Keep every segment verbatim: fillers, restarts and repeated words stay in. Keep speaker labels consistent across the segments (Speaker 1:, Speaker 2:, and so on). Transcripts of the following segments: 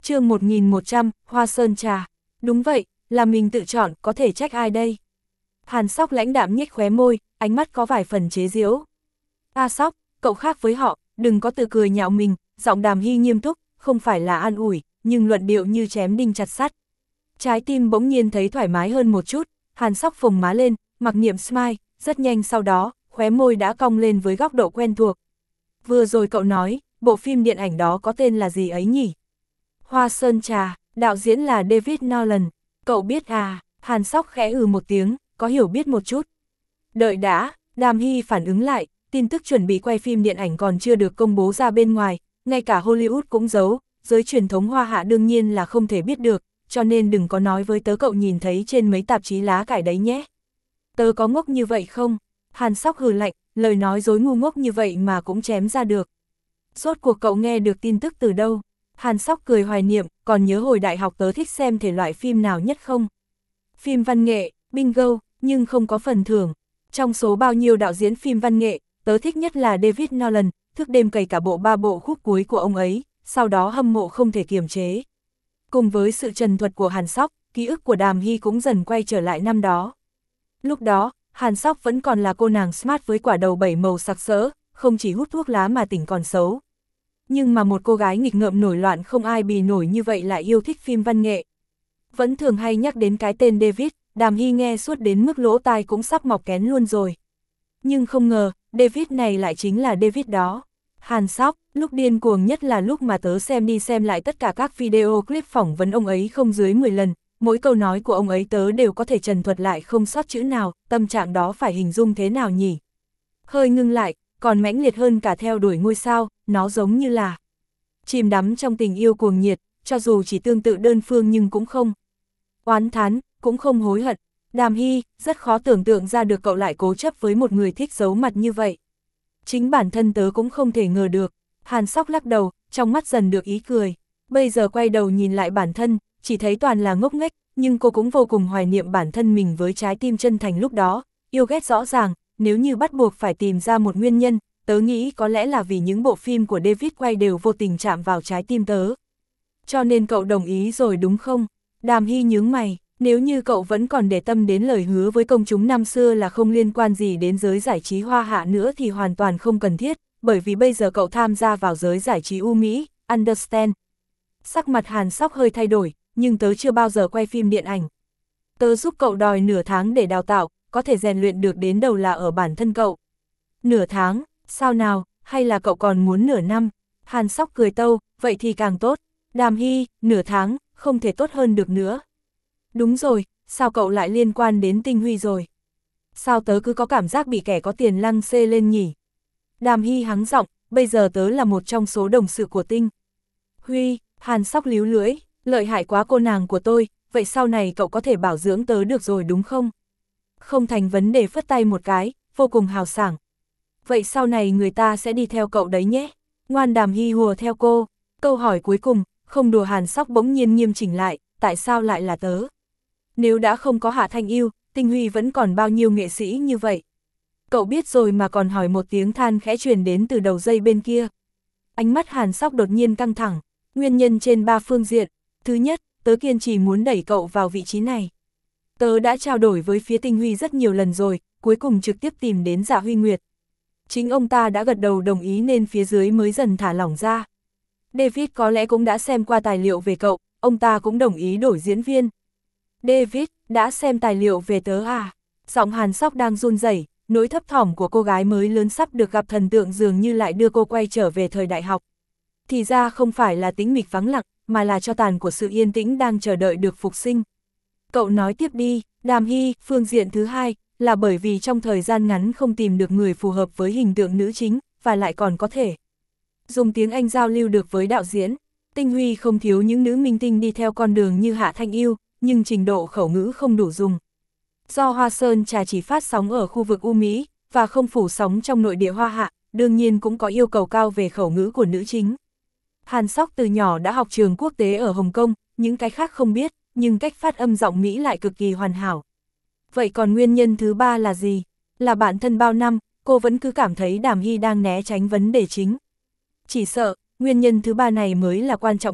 Speaker 1: chương một nghìn một trăm, Hoa Sơn Trà. Đúng vậy, là mình tự chọn, có thể trách ai đây? Hàn Sóc lãnh đạm nhếch khóe môi, ánh mắt có vài phần chế giễu. A Sóc, cậu khác với họ, đừng có tự cười nhạo mình, giọng Đàm Hy nghiêm túc, không phải là an ủi, nhưng luận điệu như chém đinh chặt sắt. Trái tim bỗng nhiên thấy thoải mái hơn một chút, Hàn Sóc phồng má lên, mặc niệm smile, rất nhanh sau đó, khóe môi đã cong lên với góc độ quen thuộc. Vừa rồi cậu nói, bộ phim điện ảnh đó có tên là gì ấy nhỉ? Hoa Sơn Trà, đạo diễn là David Nolan, cậu biết à? Hàn Sóc khẽ ừ một tiếng, có hiểu biết một chút. Đợi đã, Đàm Hy phản ứng lại, tin tức chuẩn bị quay phim điện ảnh còn chưa được công bố ra bên ngoài, ngay cả Hollywood cũng giấu, giới truyền thống Hoa Hạ đương nhiên là không thể biết được, cho nên đừng có nói với tớ cậu nhìn thấy trên mấy tạp chí lá cải đấy nhé. Tớ có ngốc như vậy không? Hàn Sóc hừ lạnh, lời nói dối ngu ngốc như vậy mà cũng chém ra được. Rốt cuộc cậu nghe được tin tức từ đâu? Hàn Sóc cười hoài niệm, còn nhớ hồi đại học tớ thích xem thể loại phim nào nhất không? Phim văn nghệ, bingo, nhưng không có phần thưởng. Trong số bao nhiêu đạo diễn phim văn nghệ, tớ thích nhất là David Nolan, thức đêm cày cả bộ ba bộ khúc cuối của ông ấy, sau đó hâm mộ không thể kiềm chế. Cùng với sự trần thuật của Hàn Sóc, ký ức của Đàm Hy cũng dần quay trở lại năm đó. Lúc đó, Hàn Sóc vẫn còn là cô nàng smart với quả đầu bảy màu sặc sỡ, không chỉ hút thuốc lá mà tỉnh còn xấu. Nhưng mà một cô gái nghịch ngợm nổi loạn không ai bì nổi như vậy lại yêu thích phim văn nghệ. Vẫn thường hay nhắc đến cái tên David, Đàm Hy nghe suốt đến mức lỗ tai cũng sắp mọc kén luôn rồi. Nhưng không ngờ, David này lại chính là David đó. Hàn Sóc, lúc điên cuồng nhất là lúc mà tớ xem đi xem lại tất cả các video clip phỏng vấn ông ấy không dưới mười lần, mỗi câu nói của ông ấy tớ đều có thể trần thuật lại không sót chữ nào, tâm trạng đó phải hình dung thế nào nhỉ? Hơi ngưng lại, còn mãnh liệt hơn cả theo đuổi ngôi sao, nó giống như là chìm đắm trong tình yêu cuồng nhiệt, cho dù chỉ tương tự đơn phương nhưng cũng không oán thán, cũng không hối hận. Đàm Hy, rất khó tưởng tượng ra được cậu lại cố chấp với một người thích giấu mặt như vậy. Chính bản thân tớ cũng không thể ngờ được. Hàn Sóc lắc đầu, trong mắt dần được ý cười. Bây giờ quay đầu nhìn lại bản thân, chỉ thấy toàn là ngốc nghếch, nhưng cô cũng vô cùng hoài niệm bản thân mình với trái tim chân thành lúc đó, yêu ghét rõ ràng, nếu như bắt buộc phải tìm ra một nguyên nhân, tớ nghĩ có lẽ là vì những bộ phim của David quay đều vô tình chạm vào trái tim tớ. Cho nên cậu đồng ý rồi đúng không? Đàm Hy nhướng mày, nếu như cậu vẫn còn để tâm đến lời hứa với công chúng năm xưa là không liên quan gì đến giới giải trí Hoa Hạ nữa thì hoàn toàn không cần thiết, bởi vì bây giờ cậu tham gia vào giới giải trí U Mỹ, understand. Sắc mặt Hàn Sóc hơi thay đổi, nhưng tớ chưa bao giờ quay phim điện ảnh. Tớ giúp cậu đòi nửa tháng để đào tạo, có thể rèn luyện được đến đầu là ở bản thân cậu. Nửa tháng, sao nào, hay là cậu còn muốn nửa năm? Hàn Sóc cười tâu, vậy thì càng tốt. Đàm Hy, nửa tháng, không thể tốt hơn được nữa. Đúng rồi, sao cậu lại liên quan đến Tinh Huy rồi? Sao tớ cứ có cảm giác bị kẻ có tiền lăng xê lên nhỉ? Đàm Hy hắng giọng, bây giờ tớ là một trong số đồng sự của Tinh Huy. Hàn Sóc líu lưỡi, lợi hại quá cô nàng của tôi, vậy sau này cậu có thể bảo dưỡng tớ được rồi đúng không? Không thành vấn đề, phất tay một cái, vô cùng hào sảng. Vậy sau này người ta sẽ đi theo cậu đấy nhé. Ngoan. Đàm Hy hùa theo cô. Câu hỏi cuối cùng, không đùa. Hàn Sóc bỗng nhiên nghiêm chỉnh lại, tại sao lại là tớ? Nếu đã không có Hạ Thanh Yêu, Tinh Huy vẫn còn bao nhiêu nghệ sĩ như vậy? Cậu biết rồi mà còn hỏi. Một tiếng than khẽ truyền đến từ đầu dây bên kia. Ánh mắt Hàn Sóc đột nhiên căng thẳng, nguyên nhân trên ba phương diện. Thứ nhất, tớ kiên trì muốn đẩy cậu vào vị trí này. Tớ đã trao đổi với phía Tinh Huy rất nhiều lần rồi, cuối cùng trực tiếp tìm đến Dạ Huy Nguyệt. Chính ông ta đã gật đầu đồng ý nên phía dưới mới dần thả lỏng ra. David có lẽ cũng đã xem qua tài liệu về cậu, ông ta cũng đồng ý đổi diễn viên. David, đã xem tài liệu về tớ à? Giọng Hàn Sóc đang run rẩy, nỗi thấp thỏm của cô gái mới lớn sắp được gặp thần tượng dường như lại đưa cô quay trở về thời đại học. Thì ra không phải là tĩnh mịch vắng lặng, mà là tro tàn của sự yên tĩnh đang chờ đợi được phục sinh. Cậu nói tiếp đi. Đàm Hy. Phương diện thứ hai, là bởi vì trong thời gian ngắn không tìm được người phù hợp với hình tượng nữ chính, và lại còn có thể dùng tiếng Anh giao lưu được với đạo diễn. Tinh Huy không thiếu những nữ minh tinh đi theo con đường như Hạ Thanh Yêu, nhưng trình độ khẩu ngữ không đủ dùng. Do Hoa Sơn Trà chỉ phát sóng ở khu vực U Mỹ, và không phủ sóng trong nội địa Hoa Hạ, đương nhiên cũng có yêu cầu cao về khẩu ngữ của nữ chính. Hàn Sóc từ nhỏ đã học trường quốc tế ở Hồng Kông, những cái khác không biết, nhưng cách phát âm giọng Mỹ lại cực kỳ hoàn hảo. Vậy còn nguyên nhân thứ ba là gì? Là bản thân bao năm, cô vẫn cứ cảm thấy Đàm Hy đang né tránh vấn đề chính. Chỉ sợ, nguyên nhân thứ ba này mới là quan trọng nhất,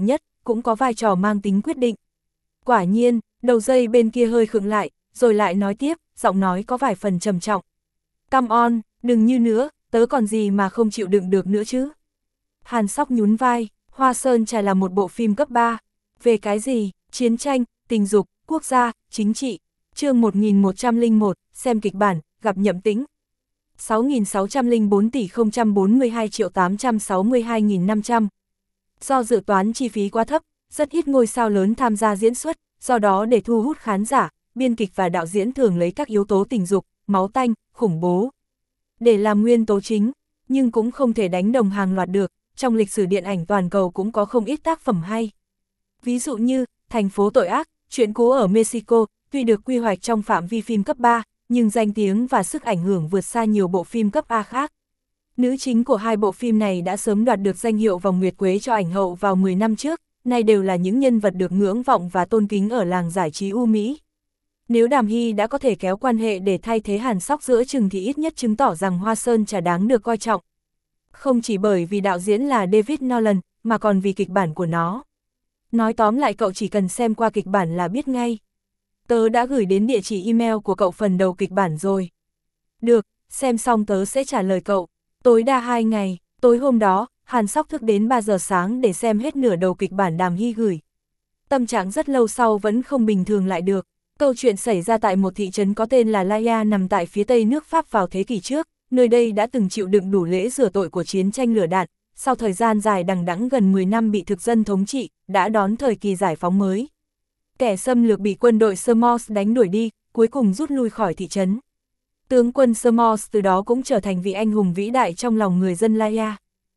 Speaker 1: cũng có vai trò mang tính quyết định. Quả nhiên, đầu dây bên kia hơi khựng lại, rồi lại nói tiếp, giọng nói có vài phần trầm trọng. Come on, đừng như nữa, tớ còn gì mà không chịu đựng được nữa chứ. Hàn Sóc nhún vai, Hoa Sơn Trà là một bộ phim cấp ba. Về cái gì? Chiến tranh, tình dục, quốc gia, chính trị. Chương một nghìn một trăm lẻ một, xem kịch bản, gặp Nhậm Tĩnh. sáu nghìn sáu trăm lẻ bốn tỷ không trăm bốn mươi hai triệu tám trăm sáu mươi hai nghìn năm trăm. Do dự toán chi phí quá thấp, rất ít ngôi sao lớn tham gia diễn xuất, do đó để thu hút khán giả, biên kịch và đạo diễn thường lấy các yếu tố tình dục, máu tanh, khủng bố để làm nguyên tố chính, nhưng cũng không thể đánh đồng hàng loạt được, trong lịch sử điện ảnh toàn cầu cũng có không ít tác phẩm hay. Ví dụ như, Thành phố tội ác, chuyện cũ ở Mexico, tuy được quy hoạch trong phạm vi phim cấp ba, nhưng danh tiếng và sức ảnh hưởng vượt xa nhiều bộ phim cấp A khác. Nữ chính của hai bộ phim này đã sớm đoạt được danh hiệu vòng nguyệt quế cho ảnh hậu vào mười năm trước, nay đều là những nhân vật được ngưỡng vọng và tôn kính ở làng giải trí U Mỹ. Nếu Đàm Hy đã có thể kéo quan hệ để thay thế Hàn Sóc giữa chừng thì ít nhất chứng tỏ rằng Hoa Sơn Trà đáng được coi trọng. Không chỉ bởi vì đạo diễn là David Nolan, mà còn vì kịch bản của nó. Nói tóm lại cậu chỉ cần xem qua kịch bản là biết ngay. Tớ đã gửi đến địa chỉ email của cậu phần đầu kịch bản rồi. Được, xem xong tớ sẽ trả lời cậu. Tối đa hai ngày, tối hôm đó, Hàn Sóc thức đến ba giờ sáng để xem hết nửa đầu kịch bản Đàm Hy gửi. Tâm trạng rất lâu sau vẫn không bình thường lại được. Câu chuyện xảy ra tại một thị trấn có tên là Laia nằm tại phía tây nước Pháp vào thế kỷ trước, nơi đây đã từng chịu đựng đủ lễ rửa tội của chiến tranh lửa đạn, sau thời gian dài đằng đẵng gần mười năm bị thực dân thống trị, đã đón thời kỳ giải phóng mới. Kẻ xâm lược bị quân đội Sermos đánh đuổi đi, cuối cùng rút lui khỏi thị trấn. Tướng quân Sermos từ đó cũng trở thành vị anh hùng vĩ đại trong lòng người dân Laia.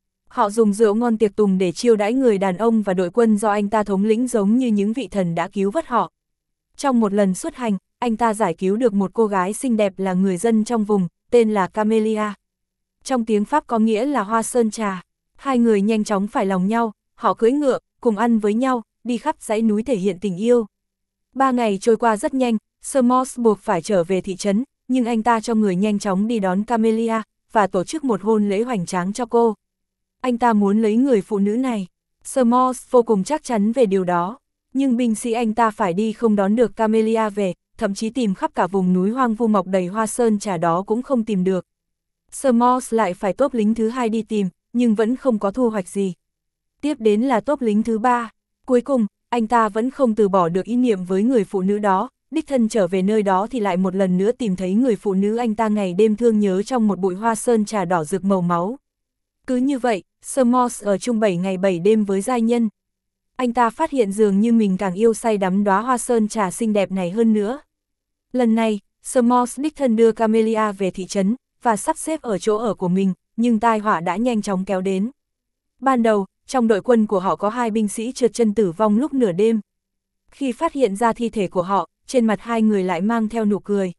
Speaker 1: Họ dùng rượu ngon tiệc tùng để chiêu đãi người đàn ông và đội quân do anh ta thống lĩnh giống như những vị thần đã cứu vớt họ. Trong một lần xuất hành, anh ta giải cứu được một cô gái xinh đẹp là người dân trong vùng, tên là Camelia. Trong tiếng Pháp có nghĩa là hoa sơn trà. Hai người nhanh chóng phải lòng nhau, họ cưỡi ngựa, cùng ăn với nhau, đi khắp dãy núi thể hiện tình yêu. Ba ngày trôi qua rất nhanh, Sermos buộc phải trở về thị trấn, nhưng anh ta cho người nhanh chóng đi đón Camelia, và tổ chức một hôn lễ hoành tráng cho cô. Anh ta muốn lấy người phụ nữ này. Sermos vô cùng chắc chắn về điều đó, nhưng binh sĩ anh ta phải đi không đón được Camelia về, thậm chí tìm khắp cả vùng núi hoang vu mọc đầy hoa sơn trà đó cũng không tìm được. Sermos lại phải tốp lính thứ hai đi tìm, nhưng vẫn không có thu hoạch gì. Tiếp đến là tốp lính thứ ba. Cuối cùng, anh ta vẫn không từ bỏ được ý niệm với người phụ nữ đó, đích thân trở về nơi đó thì lại một lần nữa tìm thấy người phụ nữ anh ta ngày đêm thương nhớ trong một bụi hoa sơn trà đỏ rực màu máu. Cứ như vậy, Sermos ở chung bảy ngày bảy đêm với giai nhân. Anh ta phát hiện dường như mình càng yêu say đắm đóa hoa sơn trà xinh đẹp này hơn nữa. Lần này, Sermos đích thân đưa Camelia về thị trấn, và sắp xếp ở chỗ ở của mình, nhưng tai họa đã nhanh chóng kéo đến. Ban đầu, trong đội quân của họ có hai binh sĩ trượt chân tử vong lúc nửa đêm. Khi phát hiện ra thi thể của họ, trên mặt hai người lại mang theo nụ cười.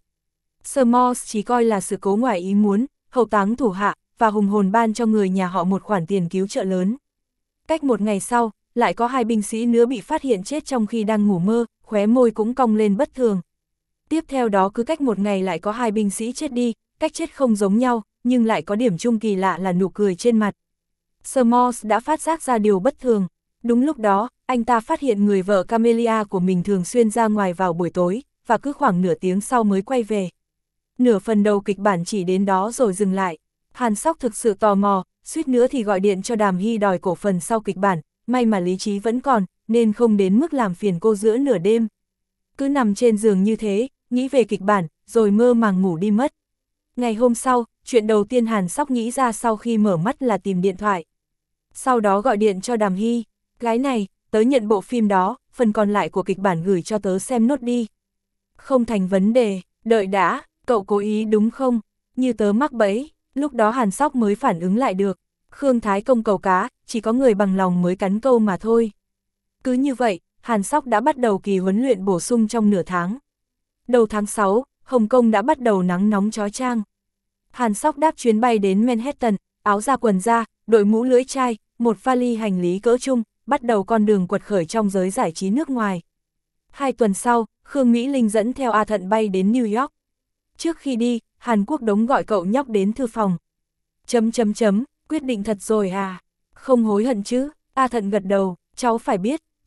Speaker 1: Sermos chỉ coi là sự cố ngoài ý muốn, hậu táng thủ hạ, và hùng hồn ban cho người nhà họ một khoản tiền cứu trợ lớn. Cách một ngày sau, lại có hai binh sĩ nữa bị phát hiện chết trong khi đang ngủ mơ, khóe môi cũng cong lên bất thường. Tiếp theo đó cứ cách một ngày lại có hai binh sĩ chết đi, cách chết không giống nhau, nhưng lại có điểm chung kỳ lạ là nụ cười trên mặt. Sermos đã phát giác ra điều bất thường. Đúng lúc đó, anh ta phát hiện người vợ Camelia của mình thường xuyên ra ngoài vào buổi tối, và cứ khoảng nửa tiếng sau mới quay về. Nửa phần đầu kịch bản chỉ đến đó rồi dừng lại. Hàn Sóc thực sự tò mò, suýt nữa thì gọi điện cho Đàm Hy đòi cổ phần sau kịch bản, may mà lý trí vẫn còn, nên không đến mức làm phiền cô giữa nửa đêm. Cứ nằm trên giường như thế, nghĩ về kịch bản, rồi mơ màng ngủ đi mất. Ngày hôm sau, chuyện đầu tiên Hàn Sóc nghĩ ra sau khi mở mắt là tìm điện thoại. Sau đó gọi điện cho Đàm Hy, gái này, tớ nhận bộ phim đó, phần còn lại của kịch bản gửi cho tớ xem nốt đi. Không thành vấn đề, đợi đã, cậu cố ý đúng không? Như tớ mắc bẫy, lúc đó Hàn Sóc mới phản ứng lại được. Khương Thái Công cầu cá, chỉ có người bằng lòng mới cắn câu mà thôi. Cứ như vậy, Hàn Sóc đã bắt đầu kỳ huấn luyện bổ sung trong nửa tháng. Đầu tháng sáu, Hồng Kông đã bắt đầu nắng nóng chói chang. Hàn Sóc đáp chuyến bay đến Manhattan, áo da quần da, đội mũ lưỡi chai, một vali hành lý cỡ trung, bắt đầu con đường quật khởi trong giới giải trí nước ngoài. Hai tuần sau, Khương Mỹ Linh dẫn theo A Thận bay đến New York. Trước khi đi, Hàn Quốc Đống gọi cậu nhóc đến thư phòng. Chấm chấm chấm, quyết định thật rồi à? Không hối hận chứ? A Thận gật đầu, cháu phải biết,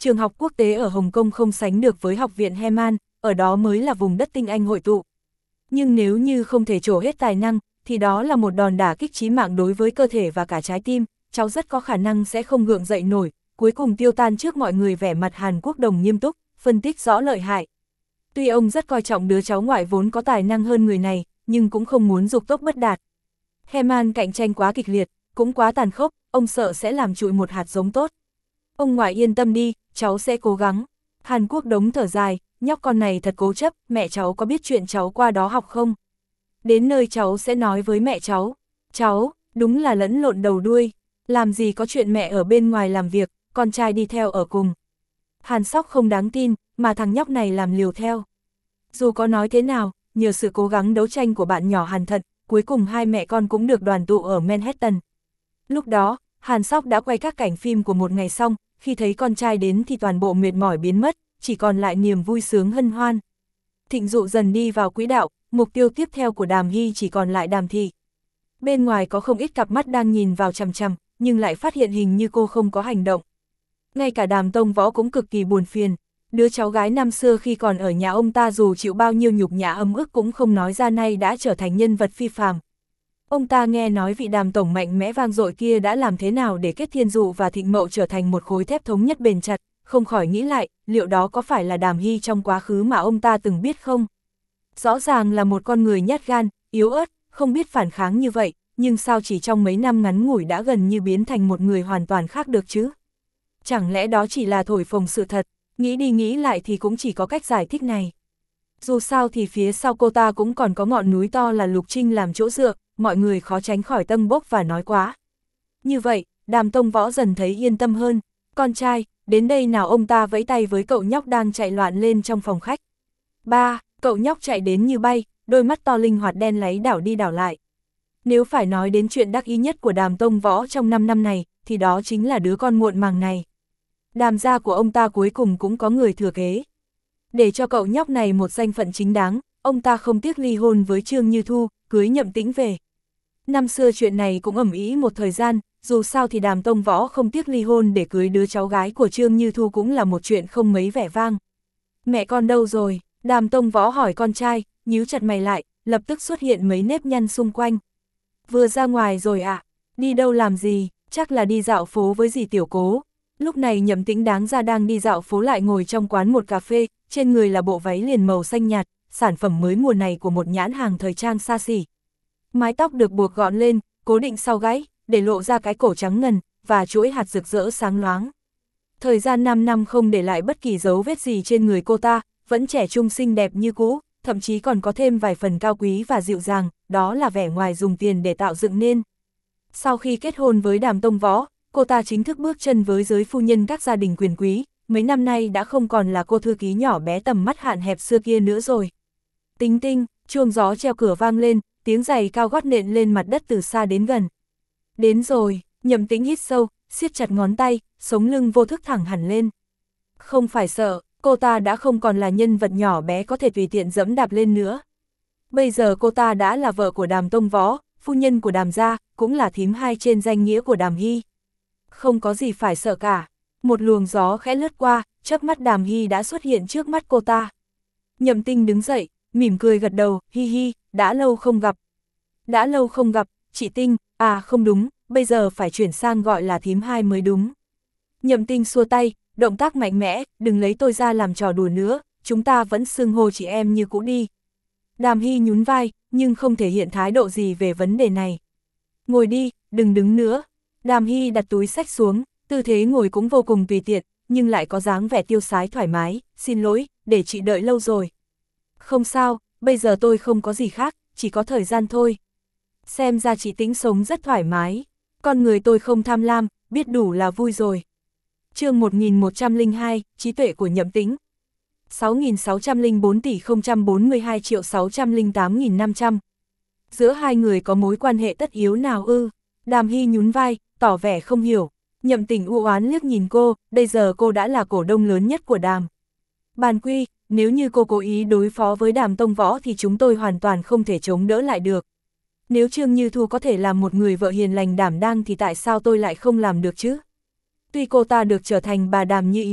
Speaker 1: trường học quốc tế ở Hồng Kông không sánh được với học viện Heman, ở đó mới là vùng đất tinh anh hội tụ. Nhưng nếu như không thể trổ hết tài năng, thì đó là một đòn đả kích chí mạng đối với cơ thể và cả trái tim, cháu rất có khả năng sẽ không gượng dậy nổi, cuối cùng tiêu tan trước mọi người. Vẻ mặt Hàn Quốc Đồng nghiêm túc, phân tích rõ lợi hại. Tuy ông rất coi trọng đứa cháu ngoại vốn có tài năng hơn người này, nhưng cũng không muốn dục tốc bất đạt. Heman cạnh tranh quá kịch liệt, cũng quá tàn khốc, ông sợ sẽ làm trụi một hạt giống tốt. Ông ngoại yên tâm đi, cháu sẽ cố gắng. Hàn Quốc Đống thở dài, nhóc con này thật cố chấp, mẹ cháu có biết chuyện cháu qua đó học không? Đến nơi cháu sẽ nói với mẹ cháu. Cháu, đúng là lẫn lộn đầu đuôi, làm gì có chuyện mẹ ở bên ngoài làm việc, con trai đi theo ở cùng. Hàn Sóc không đáng tin, mà thằng nhóc này làm liều theo. Dù có nói thế nào, nhờ sự cố gắng đấu tranh của bạn nhỏ Hàn Thật, cuối cùng hai mẹ con cũng được đoàn tụ ở Manhattan. Lúc đó, Hàn Sóc đã quay các cảnh phim của một ngày xong, khi thấy con trai đến thì toàn bộ mệt mỏi biến mất, chỉ còn lại niềm vui sướng hân hoan. Thịnh dụ dần đi vào quỹ đạo, mục tiêu tiếp theo của Đàm Hy chỉ còn lại Đàm Thị. Bên ngoài có không ít cặp mắt đang nhìn vào chằm chằm, nhưng lại phát hiện hình như cô không có hành động. Ngay cả Đàm Tông Võ cũng cực kỳ buồn phiền. Đứa cháu gái năm xưa khi còn ở nhà ông ta dù chịu bao nhiêu nhục nhã ấm ức cũng không nói ra, nay đã trở thành nhân vật phi phàm. Ông ta nghe nói vị Đàm tổng mạnh mẽ vang dội kia đã làm thế nào để kết Thiên Dụ và Thịnh Mậu trở thành một khối thép thống nhất bền chặt, không khỏi nghĩ lại, liệu đó có phải là Đàm Hy trong quá khứ mà ông ta từng biết không? Rõ ràng là một con người nhát gan, yếu ớt, không biết phản kháng như vậy, nhưng sao chỉ trong mấy năm ngắn ngủi đã gần như biến thành một người hoàn toàn khác được chứ? Chẳng lẽ đó chỉ là thổi phồng sự thật? Nghĩ đi nghĩ lại thì cũng chỉ có cách giải thích này. Dù sao thì phía sau cô ta cũng còn có ngọn núi to là Lục Trinh làm chỗ dựa, mọi người khó tránh khỏi tâng bốc và nói quá. Như vậy, Đàm Tông Võ dần thấy yên tâm hơn. Con trai, đến đây nào, ông ta vẫy tay với cậu nhóc đang chạy loạn lên trong phòng khách. Ba, cậu nhóc chạy đến như bay, đôi mắt to linh hoạt đen láy đảo đi đảo lại. Nếu phải nói đến chuyện đắc ý nhất của Đàm Tông Võ trong năm năm này, thì đó chính là đứa con muộn màng này. Đàm gia của ông ta cuối cùng cũng có người thừa kế. Để cho cậu nhóc này một danh phận chính đáng, ông ta không tiếc ly hôn với Trương Như Thu, cưới Nhậm Tĩnh về. Năm xưa chuyện này cũng ầm ĩ một thời gian, dù sao thì Đàm Tông Võ không tiếc ly hôn để cưới đứa cháu gái của Trương Như Thu cũng là một chuyện không mấy vẻ vang. Mẹ con đâu rồi? Đàm Tông Võ hỏi con trai, nhíu chặt mày lại, lập tức xuất hiện mấy nếp nhăn xung quanh. Vừa ra ngoài rồi ạ, à? Đi đâu làm gì? Chắc là đi dạo phố với dì Tiểu Cố. Lúc này Nhậm Tĩnh đáng ra đang đi dạo phố lại ngồi trong quán một cà phê, trên người là bộ váy liền màu xanh nhạt, sản phẩm mới mùa này của một nhãn hàng thời trang xa xỉ. Mái tóc được buộc gọn lên, cố định sau gáy, để lộ ra cái cổ trắng ngần, và chuỗi hạt rực rỡ sáng loáng. Thời gian năm năm không để lại bất kỳ dấu vết gì trên người cô ta, vẫn trẻ trung xinh đẹp như cũ, thậm chí còn có thêm vài phần cao quý và dịu dàng, đó là vẻ ngoài dùng tiền để tạo dựng nên. Sau khi kết hôn với Đàm Tông Võ, cô ta chính thức bước chân với giới phu nhân các gia đình quyền quý, mấy năm nay đã không còn là cô thư ký nhỏ bé tầm mắt hạn hẹp xưa kia nữa rồi. Tính tinh, chuông gió treo cửa vang lên, tiếng giày cao gót nện lên mặt đất từ xa đến gần. Đến rồi, Nhậm Tĩnh hít sâu, siết chặt ngón tay, sống lưng vô thức thẳng hẳn lên. Không phải sợ, cô ta đã không còn là nhân vật nhỏ bé có thể tùy tiện dẫm đạp lên nữa. Bây giờ cô ta đã là vợ của Đàm Tông Võ, phu nhân của Đàm gia, cũng là thím hai trên danh nghĩa của Đàm Hy. Không có gì phải sợ cả. Một luồng gió khẽ lướt qua, chớp mắt Đàm Hy đã xuất hiện trước mắt cô ta. Nhậm Tinh đứng dậy, mỉm cười gật đầu, hi hi, đã lâu không gặp. Đã lâu không gặp, chị Tinh, à không đúng, bây giờ phải chuyển sang gọi là thím hai mới đúng. Nhậm Tinh xua tay, động tác mạnh mẽ, đừng lấy tôi ra làm trò đùa nữa, chúng ta vẫn xưng hô chị em như cũ đi. Đàm Hy nhún vai, nhưng không thể hiện thái độ gì về vấn đề này. Ngồi đi, đừng đứng nữa. Đàm Hy đặt túi xách xuống, tư thế ngồi cũng vô cùng tùy tiện, nhưng lại có dáng vẻ tiêu sái thoải mái, xin lỗi, để chị đợi lâu rồi. Không sao, bây giờ tôi không có gì khác, chỉ có thời gian thôi. Xem ra chị Tĩnh sống rất thoải mái, con người tôi không tham lam, biết đủ là vui rồi. Chương một nghìn một trăm lẻ hai, trí tuệ của Nhậm Tĩnh. sáu nghìn sáu trăm lẻ bốn tỷ không trăm bốn mươi hai triệu sáu trăm lẻ tám nghìn năm trăm. Giữa hai người có mối quan hệ tất yếu nào ư? Đàm Hy nhún vai, tỏ vẻ không hiểu. Nhậm Tĩnh u oán liếc nhìn cô, bây giờ cô đã là cổ đông lớn nhất của Đàm. Bàn quy, nếu như cô cố ý đối phó với Đàm Tông Võ thì chúng tôi hoàn toàn không thể chống đỡ lại được. Nếu Trương Như Thu có thể làm một người vợ hiền lành đảm đang thì tại sao tôi lại không làm được chứ? Tuy cô ta được trở thành bà Đàm như ý nguyện,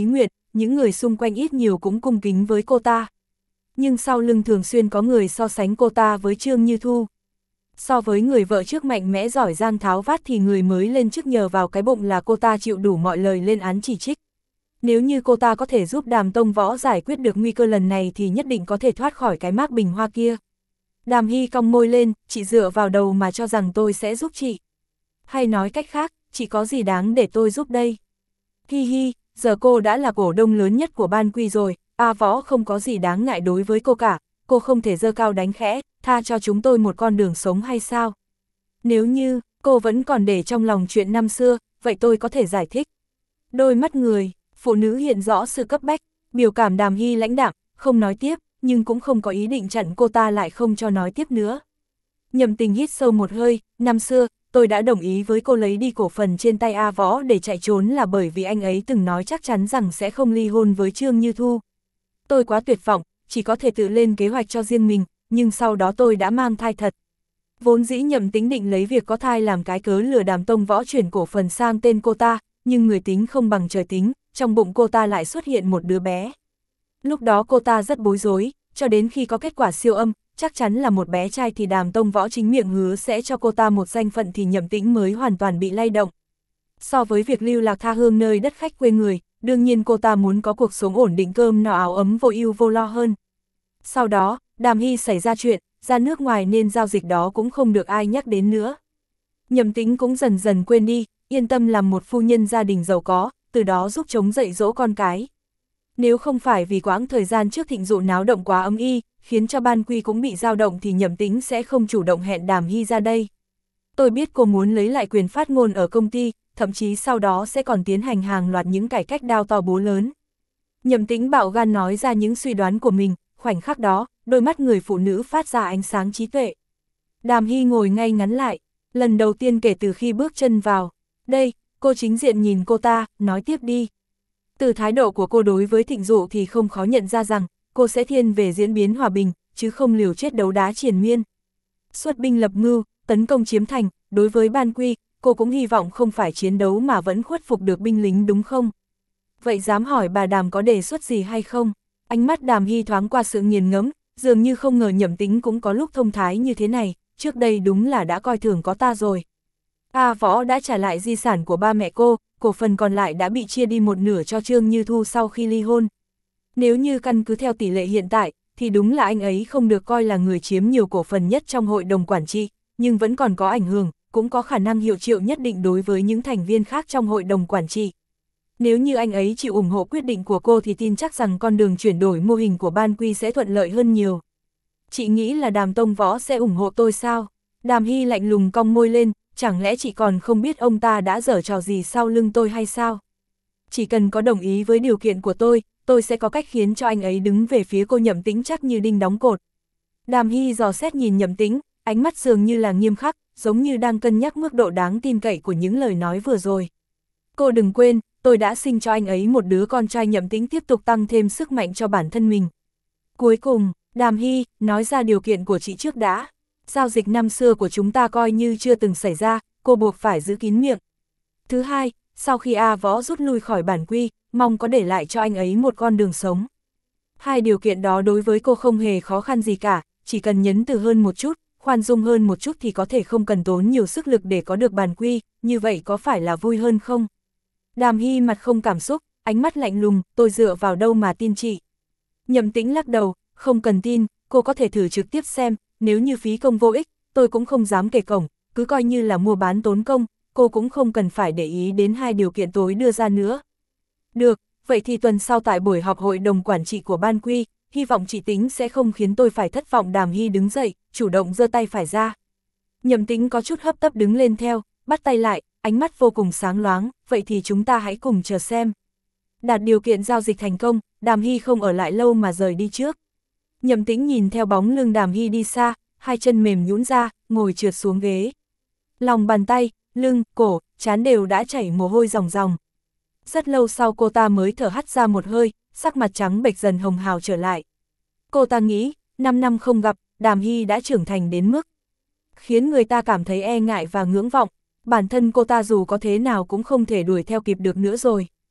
Speaker 1: những người xung quanh ít nhiều cũng cung kính với cô ta. Nhưng sau lưng thường xuyên có người so sánh cô ta với Trương Như Thu. So với người vợ trước mạnh mẽ giỏi giang tháo vát thì người mới lên chức nhờ vào cái bụng là cô ta chịu đủ mọi lời lên án chỉ trích. Nếu như cô ta có thể giúp Đàm Tông Võ giải quyết được nguy cơ lần này thì nhất định có thể thoát khỏi cái mác bình hoa kia. Đàm Hy cong môi lên, chị dựa vào đầu mà cho rằng tôi sẽ giúp chị. Hay nói cách khác, chị có gì đáng để tôi giúp đây? Hi hi, giờ cô đã là cổ đông lớn nhất của Ban Quy rồi, A Võ không có gì đáng ngại đối với cô cả, cô không thể giơ cao đánh khẽ, tha cho chúng tôi một con đường sống hay sao? Nếu như, cô vẫn còn để trong lòng chuyện năm xưa, vậy tôi có thể giải thích. Đôi mắt người, phụ nữ hiện rõ sự cấp bách, biểu cảm Đàm Hy lãnh đạm, không nói tiếp, nhưng cũng không có ý định chặn cô ta lại không cho nói tiếp nữa. Nhậm Tình hít sâu một hơi, năm xưa, tôi đã đồng ý với cô lấy đi cổ phần trên tay A Võ để chạy trốn là bởi vì anh ấy từng nói chắc chắn rằng sẽ không ly hôn với Trương Như Thu. Tôi quá tuyệt vọng, chỉ có thể tự lên kế hoạch cho riêng mình, nhưng sau đó tôi đã mang thai thật. Vốn dĩ Nhậm Tính định lấy việc có thai làm cái cớ lừa Đàm Tông Võ chuyển cổ phần sang tên cô ta, nhưng người tính không bằng trời tính, trong bụng cô ta lại xuất hiện một đứa bé. Lúc đó cô ta rất bối rối, cho đến khi có kết quả siêu âm, chắc chắn là một bé trai thì Đàm Tông Võ chính miệng hứa sẽ cho cô ta một danh phận thì Nhậm Tĩnh mới hoàn toàn bị lay động. So với việc lưu lạc tha hương nơi đất khách quê người, đương nhiên cô ta muốn có cuộc sống ổn định cơm no áo ấm vô ưu vô lo hơn. Sau đó, Đàm Hy xảy ra chuyện, ra nước ngoài nên giao dịch đó cũng không được ai nhắc đến nữa. Nhậm Tĩnh cũng dần dần quên đi, yên tâm làm một phu nhân gia đình giàu có, từ đó giúp chống dậy dỗ con cái. Nếu không phải vì quãng thời gian trước thịnh dụ náo động quá ấm y, khiến cho Ban Quy cũng bị dao động thì Nhậm Tĩnh sẽ không chủ động hẹn Đàm Hy ra đây. Tôi biết cô muốn lấy lại quyền phát ngôn ở công ty, thậm chí sau đó sẽ còn tiến hành hàng loạt những cải cách đao to búa lớn. Nhậm Tĩnh bạo gan nói ra những suy đoán của mình, khoảnh khắc đó, đôi mắt người phụ nữ phát ra ánh sáng trí tuệ. Đàm Hy ngồi ngay ngắn lại, lần đầu tiên kể từ khi bước chân vào. Đây, cô chính diện nhìn cô ta, nói tiếp đi. Từ thái độ của cô đối với thịnh dụ thì không khó nhận ra rằng, cô sẽ thiên về diễn biến hòa bình, chứ không liều chết đấu đá triền miên. Xuất binh lập mưu, tấn công chiếm thành, đối với Ban Quy, cô cũng hy vọng không phải chiến đấu mà vẫn khuất phục được binh lính đúng không? Vậy dám hỏi bà Đàm có đề xuất gì hay không? Ánh mắt Đàm Hy thoáng qua sự nghiền ngẫm, dường như không ngờ Nhậm Tính cũng có lúc thông thái như thế này, trước đây đúng là đã coi thường có ta rồi. A Võ đã trả lại di sản của ba mẹ cô, cổ phần còn lại đã bị chia đi một nửa cho Trương Như Thu sau khi ly hôn. Nếu như căn cứ theo tỷ lệ hiện tại, thì đúng là anh ấy không được coi là người chiếm nhiều cổ phần nhất trong hội đồng quản trị, nhưng vẫn còn có ảnh hưởng, cũng có khả năng hiệu triệu nhất định đối với những thành viên khác trong hội đồng quản trị. Nếu như anh ấy chịu ủng hộ quyết định của cô thì tin chắc rằng con đường chuyển đổi mô hình của Ban Quy sẽ thuận lợi hơn nhiều. Chị nghĩ là Đàm Tông Võ sẽ ủng hộ tôi sao? Đàm Hy lạnh lùng cong môi lên, chẳng lẽ chị còn không biết ông ta đã giở trò gì sau lưng tôi hay sao? Chỉ cần có đồng ý với điều kiện của tôi, tôi sẽ có cách khiến cho anh ấy đứng về phía cô Nhậm Tĩnh chắc như đinh đóng cột. Đàm Hy dò xét nhìn Nhậm Tĩnh, ánh mắt dường như là nghiêm khắc, giống như đang cân nhắc mức độ đáng tin cậy của những lời nói vừa rồi. Cô đừng quên, tôi đã sinh cho anh ấy một đứa con trai. Nhậm Tĩnh tiếp tục tăng thêm sức mạnh cho bản thân mình. Cuối cùng, Đàm Hy nói ra điều kiện của chị trước đã. Giao dịch năm xưa của chúng ta coi như chưa từng xảy ra, cô buộc phải giữ kín miệng. Thứ hai, sau khi A Võ rút lui khỏi Bản Quy, mong có để lại cho anh ấy một con đường sống. Hai điều kiện đó đối với cô không hề khó khăn gì cả, chỉ cần nhấn từ hơn một chút, khoan dung hơn một chút thì có thể không cần tốn nhiều sức lực để có được Bản Quy, như vậy có phải là vui hơn không? Đàm Hy mặt không cảm xúc, ánh mắt lạnh lùng, tôi dựa vào đâu mà tin chị? Nhậm Tĩnh lắc đầu, không cần tin, cô có thể thử trực tiếp xem, nếu như phí công vô ích, tôi cũng không dám kề cổng, cứ coi như là mua bán tốn công, cô cũng không cần phải để ý đến hai điều kiện tối đưa ra nữa. Được, vậy thì tuần sau tại buổi họp hội đồng quản trị của Ban Quy, hy vọng chị Tính sẽ không khiến tôi phải thất vọng. Đàm Hy đứng dậy, chủ động giơ tay phải ra. Nhậm Tĩnh có chút hấp tấp đứng lên theo, bắt tay lại, ánh mắt vô cùng sáng loáng, vậy thì chúng ta hãy cùng chờ xem. Đạt điều kiện giao dịch thành công, Đàm Hy không ở lại lâu mà rời đi trước. Nhậm Tĩnh nhìn theo bóng lưng Đàm Hy đi xa, hai chân mềm nhũn ra, ngồi trượt xuống ghế. Lòng bàn tay, lưng, cổ, trán đều đã chảy mồ hôi ròng ròng. Rất lâu sau cô ta mới thở hắt ra một hơi, sắc mặt trắng bệch dần hồng hào trở lại. Cô ta nghĩ, năm năm không gặp, Đàm Hy đã trưởng thành đến mức khiến người ta cảm thấy e ngại và ngưỡng vọng, bản thân cô ta dù có thế nào cũng không thể đuổi theo kịp được nữa rồi.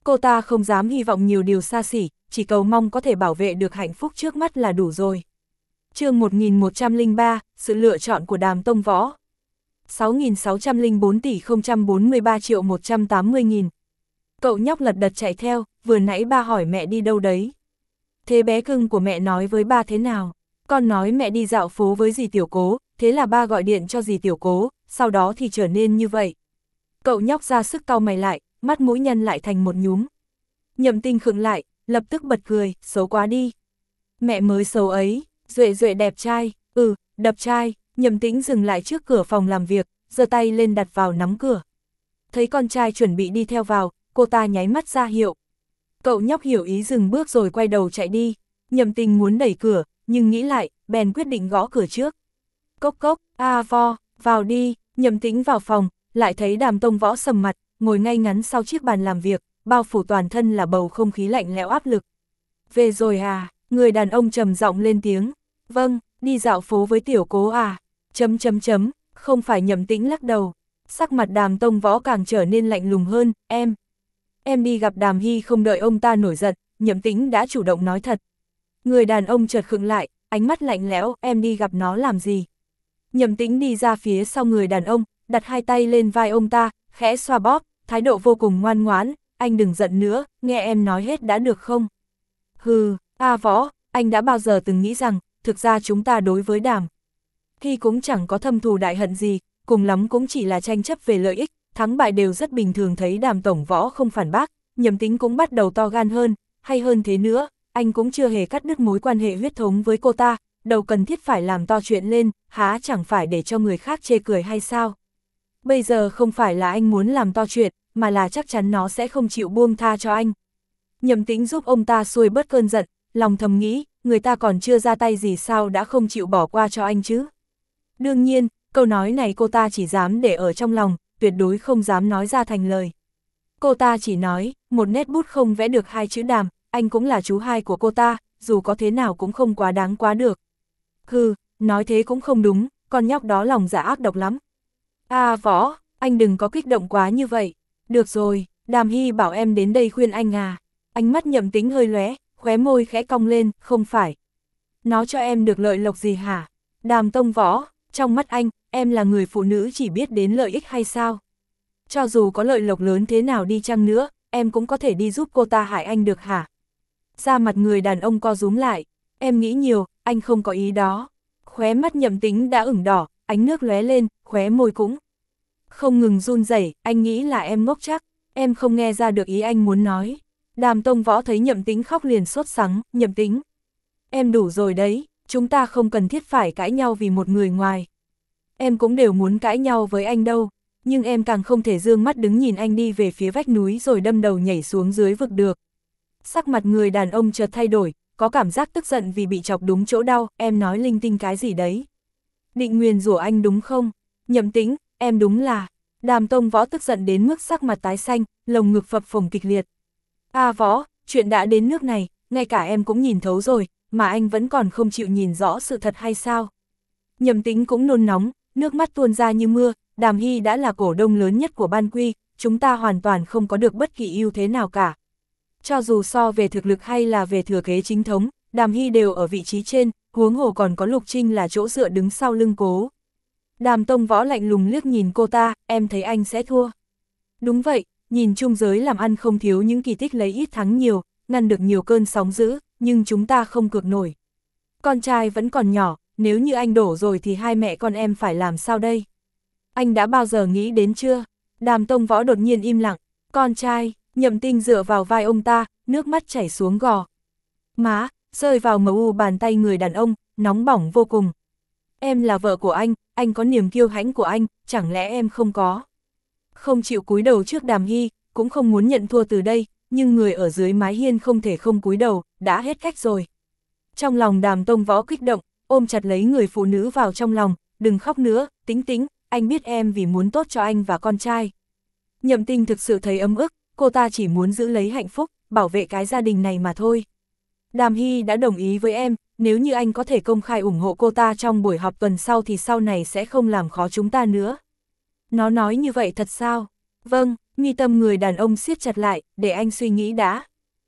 Speaker 1: Cô ta không dám hy vọng nhiều điều xa xỉ, chỉ cầu mong có thể bảo vệ được hạnh phúc trước mắt là đủ rồi. Chương một nghìn một trăm lẻ ba, sự lựa chọn của Đàm Tông Võ. sáu nghìn sáu trăm lẻ bốn tỷ không trăm bốn mươi ba triệu một trăm tám mươi nghìn. Cậu nhóc lật đật chạy theo, vừa nãy ba hỏi mẹ đi đâu đấy. Thế bé cưng của mẹ nói với ba thế nào? Con nói mẹ đi dạo phố với dì Tiểu Cố, thế là ba gọi điện cho dì Tiểu Cố, sau đó thì trở nên như vậy. Cậu nhóc ra sức cau mày lại, mắt mũi nhăn lại thành một nhúm. Nhậm Tinh khựng lại, lập tức bật cười, xấu quá đi. Mẹ mới xấu ấy, Duệ Duệ đẹp trai, ừ, đập trai. Nhậm Tĩnh dừng lại trước cửa phòng làm việc, giơ tay lên đặt vào nắm cửa. Thấy con trai chuẩn bị đi theo vào, cô ta nháy mắt ra hiệu. Cậu nhóc hiểu ý dừng bước rồi quay đầu chạy đi. Nhậm Tinh muốn đẩy cửa, nhưng nghĩ lại, bèn quyết định gõ cửa trước. Cốc cốc, a vo, vào đi. Nhậm Tĩnh vào phòng, lại thấy Đàm Tông Võ sầm mặt, ngồi ngay ngắn sau chiếc bàn làm việc, bao phủ toàn thân là bầu không khí lạnh lẽo áp lực. Về rồi à? Người đàn ông trầm giọng lên tiếng. Vâng, đi dạo phố với Tiểu Cố à? Chấm chấm chấm, không phải. Nhậm Tĩnh lắc đầu. Sắc mặt Đàm Tông Võ càng trở nên lạnh lùng hơn. Em, em đi gặp Đàm Hy. Không đợi ông ta nổi giận, Nhậm Tĩnh đã chủ động nói thật. Người đàn ông chợt khựng lại, ánh mắt lạnh lẽo. Em đi gặp nó làm gì? Nhậm Tĩnh đi ra phía sau người đàn ông, đặt hai tay lên vai ông ta, khẽ xoa bóp, thái độ vô cùng ngoan ngoãn. Anh đừng giận nữa, nghe em nói hết đã được không? Hừ, a Võ, anh đã bao giờ từng nghĩ rằng, thực ra chúng ta đối với Đàm Hy cũng chẳng có thâm thù đại hận gì, cùng lắm cũng chỉ là tranh chấp về lợi ích, thắng bại đều rất bình thường. Thấy Đàm Tổng Võ không phản bác, Nhậm Tĩnh cũng bắt đầu to gan hơn, hay hơn thế nữa, anh cũng chưa hề cắt đứt mối quan hệ huyết thống với cô ta, đâu cần thiết phải làm to chuyện lên, há chẳng phải để cho người khác chê cười hay sao? Bây giờ không phải là anh muốn làm to chuyện, mà là chắc chắn nó sẽ không chịu buông tha cho anh. Nhậm Tĩnh giúp ông ta xuôi bớt cơn giận, lòng thầm nghĩ, người ta còn chưa ra tay gì sao đã không chịu bỏ qua cho anh chứ? Đương nhiên, câu nói này cô ta chỉ dám để ở trong lòng, tuyệt đối không dám nói ra thành lời. Cô ta chỉ nói, một nét bút không vẽ được hai chữ Đàm, anh cũng là chú hai của cô ta, dù có thế nào cũng không quá đáng quá được. Hừ, nói thế cũng không đúng, con nhóc đó lòng dạ ác độc lắm. À Võ, anh đừng có kích động quá như vậy. Được rồi, Đàm Hy bảo em đến đây khuyên anh à. Ánh mắt Nhậm Tĩnh hơi lóe, khóe môi khẽ cong lên, không phải. Nó cho em được lợi lộc gì hả? Đàm Tông Võ, trong mắt anh, em là người phụ nữ chỉ biết đến lợi ích hay sao? Cho dù có lợi lộc lớn thế nào đi chăng nữa, em cũng có thể đi giúp cô ta hại anh được hả? Da mặt người đàn ông co rúm lại, em nghĩ nhiều, anh không có ý đó. Khóe mắt Nhậm Tĩnh đã ửng đỏ, ánh nước lóe lên, khóe môi cũng không ngừng run rẩy. Anh nghĩ là em ngốc chắc, em không nghe ra được ý anh muốn nói. Đàm Tông Võ thấy Nhậm Tĩnh khóc liền sốt sắng. Nhậm Tĩnh, em đủ rồi đấy, chúng ta không cần thiết phải cãi nhau vì một người ngoài. Em cũng đều muốn cãi nhau với anh đâu, nhưng em càng không thể dương mắt đứng nhìn anh đi về phía vách núi rồi đâm đầu nhảy xuống dưới vực được. Sắc mặt người đàn ông chợt thay đổi, có cảm giác tức giận vì bị chọc đúng chỗ đau. Em nói linh tinh cái gì đấy? Định nguyền rủa anh đúng không? Nhậm Tĩnh, em đúng là... Đàm Tông Võ tức giận đến mức sắc mặt tái xanh, lồng ngực phập phồng kịch liệt. À Võ, chuyện đã đến nước này, ngay cả em cũng nhìn thấu rồi, mà anh vẫn còn không chịu nhìn rõ sự thật hay sao? Nhậm Tĩnh cũng nôn nóng, nước mắt tuôn ra như mưa. Đàm Hy đã là cổ đông lớn nhất của Ban Quy, chúng ta hoàn toàn không có được bất kỳ ưu thế nào cả. Cho dù so về thực lực hay là về thừa kế chính thống, Đàm Hy đều ở vị trí trên, huống hồ còn có Lục Trinh là chỗ dựa đứng sau lưng Cố. Đàm Tông Võ lạnh lùng liếc nhìn cô ta, em thấy anh sẽ thua. Đúng vậy, nhìn chung giới làm ăn không thiếu những kỳ tích lấy ít thắng nhiều, ngăn được nhiều cơn sóng dữ, nhưng chúng ta không cược nổi. Con trai vẫn còn nhỏ, nếu như anh đổ rồi thì hai mẹ con em phải làm sao đây? Anh đã bao giờ nghĩ đến chưa? Đàm Tông Võ đột nhiên im lặng. Con trai, Nhậm Tinh dựa vào vai ông ta, nước mắt chảy xuống gò má, rơi vào mờ u bàn tay người đàn ông, nóng bỏng vô cùng. Em là vợ của anh, anh có niềm kiêu hãnh của anh, chẳng lẽ em không có? Không chịu cúi đầu trước Đàm Hy, cũng không muốn nhận thua từ đây, nhưng người ở dưới mái hiên không thể không cúi đầu, đã hết cách rồi. Trong lòng Đàm Tông Võ kích động, ôm chặt lấy người phụ nữ vào trong lòng, đừng khóc nữa, Tĩnh Tĩnh, anh biết em vì muốn tốt cho anh và con trai. Nhậm Tinh thực sự thấy ấm ức, cô ta chỉ muốn giữ lấy hạnh phúc, bảo vệ cái gia đình này mà thôi. Đàm Hy đã đồng ý với em, nếu như anh có thể công khai ủng hộ cô ta trong buổi họp tuần sau thì sau này sẽ không làm khó chúng ta nữa. Nó nói như vậy thật sao? Vâng, Mi tâm người đàn ông siết chặt lại, để anh suy nghĩ đã.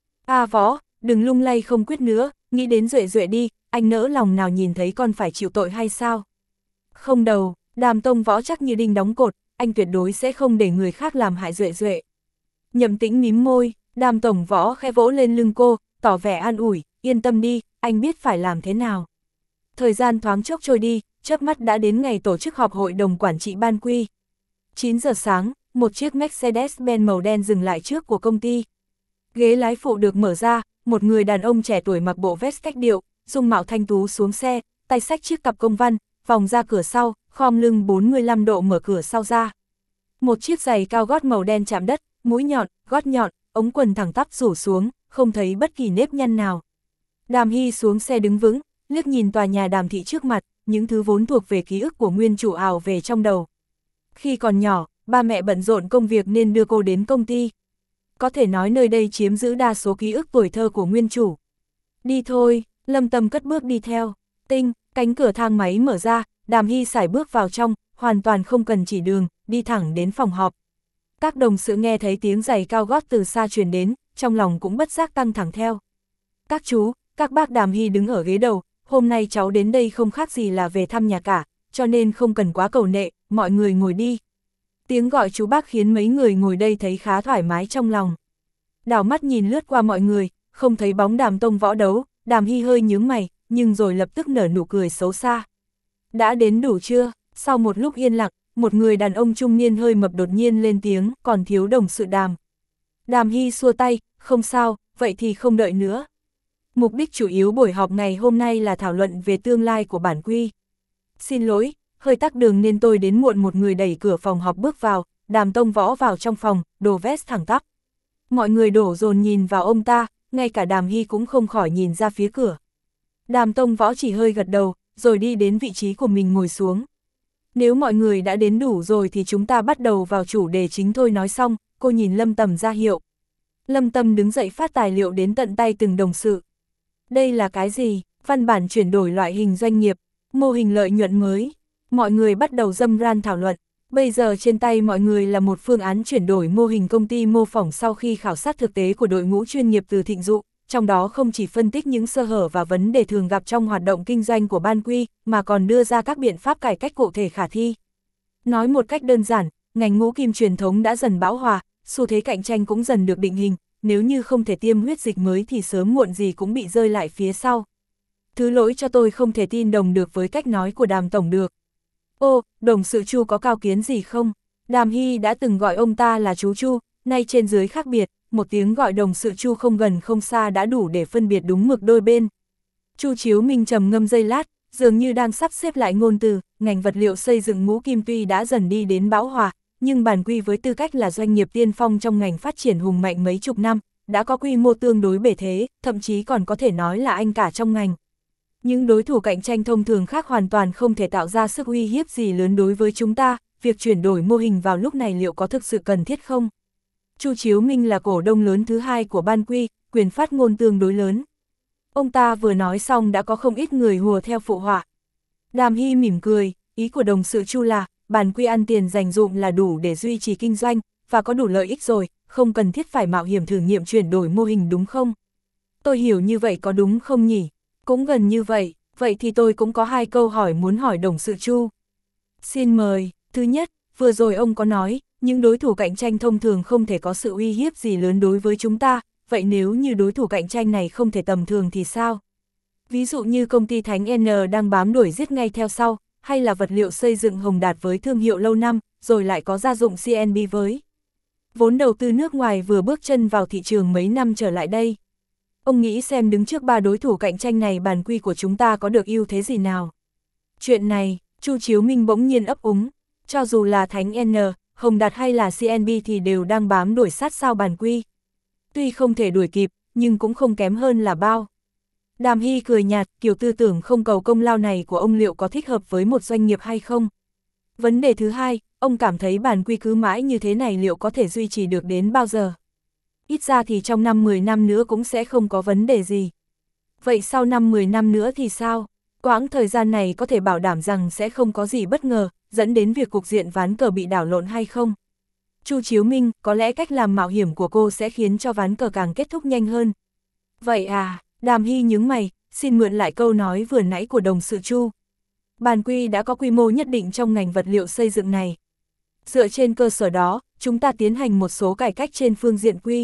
Speaker 1: A Võ, đừng lung lay không quyết nữa, nghĩ đến Duệ Duệ đi, anh nỡ lòng nào nhìn thấy con phải chịu tội hay sao? Không đâu, Đàm Tông Võ chắc như đinh đóng cột, anh tuyệt đối sẽ không để người khác làm hại Duệ Duệ. Nhậm Tĩnh mím môi, Đàm Tổng Võ khẽ vỗ lên lưng cô, tỏ vẻ an ủi, yên tâm đi, anh biết phải làm thế nào. Thời gian thoáng chốc trôi đi, chớp mắt đã đến ngày tổ chức họp hội đồng quản trị Ban Quy. chín giờ sáng, một chiếc Mercedes-Benz màu đen dừng lại trước của công ty. Ghế lái phụ được mở ra, một người đàn ông trẻ tuổi mặc bộ vest cách điệu, dung mạo thanh tú xuống xe, tay xách chiếc cặp công văn, vòng ra cửa sau, khom lưng bốn mươi lăm độ mở cửa sau ra. Một chiếc giày cao gót màu đen chạm đất, mũi nhọn, gót nhọn, ống quần thẳng tắp rủ xuống, không thấy bất kỳ nếp nhăn nào. Đàm Hy xuống xe đứng vững, liếc nhìn tòa nhà Đàm thị trước mặt, những thứ vốn thuộc về ký ức của nguyên chủ ảo về trong đầu. Khi còn nhỏ, ba mẹ bận rộn công việc nên đưa cô đến công ty. Có thể nói nơi đây chiếm giữ đa số ký ức tuổi thơ của nguyên chủ. Đi thôi, Lâm Tâm cất bước đi theo. Tinh, cánh cửa thang máy mở ra, Đàm Hy sải bước vào trong, hoàn toàn không cần chỉ đường, đi thẳng đến phòng họp. Các đồng sự nghe thấy tiếng giày cao gót từ xa truyền đến, trong lòng cũng bất giác căng thẳng theo. Các chú, các bác, Đàm Hy đứng ở ghế đầu, hôm nay cháu đến đây không khác gì là về thăm nhà cả, cho nên không cần quá cầu nệ, mọi người ngồi đi. Tiếng gọi chú bác khiến mấy người ngồi đây thấy khá thoải mái trong lòng. Đảo mắt nhìn lướt qua mọi người, không thấy bóng Đàm Tông Võ đấu, Đàm Hy hơi nhướng mày, nhưng rồi lập tức nở nụ cười xấu xa. Đã đến đủ chưa? Sau một lúc yên lặng, một người đàn ông trung niên hơi mập đột nhiên lên tiếng, còn thiếu đồng sự Đàm. Đàm Hy xua tay, không sao, vậy thì không đợi nữa. Mục đích chủ yếu buổi họp ngày hôm nay là thảo luận về tương lai của bản quy. Xin lỗi, hơi tắc đường nên tôi đến muộn. Một người đẩy cửa phòng họp bước vào, Đàm Tông Võ vào trong phòng, đồ vest thẳng tắp. Mọi người đổ dồn nhìn vào ông ta, ngay cả Đàm Hy cũng không khỏi nhìn ra phía cửa. Đàm Tông Võ chỉ hơi gật đầu, rồi đi đến vị trí của mình ngồi xuống. Nếu mọi người đã đến đủ rồi thì chúng ta bắt đầu vào chủ đề chính thôi. Nói xong, cô nhìn Lâm Tầm ra hiệu. Lâm Tâm đứng dậy phát tài liệu đến tận tay từng đồng sự. Đây là cái gì? Văn bản chuyển đổi loại hình doanh nghiệp, mô hình lợi nhuận mới. Mọi người bắt đầu râm ran thảo luận. Bây giờ trên tay mọi người là một phương án chuyển đổi mô hình công ty mô phỏng sau khi khảo sát thực tế của đội ngũ chuyên nghiệp từ Thịnh Dụ, trong đó không chỉ phân tích những sơ hở và vấn đề thường gặp trong hoạt động kinh doanh của Ban Quy, mà còn đưa ra các biện pháp cải cách cụ thể khả thi. Nói một cách đơn giản, ngành ngũ kim truyền thống đã dần bão hòa, xu thế cạnh tranh cũng dần được định hình, nếu như không thể tiêm huyết dịch mới thì sớm muộn gì cũng bị rơi lại phía sau. Thứ lỗi cho tôi không thể tin đồng được với cách nói của Đàm Tổng được. Ô, đồng sự Chu có cao kiến gì không? Đàm Hy đã từng gọi ông ta là chú Chu, nay trên dưới khác biệt, một tiếng gọi đồng sự Chu không gần không xa đã đủ để phân biệt đúng mực đôi bên. Chu Chiếu Minh trầm ngâm giây lát, dường như đang sắp xếp lại ngôn từ, ngành vật liệu xây dựng ngũ kim tuy đã dần đi đến bão hòa, nhưng Bản Quy với tư cách là doanh nghiệp tiên phong trong ngành phát triển hùng mạnh mấy chục năm, đã có quy mô tương đối bề thế, thậm chí còn có thể nói là anh cả trong ngành. Những đối thủ cạnh tranh thông thường khác hoàn toàn không thể tạo ra sức uy hiếp gì lớn đối với chúng ta, việc chuyển đổi mô hình vào lúc này liệu có thực sự cần thiết không? Chu Chiếu Minh là cổ đông lớn thứ hai của Ban Quy, quyền phát ngôn tương đối lớn. Ông ta vừa nói xong đã có không ít người hùa theo phụ họa. Đàm Hy mỉm cười, ý của đồng sự Chu là, Ban Quy ăn tiền dành dụm là đủ để duy trì kinh doanh, và có đủ lợi ích rồi, không cần thiết phải mạo hiểm thử nghiệm chuyển đổi mô hình đúng không? Tôi hiểu như vậy có đúng không nhỉ? Cũng gần như vậy, vậy thì tôi cũng có hai câu hỏi muốn hỏi đồng sự Chu. Xin mời, thứ nhất, vừa rồi ông có nói, những đối thủ cạnh tranh thông thường không thể có sự uy hiếp gì lớn đối với chúng ta, vậy nếu như đối thủ cạnh tranh này không thể tầm thường thì sao? Ví dụ như công ty Thánh N đang bám đuổi giết ngay theo sau, hay là vật liệu xây dựng Hồng Đạt với thương hiệu lâu năm, rồi lại có gia dụng xê en bê với vốn đầu tư nước ngoài vừa bước chân vào thị trường mấy năm trở lại đây. Ông nghĩ xem đứng trước ba đối thủ cạnh tranh này Bản Quy của chúng ta có được ưu thế gì nào? Chuyện này, Chu Chiếu Minh bỗng nhiên ấp úng, cho dù là Thánh N, Hồng Đạt hay là xê en bê thì đều đang bám đuổi sát sao Bản Quy. Tuy không thể đuổi kịp, nhưng cũng không kém hơn là bao. Đàm Hy cười nhạt, kiểu tư tưởng không cầu công lao này của ông liệu có thích hợp với một doanh nghiệp hay không? Vấn đề thứ hai, ông cảm thấy Bản Quy cứ mãi như thế này liệu có thể duy trì được đến bao giờ? Ít ra thì trong năm mười năm nữa cũng sẽ không có vấn đề gì. Vậy sau năm mười năm nữa thì sao? Quãng thời gian này có thể bảo đảm rằng sẽ không có gì bất ngờ, dẫn đến việc cục diện ván cờ bị đảo lộn hay không? Chu Chiếu Minh, có lẽ cách làm mạo hiểm của cô sẽ khiến cho ván cờ càng kết thúc nhanh hơn. Vậy à, Đàm Hy nhướng mày, xin mượn lại câu nói vừa nãy của đồng sự Chu. Bàn Quy đã có quy mô nhất định trong ngành vật liệu xây dựng này. Dựa trên cơ sở đó, chúng ta tiến hành một số cải cách trên phương diện quy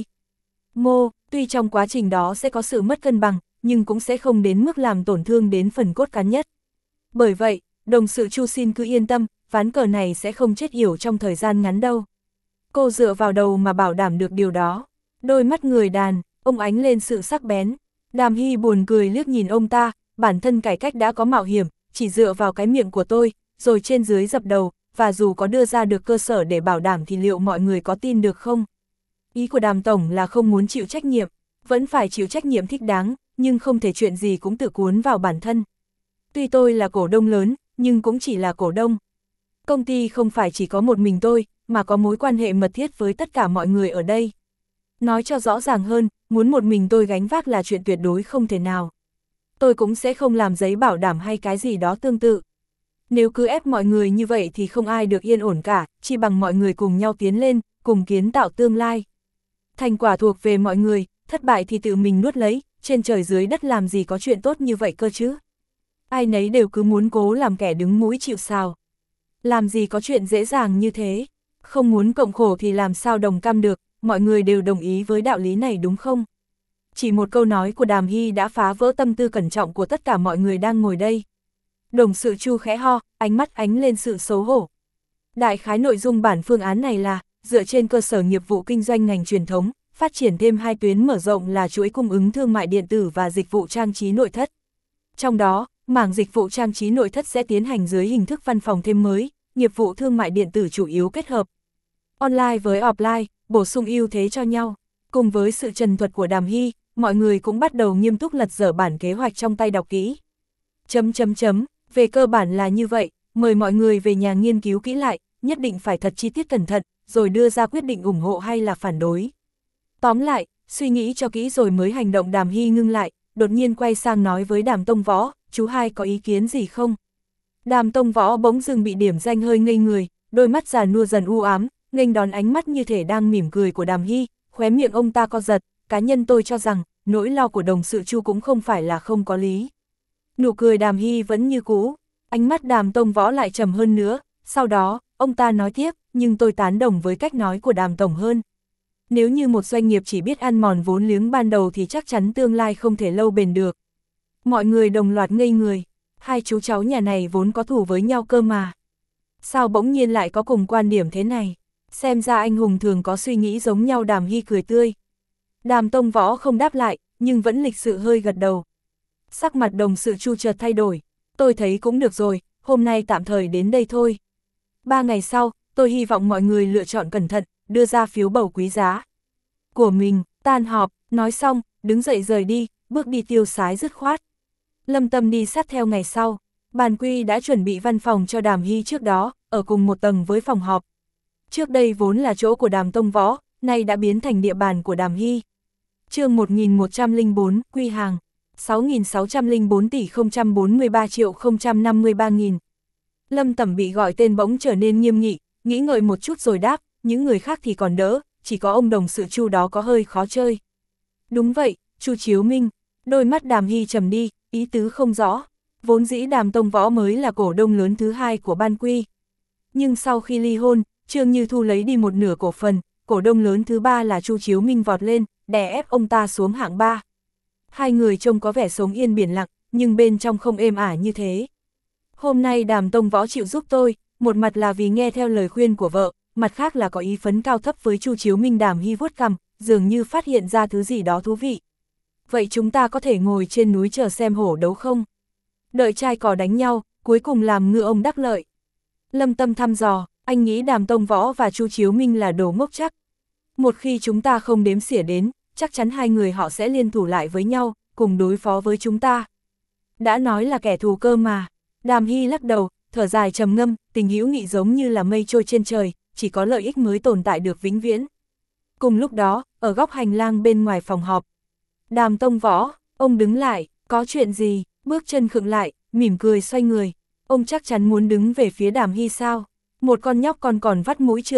Speaker 1: mô, tuy trong quá trình đó sẽ có sự mất cân bằng, nhưng cũng sẽ không đến mức làm tổn thương đến phần cốt cán nhất. Bởi vậy, đồng sự Chu xin cứ yên tâm, ván cờ này sẽ không chết yểu trong thời gian ngắn đâu. Cô dựa vào đầu mà bảo đảm được điều đó. Đôi mắt người đàn, ông ánh lên sự sắc bén. Đàm Hy buồn cười liếc nhìn ông ta, bản thân cải cách đã có mạo hiểm, chỉ dựa vào cái miệng của tôi, rồi trên dưới dập đầu, và dù có đưa ra được cơ sở để bảo đảm thì liệu mọi người có tin được không? Ý của Đàm Tổng là không muốn chịu trách nhiệm, vẫn phải chịu trách nhiệm thích đáng, nhưng không thể chuyện gì cũng tự cuốn vào bản thân. Tuy tôi là cổ đông lớn, nhưng cũng chỉ là cổ đông. Công ty không phải chỉ có một mình tôi, mà có mối quan hệ mật thiết với tất cả mọi người ở đây. Nói cho rõ ràng hơn, muốn một mình tôi gánh vác là chuyện tuyệt đối không thể nào. Tôi cũng sẽ không làm giấy bảo đảm hay cái gì đó tương tự. Nếu cứ ép mọi người như vậy thì không ai được yên ổn cả, chỉ bằng mọi người cùng nhau tiến lên, cùng kiến tạo tương lai. Thành quả thuộc về mọi người, thất bại thì tự mình nuốt lấy, trên trời dưới đất làm gì có chuyện tốt như vậy cơ chứ. Ai nấy đều cứ muốn cố làm kẻ đứng mũi chịu sào. Làm gì có chuyện dễ dàng như thế, không muốn cộng khổ thì làm sao đồng cam được, mọi người đều đồng ý với đạo lý này đúng không? Chỉ một câu nói của Đàm Hy đã phá vỡ tâm tư cẩn trọng của tất cả mọi người đang ngồi đây. Đồng sự Chu khẽ ho, ánh mắt ánh lên sự xấu hổ. Đại khái nội dung bản phương án này là, dựa trên cơ sở nghiệp vụ kinh doanh ngành truyền thống, phát triển thêm hai tuyến mở rộng là chuỗi cung ứng thương mại điện tử và dịch vụ trang trí nội thất. Trong đó, mảng dịch vụ trang trí nội thất sẽ tiến hành dưới hình thức văn phòng thêm mới, nghiệp vụ thương mại điện tử chủ yếu kết hợp online với offline, bổ sung ưu thế cho nhau. Cùng với sự trần thuật của Đàm Hy, mọi người cũng bắt đầu nghiêm túc lật dở bản kế hoạch trong tay đọc kỹ. Chấm chấm chấm, về cơ bản là như vậy, mời mọi người về nhà nghiên cứu kỹ lại, nhất định phải thật chi tiết cẩn thận, rồi đưa ra quyết định ủng hộ hay là phản đối. Tóm lại, suy nghĩ cho kỹ rồi mới hành động. Đàm Hy ngưng lại, đột nhiên quay sang nói với Đàm Tông Võ, chú hai có ý kiến gì không? Đàm Tông Võ bỗng dưng bị điểm danh hơi ngây người, đôi mắt già nua dần u ám, nghênh đón ánh mắt như thể đang mỉm cười của Đàm Hy, khóe miệng ông ta co giật, cá nhân tôi cho rằng, nỗi lo của đồng sự Chu cũng không phải là không có lý. Nụ cười Đàm Hy vẫn như cũ, ánh mắt Đàm Tông Võ lại trầm hơn nữa, sau đó, ông ta nói tiếp, nhưng tôi tán đồng với cách nói của Đàm Tổng hơn. Nếu như một doanh nghiệp chỉ biết ăn mòn vốn liếng ban đầu thì chắc chắn tương lai không thể lâu bền được. Mọi người đồng loạt ngây người, hai chú cháu nhà này vốn có thù với nhau cơ mà. Sao bỗng nhiên lại có cùng quan điểm thế này? Xem ra anh hùng thường có suy nghĩ giống nhau. Đàm Hy cười tươi. Đàm Tông Võ không đáp lại, nhưng vẫn lịch sự hơi gật đầu. Sắc mặt đồng sự Chu chợt thay đổi. Tôi thấy cũng được rồi, hôm nay tạm thời đến đây thôi. Ba ngày sau, tôi hy vọng mọi người lựa chọn cẩn thận, đưa ra phiếu bầu quý giá của mình. Tan họp, nói xong, đứng dậy rời đi, bước đi tiêu sái dứt khoát. Lâm Tâm đi sát theo ngày sau. Bàn Quy đã chuẩn bị văn phòng cho Đàm Hy trước đó, ở cùng một tầng với phòng họp. Trước đây vốn là chỗ của Đàm Tông Võ, nay đã biến thành địa bàn của Đàm Hy. Chương một nghìn một trăm lẻ bốn, quy hàng, sáu nghìn sáu trăm lẻ bốn tỷ không trăm bốn mươi ba triệu không trăm năm mươi ba nghìn. Lâm Tẩm bị gọi tên bỗng trở nên nghiêm nghị, nghĩ ngợi một chút rồi đáp, những người khác thì còn đỡ, chỉ có ông đồng sự Chu đó có hơi khó chơi. Đúng vậy, Chu Chiếu Minh. Đôi mắt Đàm Hy trầm đi, ý tứ không rõ. Vốn dĩ Đàm Tông Võ mới là cổ đông lớn thứ hai của Ban Quy. Nhưng sau khi ly hôn, Trương Như Thu lấy đi một nửa cổ phần, cổ đông lớn thứ ba là Chu Chiếu Minh vọt lên, đè ép ông ta xuống hạng ba. Hai người trông có vẻ sống yên biển lặng, nhưng bên trong không êm ả như thế. Hôm nay Đàm Tông Võ chịu giúp tôi, một mặt là vì nghe theo lời khuyên của vợ, mặt khác là có ý phấn cao thấp với Chu Chiếu Minh. Đàm Hy vuốt cằm, dường như phát hiện ra thứ gì đó thú vị. Vậy chúng ta có thể ngồi trên núi chờ xem hổ đấu không? Đợi trai cò đánh nhau, cuối cùng làm ngựa ông đắc lợi. Lâm Tâm thăm dò, anh nghĩ Đàm Tông Võ và Chu Chiếu Minh là đồ ngốc chắc. Một khi chúng ta không đếm xỉa đến, chắc chắn hai người họ sẽ liên thủ lại với nhau, cùng đối phó với chúng ta. Đã nói là kẻ thù cơ mà. Đàm Hy lắc đầu, thở dài trầm ngâm, tình hữu nghị giống như là mây trôi trên trời, chỉ có lợi ích mới tồn tại được vĩnh viễn. Cùng lúc đó, ở góc hành lang bên ngoài phòng họp, Đàm Tông Võ, ông đứng lại, có chuyện gì? Bước chân khựng lại, mỉm cười xoay người. Ông chắc chắn muốn đứng về phía Đàm Hy sao? Một con nhóc con còn vắt mũi chưa sạch,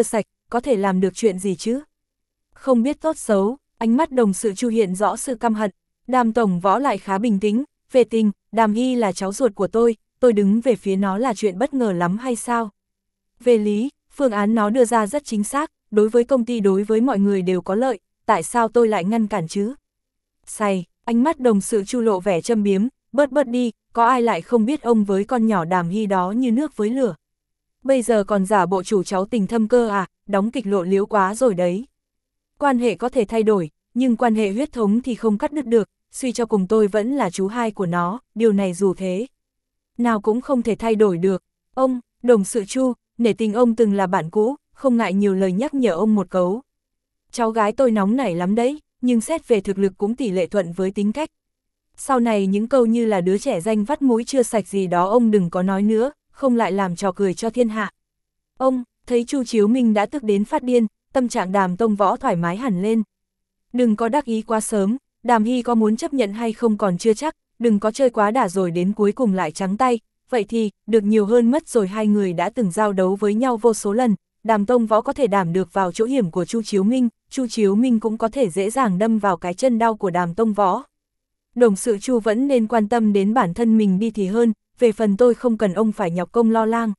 Speaker 1: có thể làm được chuyện gì chứ? Không biết tốt xấu, ánh mắt đồng sự Chu hiện rõ sự căm hận, Đàm tổng võ lại khá bình tĩnh, về tình, Đàm Hy là cháu ruột của tôi, tôi đứng về phía nó là chuyện bất ngờ lắm hay sao? Về lý, phương án nó đưa ra rất chính xác, đối với công ty đối với mọi người đều có lợi, tại sao tôi lại ngăn cản chứ? Sày, ánh mắt đồng sự Chu lộ vẻ châm biếm, bớt bớt đi, có ai lại không biết ông với con nhỏ Đàm Hy đó như nước với lửa. Bây giờ còn giả bộ chủ cháu tình thâm cơ à, đóng kịch lộ liễu quá rồi đấy. Quan hệ có thể thay đổi, nhưng quan hệ huyết thống thì không cắt đứt được, suy cho cùng tôi vẫn là chú hai của nó, điều này dù thế nào cũng không thể thay đổi được. Ông, đồng sự Chu, nể tình ông từng là bạn cũ, không ngại nhiều lời nhắc nhở ông một câu. Cháu gái tôi nóng nảy lắm đấy, nhưng xét về thực lực cũng tỷ lệ thuận với tính cách. Sau này những câu như là đứa trẻ danh vắt mũi chưa sạch gì đó ông đừng có nói nữa, không lại làm trò cười cho thiên hạ. Ông, thấy Chu Chiếu Minh đã tức đến phát điên, tâm trạng Đàm Tông Võ thoải mái hẳn lên. Đừng có đắc ý quá sớm, Đàm Hy có muốn chấp nhận hay không còn chưa chắc, đừng có chơi quá đà rồi đến cuối cùng lại trắng tay, vậy thì, được nhiều hơn mất rồi. Hai người đã từng giao đấu với nhau vô số lần, Đàm Tông Võ có thể đảm được vào chỗ hiểm của Chu Chiếu Minh, Chu Chiếu Minh cũng có thể dễ dàng đâm vào cái chân đau của Đàm Tông Võ. Đồng sự Chu vẫn nên quan tâm đến bản thân mình đi thì hơn, về phần tôi không cần ông phải nhọc công lo lang.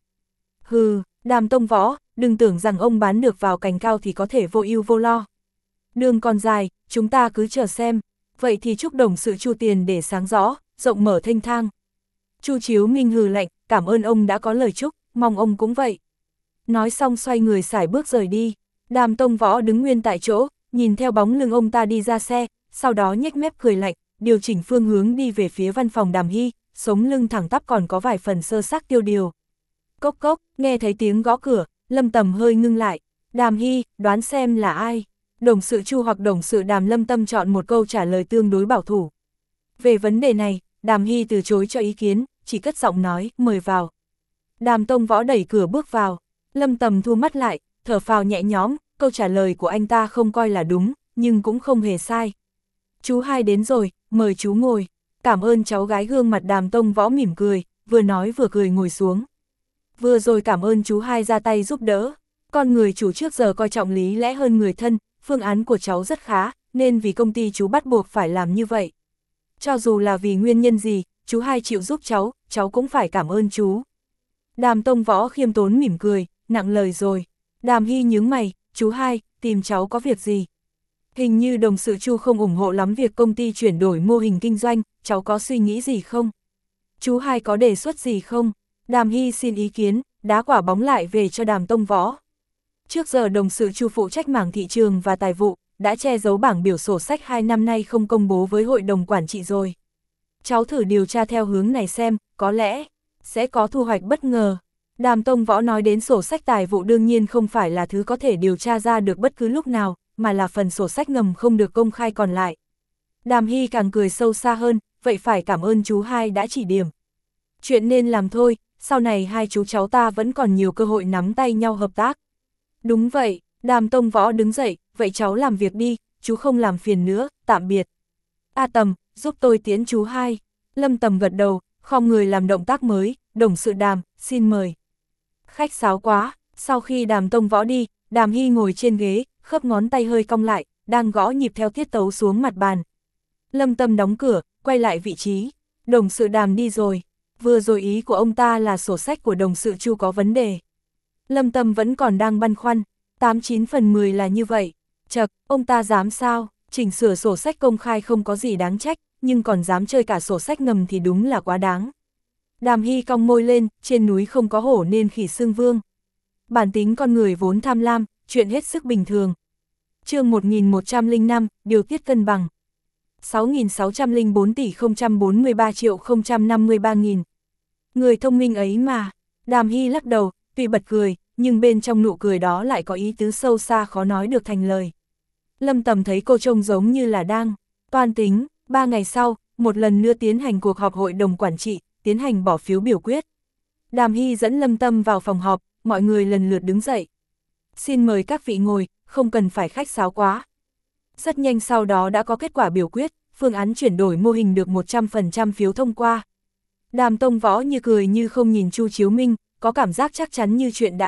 Speaker 1: Hừ, Đàm Tông Võ, đừng tưởng rằng ông bán được vào cành cao thì có thể vô ưu vô lo. Đường còn dài, chúng ta cứ chờ xem, vậy thì chúc đồng sự Chu tiền để sáng rõ, rộng mở thênh thang. Chu Chiếu Minh hừ lạnh, cảm ơn ông đã có lời chúc, mong ông cũng vậy. Nói xong xoay người sải bước rời đi, Đàm Tông Võ đứng nguyên tại chỗ, nhìn theo bóng lưng ông ta đi ra xe, sau đó nhếch mép cười lạnh, điều chỉnh phương hướng đi về phía văn phòng Đàm Hy, sống lưng thẳng tắp còn có vài phần sơ xác tiêu điều. Cốc cốc, nghe thấy tiếng gõ cửa, Lâm Tầm hơi ngưng lại, Đàm Hy, đoán xem là ai? Đồng sự Chu hoặc đồng sự Đàm? Lâm Tâm chọn một câu trả lời tương đối bảo thủ. Về vấn đề này, Đàm Hy từ chối cho ý kiến, chỉ cất giọng nói, mời vào. Đàm Tông Võ đẩy cửa bước vào, Lâm Tầm thu mắt lại, thở phào nhẹ nhõm, câu trả lời của anh ta không coi là đúng, nhưng cũng không hề sai. Chú hai đến rồi, mời chú ngồi. Cảm ơn cháu gái. Gương mặt Đàm Tông Võ mỉm cười, vừa nói vừa cười ngồi xuống. Vừa rồi cảm ơn chú hai ra tay giúp đỡ. Con người chủ trước giờ coi trọng lý lẽ hơn người thân, phương án của cháu rất khá, nên vì công ty chú bắt buộc phải làm như vậy. Cho dù là vì nguyên nhân gì, chú hai chịu giúp cháu, cháu cũng phải cảm ơn chú. Đàm Tông Võ khiêm tốn mỉm cười, nặng lời rồi. Đàm Hy nhướng mày, chú hai, tìm cháu có việc gì? Hình như đồng sự Chu không ủng hộ lắm việc công ty chuyển đổi mô hình kinh doanh, cháu có suy nghĩ gì không? Chú hai có đề xuất gì không? Đàm Hy xin ý kiến, đá quả bóng lại về cho Đàm Tông Võ. Trước giờ đồng sự Chu phụ trách mảng thị trường và tài vụ, đã che giấu bảng biểu sổ sách hai năm nay không công bố với hội đồng quản trị rồi. Cháu thử điều tra theo hướng này xem, có lẽ sẽ có thu hoạch bất ngờ. Đàm Tông Võ nói đến sổ sách tài vụ đương nhiên không phải là thứ có thể điều tra ra được bất cứ lúc nào, mà là phần sổ sách ngầm không được công khai còn lại. Đàm Hy càng cười sâu xa hơn, vậy phải cảm ơn chú hai đã chỉ điểm. Chuyện nên làm thôi, sau này hai chú cháu ta vẫn còn nhiều cơ hội nắm tay nhau hợp tác. Đúng vậy, Đàm Tông Võ đứng dậy, vậy cháu làm việc đi, chú không làm phiền nữa, tạm biệt. A Tầm, giúp tôi tiễn chú hai. Lâm Tầm gật đầu, khom người làm động tác mới, đồng sự Đàm, xin mời. Khách sáo quá, sau khi Đàm Tông Võ đi, Đàm Hy ngồi trên ghế, khớp ngón tay hơi cong lại, đang gõ nhịp theo tiết tấu xuống mặt bàn. Lâm Tâm đóng cửa, quay lại vị trí. Đồng sự Đàm đi rồi. Vừa rồi ý của ông ta là sổ sách của đồng sự Chu có vấn đề. Lâm Tâm vẫn còn đang băn khoăn, tám chín phần mười là như vậy. Chậc, ông ta dám sao? Chỉnh sửa sổ sách công khai không có gì đáng trách, nhưng còn dám chơi cả sổ sách ngầm thì đúng là quá đáng. Đàm Hy cong môi lên, trên núi không có hổ nên khỉ xương vương. Bản tính con người vốn tham lam, chuyện hết sức bình thường. Chương một nghìn một trăm lẻ năm, điều tiết cân bằng. sáu nghìn sáu trăm lẻ bốn tỷ không trăm bốn mươi ba triệu không trăm năm mươi ba nghìn. Người thông minh ấy mà. Đàm Hy lắc đầu, tuy bật cười, nhưng bên trong nụ cười đó lại có ý tứ sâu xa khó nói được thành lời. Lâm Tầm thấy cô trông giống như là đang toan tính. Ba ngày sau, một lần nữa tiến hành cuộc họp hội đồng quản trị, tiến hành bỏ phiếu biểu quyết. Đàm Hy dẫn Lâm Tâm vào phòng họp, mọi người lần lượt đứng dậy. Xin mời các vị ngồi, không cần phải khách sáo quá. Rất nhanh sau đó đã có kết quả biểu quyết, phương án chuyển đổi mô hình được một trăm phần trăm phiếu thông qua. Đàm Tông Võ như cười như không nhìn Chu Chiếu Minh, có cảm giác chắc chắn như chuyện đã thành,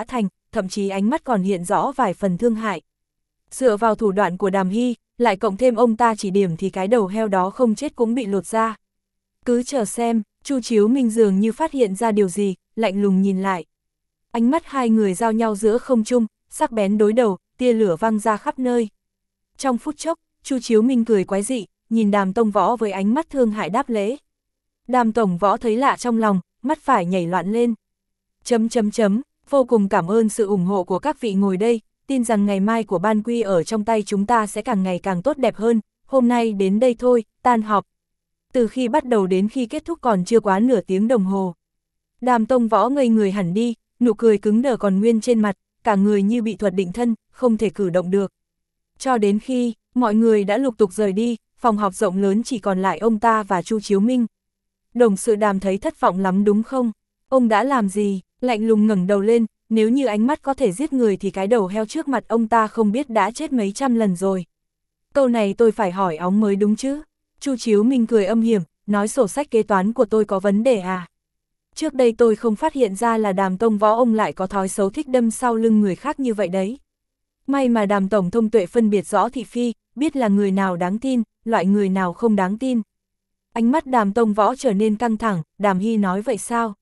Speaker 1: thậm chí ánh mắt còn hiện rõ vài phần thương hại. Dựa vào thủ đoạn của Đàm Hy, lại cộng thêm ông ta chỉ điểm thì cái đầu heo đó không chết cũng bị lột ra. Cứ chờ xem, Chu Chiếu Minh dường như phát hiện ra điều gì, lạnh lùng nhìn lại. Ánh mắt hai người giao nhau giữa không trung, sắc bén đối đầu, tia lửa văng ra khắp nơi. Trong phút chốc, Chu Chiếu Minh cười quái dị, nhìn Đàm Tông Võ với ánh mắt thương hại đáp lễ. Đàm Tổng Võ thấy lạ trong lòng, mắt phải nhảy loạn lên. Chấm chấm chấm, vô cùng cảm ơn sự ủng hộ của các vị ngồi đây, tin rằng ngày mai của ban quy ở trong tay chúng ta sẽ càng ngày càng tốt đẹp hơn, hôm nay đến đây thôi, tan họp. Từ khi bắt đầu đến khi kết thúc còn chưa quá nửa tiếng đồng hồ. Đàm Tông Võ ngây người hẳn đi, nụ cười cứng đờ còn nguyên trên mặt, cả người như bị thuật định thân, không thể cử động được. Cho đến khi, mọi người đã lục tục rời đi, phòng họp rộng lớn chỉ còn lại ông ta và Chu Chiếu Minh. Đồng sự Đàm thấy thất vọng lắm đúng không? Ông đã làm gì? Lạnh lùng ngẩng đầu lên, nếu như ánh mắt có thể giết người thì cái đầu heo trước mặt ông ta không biết đã chết mấy trăm lần rồi. Câu này tôi phải hỏi óng mới đúng chứ? Chu Chiếu Minh cười âm hiểm, nói sổ sách kế toán của tôi có vấn đề à? Trước đây tôi không phát hiện ra là Đàm Tông Võ ông lại có thói xấu thích đâm sau lưng người khác như vậy đấy. May mà Đàm Tổng thông tuệ phân biệt rõ thị phi, biết là người nào đáng tin, loại người nào không đáng tin. Ánh mắt Đàm Tông Võ trở nên căng thẳng, Đàm Hy nói vậy sao?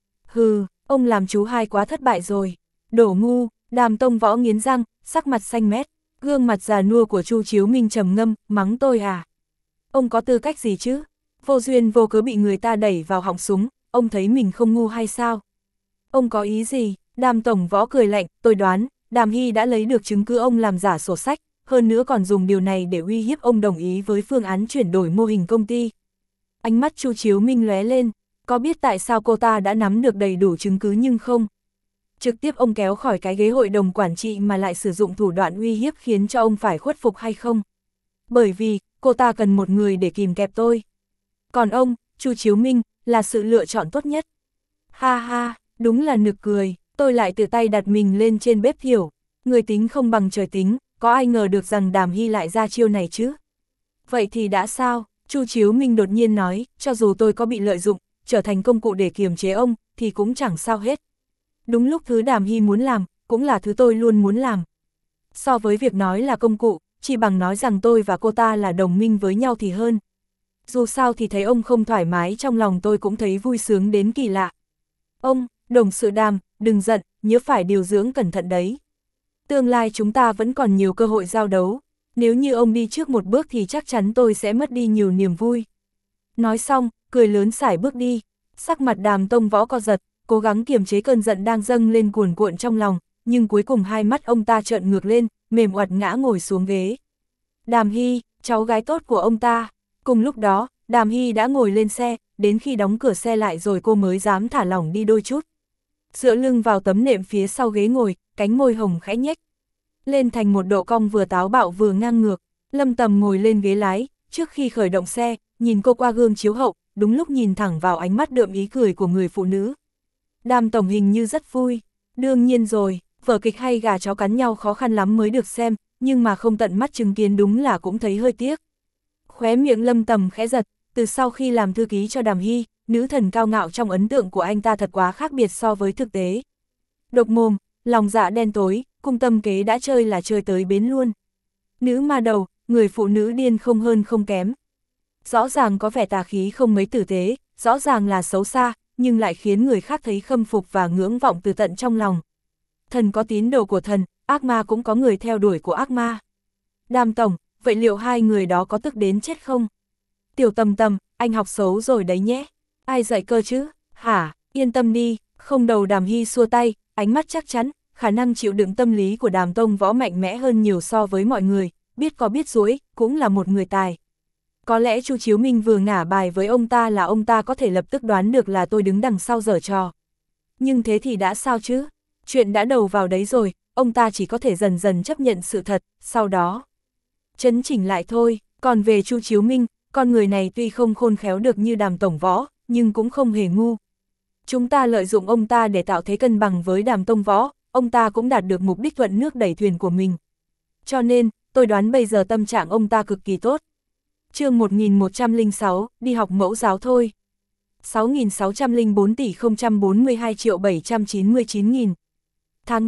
Speaker 1: Hừ, ông làm chú hai quá thất bại rồi. Đổ ngu, Đàm Tông Võ nghiến răng, sắc mặt xanh mét, gương mặt già nua của Chu Chiếu Minh trầm ngâm, mắng tôi à? Ông có tư cách gì chứ? Vô duyên vô cớ bị người ta đẩy vào họng súng, ông thấy mình không ngu hay sao? Ông có ý gì? Đàm Tổng Võ cười lạnh, tôi đoán, Đàm Hy đã lấy được chứng cứ ông làm giả sổ sách, hơn nữa còn dùng điều này để uy hiếp ông đồng ý với phương án chuyển đổi mô hình công ty. Ánh mắt Chu Chiếu Minh lóe lên, có biết tại sao cô ta đã nắm được đầy đủ chứng cứ nhưng không? Trực tiếp ông kéo khỏi cái ghế hội đồng quản trị mà lại sử dụng thủ đoạn uy hiếp khiến cho ông phải khuất phục hay không? Bởi vì, cô ta cần một người để kìm kẹp tôi. Còn ông, Chu Chiếu Minh, là sự lựa chọn tốt nhất. Ha ha, đúng là nực cười, tôi lại tự tay đặt mình lên trên bếp thiểu. Người tính không bằng trời tính, có ai ngờ được rằng Đàm Hy lại ra chiêu này chứ? Vậy thì đã sao? Chu Chiếu Minh đột nhiên nói, cho dù tôi có bị lợi dụng, trở thành công cụ để kiềm chế ông, thì cũng chẳng sao hết. Đúng lúc thứ Đàm Hy muốn làm, cũng là thứ tôi luôn muốn làm. So với việc nói là công cụ, chỉ bằng nói rằng tôi và cô ta là đồng minh với nhau thì hơn. Dù sao thì thấy ông không thoải mái trong lòng tôi cũng thấy vui sướng đến kỳ lạ. Ông, đồng sự Đàm, đừng giận, nhớ phải điều dưỡng cẩn thận đấy. Tương lai chúng ta vẫn còn nhiều cơ hội giao đấu. Nếu như ông đi trước một bước thì chắc chắn tôi sẽ mất đi nhiều niềm vui. Nói xong, cười lớn sải bước đi. Sắc mặt Đàm Tông Võ co giật, cố gắng kiềm chế cơn giận đang dâng lên cuồn cuộn trong lòng, nhưng cuối cùng hai mắt ông ta trợn ngược lên, mềm oặt ngã ngồi xuống ghế. Đàm Hy, cháu gái tốt của ông ta. Cùng lúc đó, Đàm Hy đã ngồi lên xe, đến khi đóng cửa xe lại rồi cô mới dám thả lỏng đi đôi chút. Dựa lưng vào tấm nệm phía sau ghế ngồi, cánh môi hồng khẽ nhếch lên thành một độ cong vừa táo bạo vừa ngang ngược. Lâm Tầm ngồi lên ghế lái, trước khi khởi động xe, nhìn cô qua gương chiếu hậu, đúng lúc nhìn thẳng vào ánh mắt đượm ý cười của người phụ nữ. Đàm tổng hình như rất vui. Đương nhiên rồi, vở kịch hay gà chó cắn nhau khó khăn lắm mới được xem, nhưng mà không tận mắt chứng kiến đúng là cũng thấy hơi tiếc. Khóe miệng Lâm Tầm khẽ giật, từ sau khi làm thư ký cho Đàm Hy, nữ thần cao ngạo trong ấn tượng của anh ta thật quá khác biệt so với thực tế. Độc mồm, lòng dạ đen tối, cung tâm kế đã chơi là chơi tới bến luôn. Nữ ma đầu, người phụ nữ điên không hơn không kém. Rõ ràng có vẻ tà khí không mấy tử tế, rõ ràng là xấu xa, nhưng lại khiến người khác thấy khâm phục và ngưỡng vọng từ tận trong lòng. Thần có tín đồ của thần, ác ma cũng có người theo đuổi của ác ma. Đàm tổng, vậy liệu hai người đó có tức đến chết không? Tiểu Tầm Tầm, anh học xấu rồi đấy nhé. Ai dạy cơ chứ? Hả, yên tâm đi, không đầu. Đàm Hy xua tay, ánh mắt chắc chắn, khả năng chịu đựng tâm lý của Đàm Tông Võ mạnh mẽ hơn nhiều so với mọi người, biết có biết dối, cũng là một người tài. Có lẽ Chu Chiếu Minh vừa ngả bài với ông ta là ông ta có thể lập tức đoán được là tôi đứng đằng sau giở trò. Nhưng thế thì đã sao chứ? Chuyện đã đầu vào đấy rồi, ông ta chỉ có thể dần dần chấp nhận sự thật, sau đó chấn chỉnh lại thôi. Còn về Chu Chiếu Minh, con người này tuy không khôn khéo được như Đàm Tổng Võ, nhưng cũng không hề ngu. Chúng ta lợi dụng ông ta để tạo thế cân bằng với Đàm Tông Võ, ông ta cũng đạt được mục đích thuận nước đẩy thuyền của mình. Cho nên, tôi đoán bây giờ tâm trạng ông ta cực kỳ tốt. Chương một nghìn một trăm lẻ sáu, đi học mẫu giáo thôi. sáu nghìn sáu trăm lẻ bốn tỷ không trăm bốn mươi hai triệu bảy trăm chín mươi chín nghìn. Tháng trước,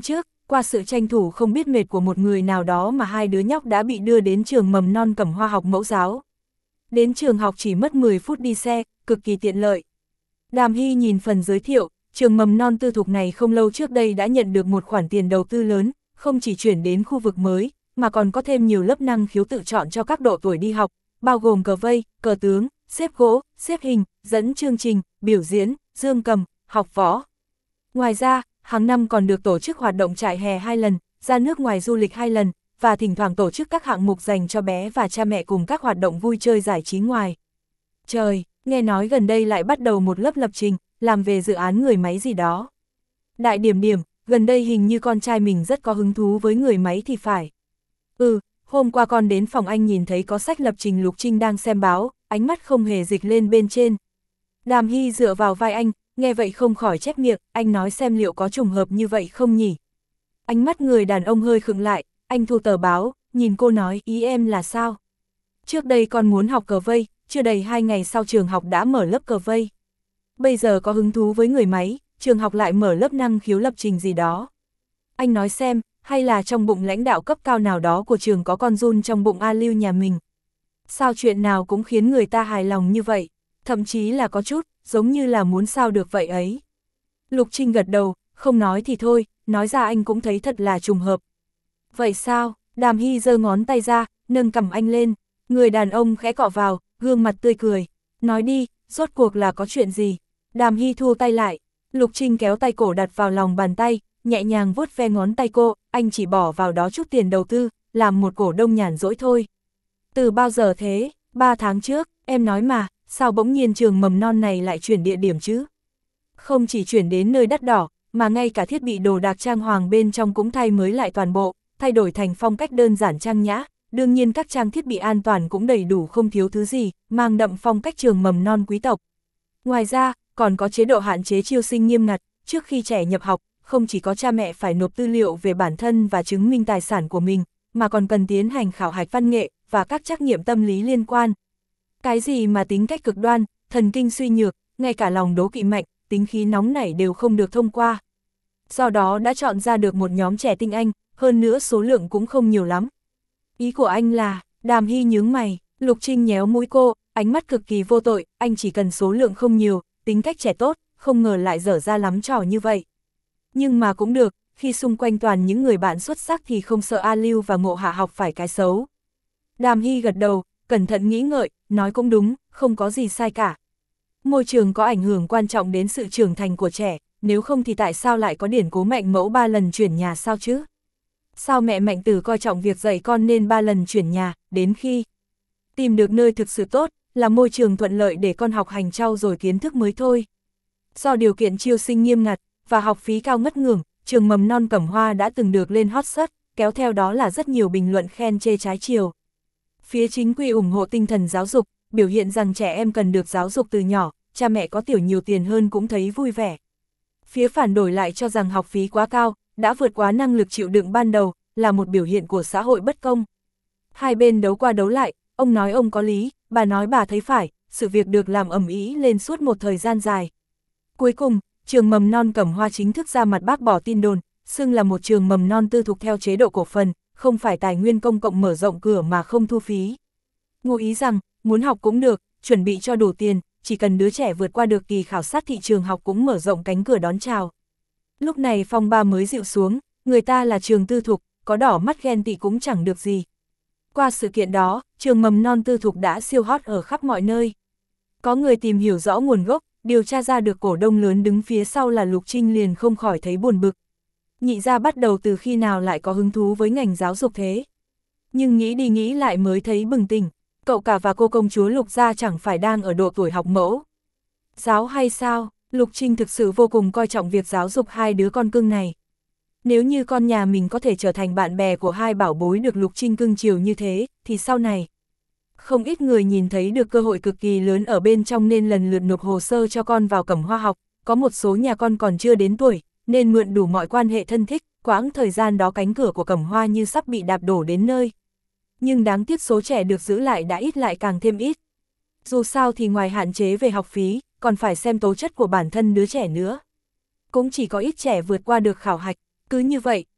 Speaker 1: qua sự tranh thủ không biết mệt của một người nào đó mà hai đứa nhóc đã bị đưa đến trường mầm non Cẩm Hoa học mẫu giáo. Đến trường học chỉ mất mười phút đi xe, cực kỳ tiện lợi. Đàm Hy nhìn phần giới thiệu, trường mầm non tư thục này không lâu trước đây đã nhận được một khoản tiền đầu tư lớn, không chỉ chuyển đến khu vực mới, mà còn có thêm nhiều lớp năng khiếu tự chọn cho các độ tuổi đi học, bao gồm cờ vây, cờ tướng, xếp gỗ, xếp hình, dẫn chương trình, biểu diễn, dương cầm, học võ. Ngoài ra, hàng năm còn được tổ chức hoạt động trại hè hai lần, ra nước ngoài du lịch hai lần, và thỉnh thoảng tổ chức các hạng mục dành cho bé và cha mẹ cùng các hoạt động vui chơi giải trí ngoài. Trời, nghe nói gần đây lại bắt đầu một lớp lập trình, làm về dự án người máy gì đó. Đại điểm điểm, gần đây hình như con trai mình rất có hứng thú với người máy thì phải. Ừ, hôm qua con đến phòng anh nhìn thấy có sách lập trình. Lục Trinh đang xem báo, ánh mắt không hề dịch lên bên trên. Đàm Hy dựa vào vai anh, nghe vậy không khỏi chép miệng, anh nói xem liệu có trùng hợp như vậy không nhỉ? Ánh mắt người đàn ông hơi khựng lại, anh thu tờ báo, nhìn cô nói, ý em là sao? Trước đây con muốn học cờ vây, chưa đầy hai ngày sau trường học đã mở lớp cờ vây. Bây giờ có hứng thú với người máy, trường học lại mở lớp năng khiếu lập trình gì đó. Anh nói xem, hay là trong bụng lãnh đạo cấp cao nào đó của trường có con giun trong bụng A Lưu nhà mình? Sao chuyện nào cũng khiến người ta hài lòng như vậy, thậm chí là có chút, giống như là muốn sao được vậy ấy. Lục Trinh gật đầu, không nói thì thôi, nói ra anh cũng thấy thật là trùng hợp. Vậy sao? Đàm Hy giơ ngón tay ra, nâng cằm anh lên, người đàn ông khẽ cọ vào, gương mặt tươi cười. Nói đi, rốt cuộc là có chuyện gì? Đàm Hy thu tay lại, Lục Trinh kéo tay cổ đặt vào lòng bàn tay, nhẹ nhàng vuốt ve ngón tay cô, anh chỉ bỏ vào đó chút tiền đầu tư, làm một cổ đông nhàn rỗi thôi. Từ bao giờ thế? Ba tháng trước, em nói mà, sao bỗng nhiên trường mầm non này lại chuyển địa điểm chứ? Không chỉ chuyển đến nơi đắt đỏ, mà ngay cả thiết bị đồ đạc trang hoàng bên trong cũng thay mới lại toàn bộ, thay đổi thành phong cách đơn giản trang nhã, đương nhiên các trang thiết bị an toàn cũng đầy đủ không thiếu thứ gì, mang đậm phong cách trường mầm non quý tộc. Ngoài ra, còn có chế độ hạn chế chiêu sinh nghiêm ngặt, trước khi trẻ nhập học, không chỉ có cha mẹ phải nộp tư liệu về bản thân và chứng minh tài sản của mình, mà còn cần tiến hành khảo hạch văn nghệ và các trắc nghiệm tâm lý liên quan. Cái gì mà tính cách cực đoan, thần kinh suy nhược, ngay cả lòng đố kỵ mạnh, tính khí nóng nảy đều không được thông qua. Do đó đã chọn ra được một nhóm trẻ tinh anh, hơn nữa số lượng cũng không nhiều lắm. Ý của anh là, Đàm Hy nhướng mày, Lục Trinh nhéo mũi cô, ánh mắt cực kỳ vô tội, anh chỉ cần số lượng không nhiều, tính cách trẻ tốt, không ngờ lại dở ra lắm trò như vậy. Nhưng mà cũng được, khi xung quanh toàn những người bạn xuất sắc thì không sợ A Lưu và Ngộ Hạ học phải cái xấu. Đàm Hy gật đầu, cẩn thận nghĩ ngợi, nói cũng đúng, không có gì sai cả. Môi trường có ảnh hưởng quan trọng đến sự trưởng thành của trẻ, nếu không thì tại sao lại có điển cố Mạnh Mẫu ba lần chuyển nhà sao chứ? Sao mẹ Mạnh Tử coi trọng việc dạy con nên ba lần chuyển nhà, đến khi tìm được nơi thực sự tốt, là môi trường thuận lợi để con học hành trau dồi kiến thức mới thôi. Do điều kiện chiêu sinh nghiêm ngặt, và học phí cao ngất ngưởng, trường mầm non Cẩm Hoa đã từng được lên hot search, kéo theo đó là rất nhiều bình luận khen chê trái chiều. Phía chính quy ủng hộ tinh thần giáo dục, biểu hiện rằng trẻ em cần được giáo dục từ nhỏ, cha mẹ có tiểu nhiều tiền hơn cũng thấy vui vẻ. Phía phản đổi lại cho rằng học phí quá cao, đã vượt quá năng lực chịu đựng ban đầu, là một biểu hiện của xã hội bất công. Hai bên đấu qua đấu lại, ông nói ông có lý, bà nói bà thấy phải, sự việc được làm ầm ĩ lên suốt một thời gian dài. Cuối cùng, trường mầm non Cẩm Hoa chính thức ra mặt bác bỏ tin đồn, xưng là một trường mầm non tư thục theo chế độ cổ phần, không phải tài nguyên công cộng mở rộng cửa mà không thu phí. Ngụ ý rằng, muốn học cũng được, chuẩn bị cho đủ tiền, chỉ cần đứa trẻ vượt qua được kỳ khảo sát thị trường học cũng mở rộng cánh cửa đón chào. Lúc này phong ba mới dịu xuống, người ta là trường tư thục, có đỏ mắt ghen tị cũng chẳng được gì. Qua sự kiện đó, trường mầm non tư thục đã siêu hot ở khắp mọi nơi. Có người tìm hiểu rõ nguồn gốc, điều tra ra được cổ đông lớn đứng phía sau là Lục Trinh liền không khỏi thấy buồn bực. Nhị ra bắt đầu từ khi nào lại có hứng thú với ngành giáo dục thế? Nhưng nghĩ đi nghĩ lại mới thấy bừng tỉnh, cậu cả và cô công chúa Lục gia chẳng phải đang ở độ tuổi học mẫu giáo hay sao? Lục Trinh thực sự vô cùng coi trọng việc giáo dục hai đứa con cưng này. Nếu như con nhà mình có thể trở thành bạn bè của hai bảo bối được Lục Trinh cưng chiều như thế, thì sau này, không ít người nhìn thấy được cơ hội cực kỳ lớn ở bên trong nên lần lượt nộp hồ sơ cho con vào Cẩm Hoa học, có một số nhà con còn chưa đến tuổi, nên mượn đủ mọi quan hệ thân thích, quãng thời gian đó cánh cửa của Cẩm Hoa như sắp bị đạp đổ đến nơi. Nhưng đáng tiếc số trẻ được giữ lại đã ít lại càng thêm ít. Dù sao thì ngoài hạn chế về học phí, còn phải xem tố chất của bản thân đứa trẻ nữa. Cũng chỉ có ít trẻ vượt qua được khảo hạch, cứ như vậy,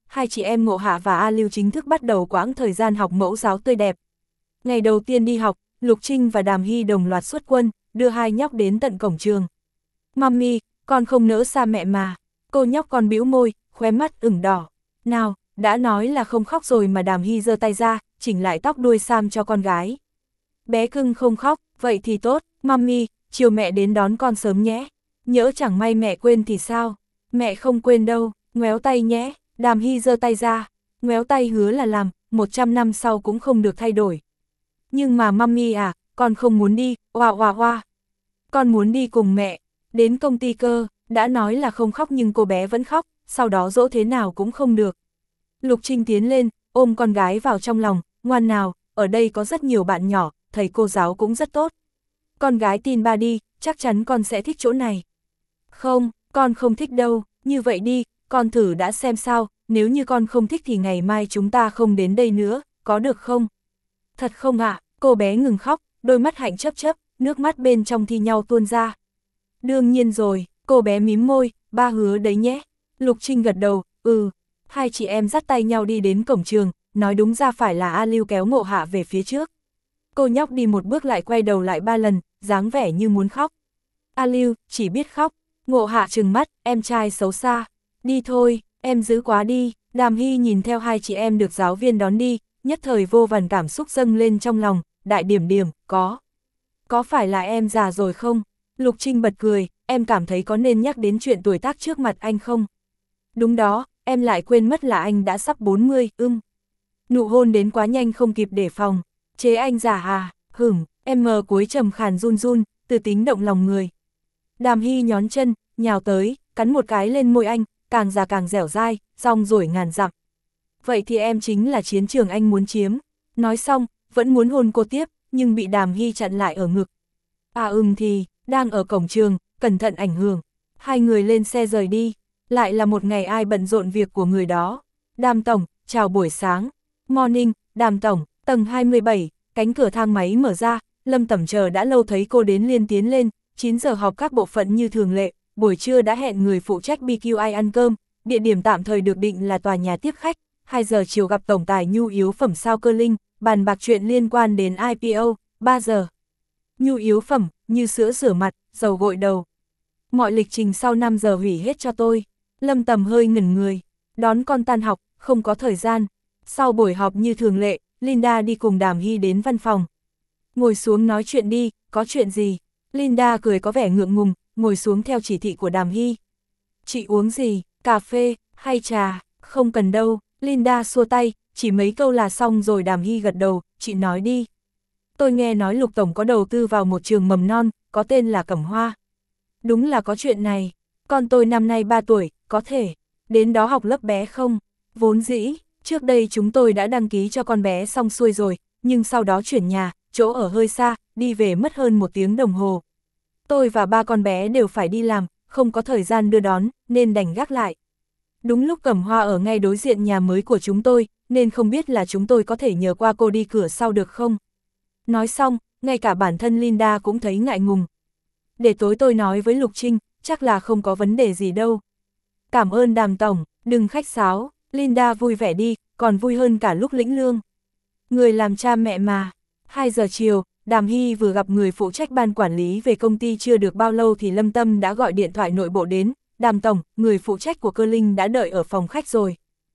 Speaker 1: hai chị em Ngộ Hạ và A Lưu chính thức bắt đầu quãng thời gian học mẫu giáo tươi đẹp. Ngày đầu tiên đi học, Lục Trinh và Đàm Hy đồng loạt xuất quân, đưa hai nhóc đến tận cổng trường. Mami, con không nỡ xa mẹ mà. Cô nhóc còn bĩu môi, khóe mắt ửng đỏ. Nào, đã nói là không khóc rồi mà. Đàm Hy giơ tay ra, chỉnh lại tóc đuôi sam cho con gái. Bé cưng không khóc, vậy thì tốt. Mami, chiều mẹ đến đón con sớm nhé. Nhỡ chẳng may mẹ quên thì sao? Mẹ không quên đâu, ngoéo tay nhé. Đàm Hy giơ tay ra, ngoéo tay hứa là làm, một trăm năm sau cũng không được thay đổi. Nhưng mà mami à, con không muốn đi, oa oa oa. Con muốn đi cùng mẹ, đến công ty cơ, đã nói là không khóc nhưng cô bé vẫn khóc, sau đó dỗ thế nào cũng không được. Lục Trinh tiến lên, ôm con gái vào trong lòng, ngoan nào, ở đây có rất nhiều bạn nhỏ, thầy cô giáo cũng rất tốt. Con gái tin ba đi, chắc chắn con sẽ thích chỗ này. Không, con không thích đâu, như vậy đi, con thử đã xem sao, nếu như con không thích thì ngày mai chúng ta không đến đây nữa, có được không? Thật không ạ? À? Cô bé ngừng khóc, đôi mắt hạnh chớp chớp, nước mắt bên trong thi nhau tuôn ra. Đương nhiên rồi, cô bé mím môi, ba hứa đấy nhé. Lục Trinh gật đầu, ừ. Hai chị em dắt tay nhau đi đến cổng trường, nói đúng ra phải là A Lưu kéo Ngộ Hạ về phía trước. Cô nhóc đi một bước lại quay đầu lại ba lần, dáng vẻ như muốn khóc. A Lưu, chỉ biết khóc. Ngộ Hạ trừng mắt, em trai xấu xa. Đi thôi, em giữ quá đi. Đàm Hy nhìn theo hai chị em được giáo viên đón đi, nhất thời vô vàn cảm xúc dâng lên trong lòng. Đại điểm điểm, có. Có phải là em già rồi không? Lục Trinh bật cười, em cảm thấy có nên nhắc đến chuyện tuổi tác trước mặt anh không? Đúng đó, em lại quên mất là anh đã sắp bốn mươi, ưm. Nụ hôn đến quá nhanh không kịp đề phòng. Chế anh già à, hửng, em mờ cuối trầm khàn run run, từ tính động lòng người. Đàm Hy nhón chân, nhào tới, cắn một cái lên môi anh, càng già càng dẻo dai, rong ruổi ngàn dặm. Vậy thì em chính là chiến trường anh muốn chiếm. Nói xong, vẫn muốn hôn cô tiếp, nhưng bị Đàm Hy chặn lại ở ngực. À ừm thì, đang ở cổng trường, cẩn thận ảnh hưởng. Hai người lên xe rời đi, lại là một ngày ai bận rộn việc của người đó. Đàm tổng, chào buổi sáng. Morning, Đàm tổng, tầng hai mươi bảy, cánh cửa thang máy mở ra, Lâm Tẩm chờ đã lâu thấy cô đến liền tiến lên, chín giờ họp các bộ phận như thường lệ, buổi trưa đã hẹn người phụ trách bê quy i ăn cơm, địa điểm tạm thời được định là tòa nhà tiếp khách, hai giờ chiều gặp tổng tài nhu yếu phẩm Sao Cơ Linh, bàn bạc chuyện liên quan đến i pê o, ba giờ. Nhu yếu phẩm, như sữa rửa mặt, dầu gội đầu. Mọi lịch trình sau năm giờ hủy hết cho tôi. Lâm Tầm hơi ngẩn người, đón con tan học, không có thời gian. Sau buổi họp như thường lệ, Linda đi cùng Đàm Hy đến văn phòng. Ngồi xuống nói chuyện đi, có chuyện gì? Linda cười có vẻ ngượng ngùng, ngồi xuống theo chỉ thị của Đàm Hy. Chị uống gì, cà phê, hay trà? Không cần đâu, Linda xua tay, chỉ mấy câu là xong rồi. Đàm Hy gật đầu, chị nói đi. Tôi nghe nói Lục Tổng có đầu tư vào một trường mầm non, có tên là Cẩm Hoa. Đúng là có chuyện này, con tôi năm nay ba tuổi, có thể đến đó học lớp bé không? Vốn dĩ, trước đây chúng tôi đã đăng ký cho con bé xong xuôi rồi, nhưng sau đó chuyển nhà, chỗ ở hơi xa, đi về mất hơn một tiếng đồng hồ. Tôi và ba con bé đều phải đi làm, không có thời gian đưa đón, nên đành gác lại. Đúng lúc Cẩm Hoa ở ngay đối diện nhà mới của chúng tôi, nên không biết là chúng tôi có thể nhờ qua cô đi cửa sau được không? Nói xong, ngay cả bản thân Linda cũng thấy ngại ngùng. Để tối tôi nói với Lục Trinh, chắc là không có vấn đề gì đâu. Cảm ơn Đàm tổng, đừng khách sáo. Linda vui vẻ đi, còn vui hơn cả lúc lĩnh lương. Người làm cha mẹ mà. hai giờ chiều, Đàm Hy vừa gặp người phụ trách ban quản lý về công ty chưa được bao lâu thì Lâm Tâm đã gọi điện thoại nội bộ đến. Đàm tổng, người phụ trách của Cơ Linh đã đợi ở phòng khách rồi.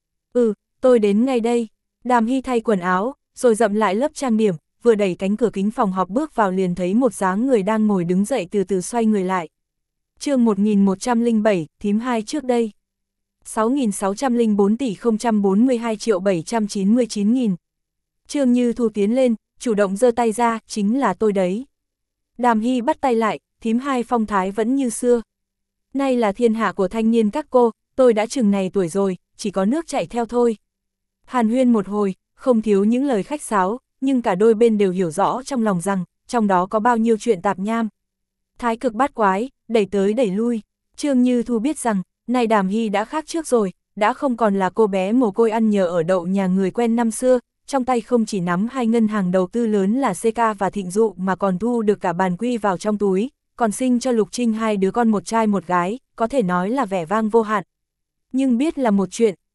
Speaker 1: Ừ, tôi đến ngay đây. Đàm Hy thay quần áo, rồi dậm lại lớp trang điểm, vừa đẩy cánh cửa kính phòng họp bước vào liền thấy một dáng người đang ngồi đứng dậy từ từ xoay người lại. Chương một nghìn một trăm lẻ bảy, thím hai trước đây. sáu nghìn sáu trăm lẻ bốn tỷ không trăm bốn mươi hai triệu bảy trăm chín mươi chín nghìn. Trương Như Thu tiến lên, chủ động giơ tay ra, chính là tôi đấy. Đàm Hy bắt tay lại, thím hai phong thái vẫn như xưa. Nay là thiên hạ của thanh niên các cô, tôi đã chừng này tuổi rồi, chỉ có nước chạy theo thôi. Hàn huyên một hồi, không thiếu những lời khách sáo, nhưng cả đôi bên đều hiểu rõ trong lòng rằng, trong đó có bao nhiêu chuyện tạp nham. Thái cực bát quái, đẩy tới đẩy lui. Trương Như Thu biết rằng, nay Đàm Hy đã khác trước rồi, đã không còn là cô bé mồ côi ăn nhờ ở đậu nhà người quen năm xưa, trong tay không chỉ nắm hai ngân hàng đầu tư lớn là xê ca và Thịnh Dụ mà còn thu được cả bàn quy vào trong túi, còn sinh cho Lục Trinh hai đứa con một trai một gái, có thể nói là vẻ vang vô hạn. Nhưng biết là một chuyện,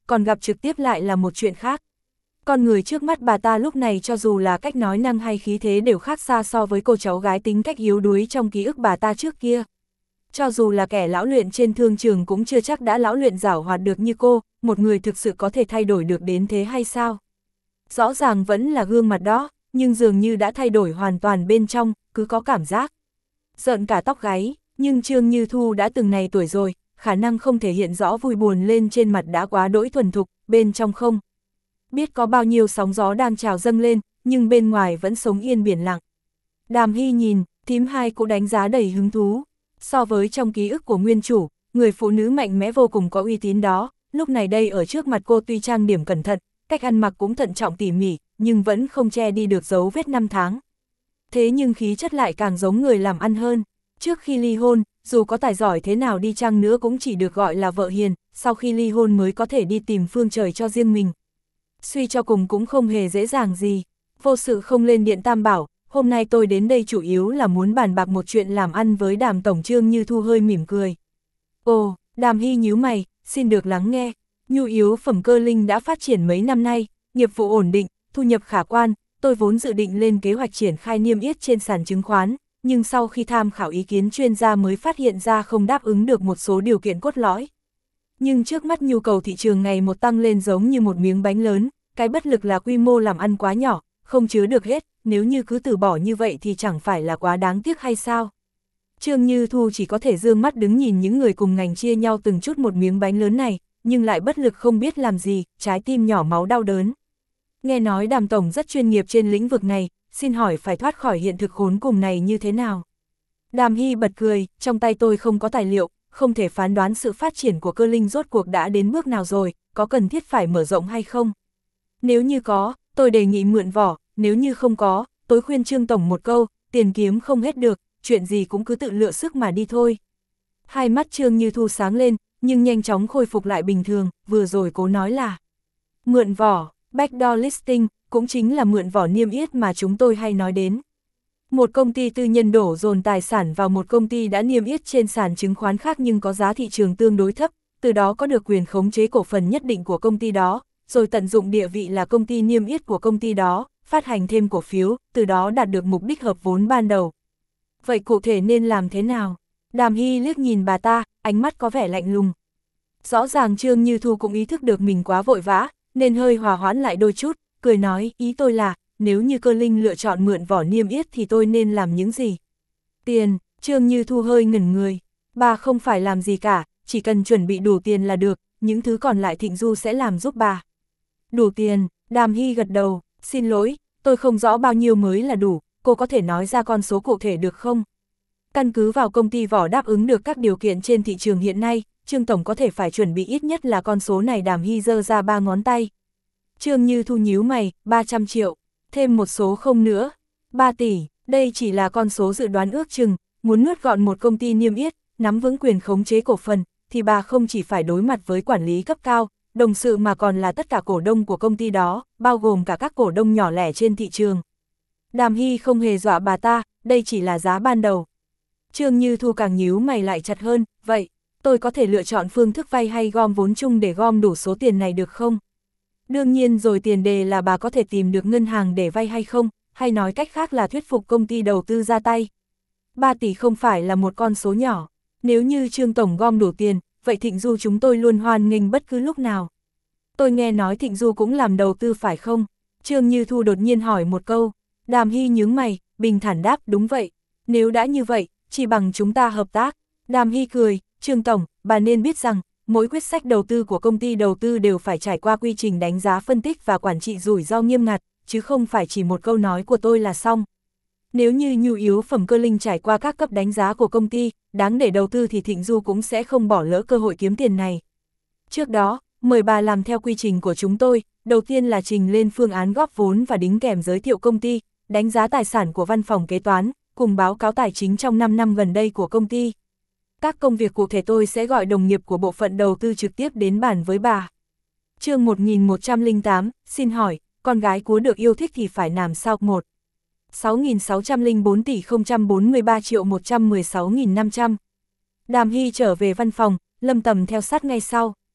Speaker 1: còn gặp trực tiếp lại là một chuyện khác. Con người trước mắt bà ta lúc này cho dù là cách nói năng hay khí thế đều khác xa so với cô cháu gái tính cách yếu đuối trong ký ức bà ta trước kia. Cho dù là kẻ lão luyện trên thương trường cũng chưa chắc đã lão luyện giảo hoạt được như cô, một người thực sự có thể thay đổi được đến thế hay sao? Rõ ràng vẫn là gương mặt đó, nhưng dường như đã thay đổi hoàn toàn bên trong, cứ có cảm giác rợn cả tóc gáy, nhưng Trương Như Thu đã từng này tuổi rồi, khả năng không thể hiện rõ vui buồn lên trên mặt đã quá đỗi thuần thục, bên trong không biết có bao nhiêu sóng gió đang trào dâng lên, nhưng bên ngoài vẫn sống yên biển lặng. Đàm Hy nhìn, thím hai cũng đánh giá đầy hứng thú. So với trong ký ức của nguyên chủ, người phụ nữ mạnh mẽ vô cùng có uy tín đó, lúc này đây ở trước mặt cô tuy trang điểm cẩn thận, cách ăn mặc cũng thận trọng tỉ mỉ, nhưng vẫn không che đi được dấu vết năm tháng. Thế nhưng khí chất lại càng giống người làm ăn hơn. Trước khi ly hôn, dù có tài giỏi thế nào đi chăng nữa cũng chỉ được gọi là vợ hiền, sau khi ly hôn mới có thể đi tìm phương trời cho riêng mình. Suy cho cùng cũng không hề dễ dàng gì. Vô sự không lên điện Tam Bảo, hôm nay tôi đến đây chủ yếu là muốn bàn bạc một chuyện làm ăn với Đàm tổng. Trương Như Thu hơi mỉm cười. Ồ, Đàm Hy nhíu mày, xin được lắng nghe. Nhu yếu phẩm cơ linh đã phát triển mấy năm nay, nghiệp vụ ổn định, thu nhập khả quan, tôi vốn dự định lên kế hoạch triển khai niêm yết trên sàn chứng khoán, nhưng sau khi tham khảo ý kiến chuyên gia mới phát hiện ra không đáp ứng được một số điều kiện cốt lõi. Nhưng trước mắt nhu cầu thị trường ngày một tăng lên giống như một miếng bánh lớn, cái bất lực là quy mô làm ăn quá nhỏ, không chứa được hết, nếu như cứ từ bỏ như vậy thì chẳng phải là quá đáng tiếc hay sao? Trương Như Thu chỉ có thể dương mắt đứng nhìn những người cùng ngành chia nhau từng chút một miếng bánh lớn này, nhưng lại bất lực không biết làm gì, trái tim nhỏ máu đau đớn. Nghe nói Đàm tổng rất chuyên nghiệp trên lĩnh vực này, xin hỏi phải thoát khỏi hiện thực khốn cùng này như thế nào? Đàm Hy bật cười, trong tay tôi không có tài liệu, không thể phán đoán sự phát triển của cơ linh rốt cuộc đã đến bước nào rồi, có cần thiết phải mở rộng hay không? Nếu như có, tôi đề nghị mượn vỏ, nếu như không có, tôi khuyên Trương tổng một câu, tiền kiếm không hết được, chuyện gì cũng cứ tự lựa sức mà đi thôi. Hai mắt Trương Như Thu sáng lên, nhưng nhanh chóng khôi phục lại bình thường, vừa rồi cố nói là mượn vỏ, backdoor listing, cũng chính là mượn vỏ niêm yết mà chúng tôi hay nói đến. Một công ty tư nhân đổ dồn tài sản vào một công ty đã niêm yết trên sàn chứng khoán khác nhưng có giá thị trường tương đối thấp, từ đó có được quyền khống chế cổ phần nhất định của công ty đó, rồi tận dụng địa vị là công ty niêm yết của công ty đó, phát hành thêm cổ phiếu, từ đó đạt được mục đích hợp vốn ban đầu. Vậy cụ thể nên làm thế nào? Đàm Hy liếc nhìn bà ta, ánh mắt có vẻ lạnh lùng. Rõ ràng Trương Như Thu cũng ý thức được mình quá vội vã, nên hơi hòa hoãn lại đôi chút, cười nói, ý tôi là, nếu như cơ linh lựa chọn mượn vỏ niêm yết thì tôi nên làm những gì? Tiền, Trương Như Thu hơi ngẩn người, bà không phải làm gì cả, chỉ cần chuẩn bị đủ tiền là được, những thứ còn lại Thịnh Du sẽ làm giúp bà. Đủ tiền, Đàm Hy gật đầu, xin lỗi, tôi không rõ bao nhiêu mới là đủ, cô có thể nói ra con số cụ thể được không? Căn cứ vào công ty vỏ đáp ứng được các điều kiện trên thị trường hiện nay, Trương tổng có thể phải chuẩn bị ít nhất là con số này. Đàm Hy giơ ra ba ngón tay. Trương Như Thu nhíu mày, ba trăm triệu, thêm một số không nữa, ba tỷ, đây chỉ là con số dự đoán ước chừng, muốn nuốt gọn một công ty niêm yết, nắm vững quyền khống chế cổ phần, thì bà không chỉ phải đối mặt với quản lý cấp cao, đồng sự mà còn là tất cả cổ đông của công ty đó, bao gồm cả các cổ đông nhỏ lẻ trên thị trường. Đàm Hy không hề dọa bà ta, đây chỉ là giá ban đầu. Trương Như Thu càng nhíu mày lại chặt hơn, vậy, tôi có thể lựa chọn phương thức vay hay gom vốn chung để gom đủ số tiền này được không? Đương nhiên rồi, tiền đề là bà có thể tìm được ngân hàng để vay hay không, hay nói cách khác là thuyết phục công ty đầu tư ra tay. ba tỷ không phải là một con số nhỏ, nếu như Trương tổng gom đủ tiền, vậy Thịnh Du chúng tôi luôn hoan nghênh bất cứ lúc nào. Tôi nghe nói Thịnh Du cũng làm đầu tư phải không? Trương Như Thu đột nhiên hỏi một câu. Đàm Hy nhướng mày, bình thản đáp, đúng vậy. Nếu đã như vậy, chỉ bằng chúng ta hợp tác. Đàm Hy cười, Trương tổng, bà nên biết rằng, mỗi quyết sách đầu tư của công ty đầu tư đều phải trải qua quy trình đánh giá phân tích và quản trị rủi ro nghiêm ngặt, chứ không phải chỉ một câu nói của tôi là xong. Nếu như nhu yếu phẩm cơ linh trải qua các cấp đánh giá của công ty, đáng để đầu tư thì Thịnh Du cũng sẽ không bỏ lỡ cơ hội kiếm tiền này. Trước đó, mời bà làm theo quy trình của chúng tôi, đầu tiên là trình lên phương án góp vốn và đính kèm giới thiệu công ty, đánh giá tài sản của văn phòng kế toán, cùng báo cáo tài chính trong năm năm gần đây của công ty. Các công việc cụ thể tôi sẽ gọi đồng nghiệp của bộ phận đầu tư trực tiếp đến bàn với bà. Chương một nghìn một trăm lẻ tám, xin hỏi, con gái cúa được yêu thích thì phải làm sao? Một. sáu nghìn sáu trăm lẻ bốn tỷ không trăm bốn mươi ba triệu một trăm mười sáu nghìn năm trăm. Đàm Hy trở về văn phòng, Lâm Tầm theo sát ngay sau.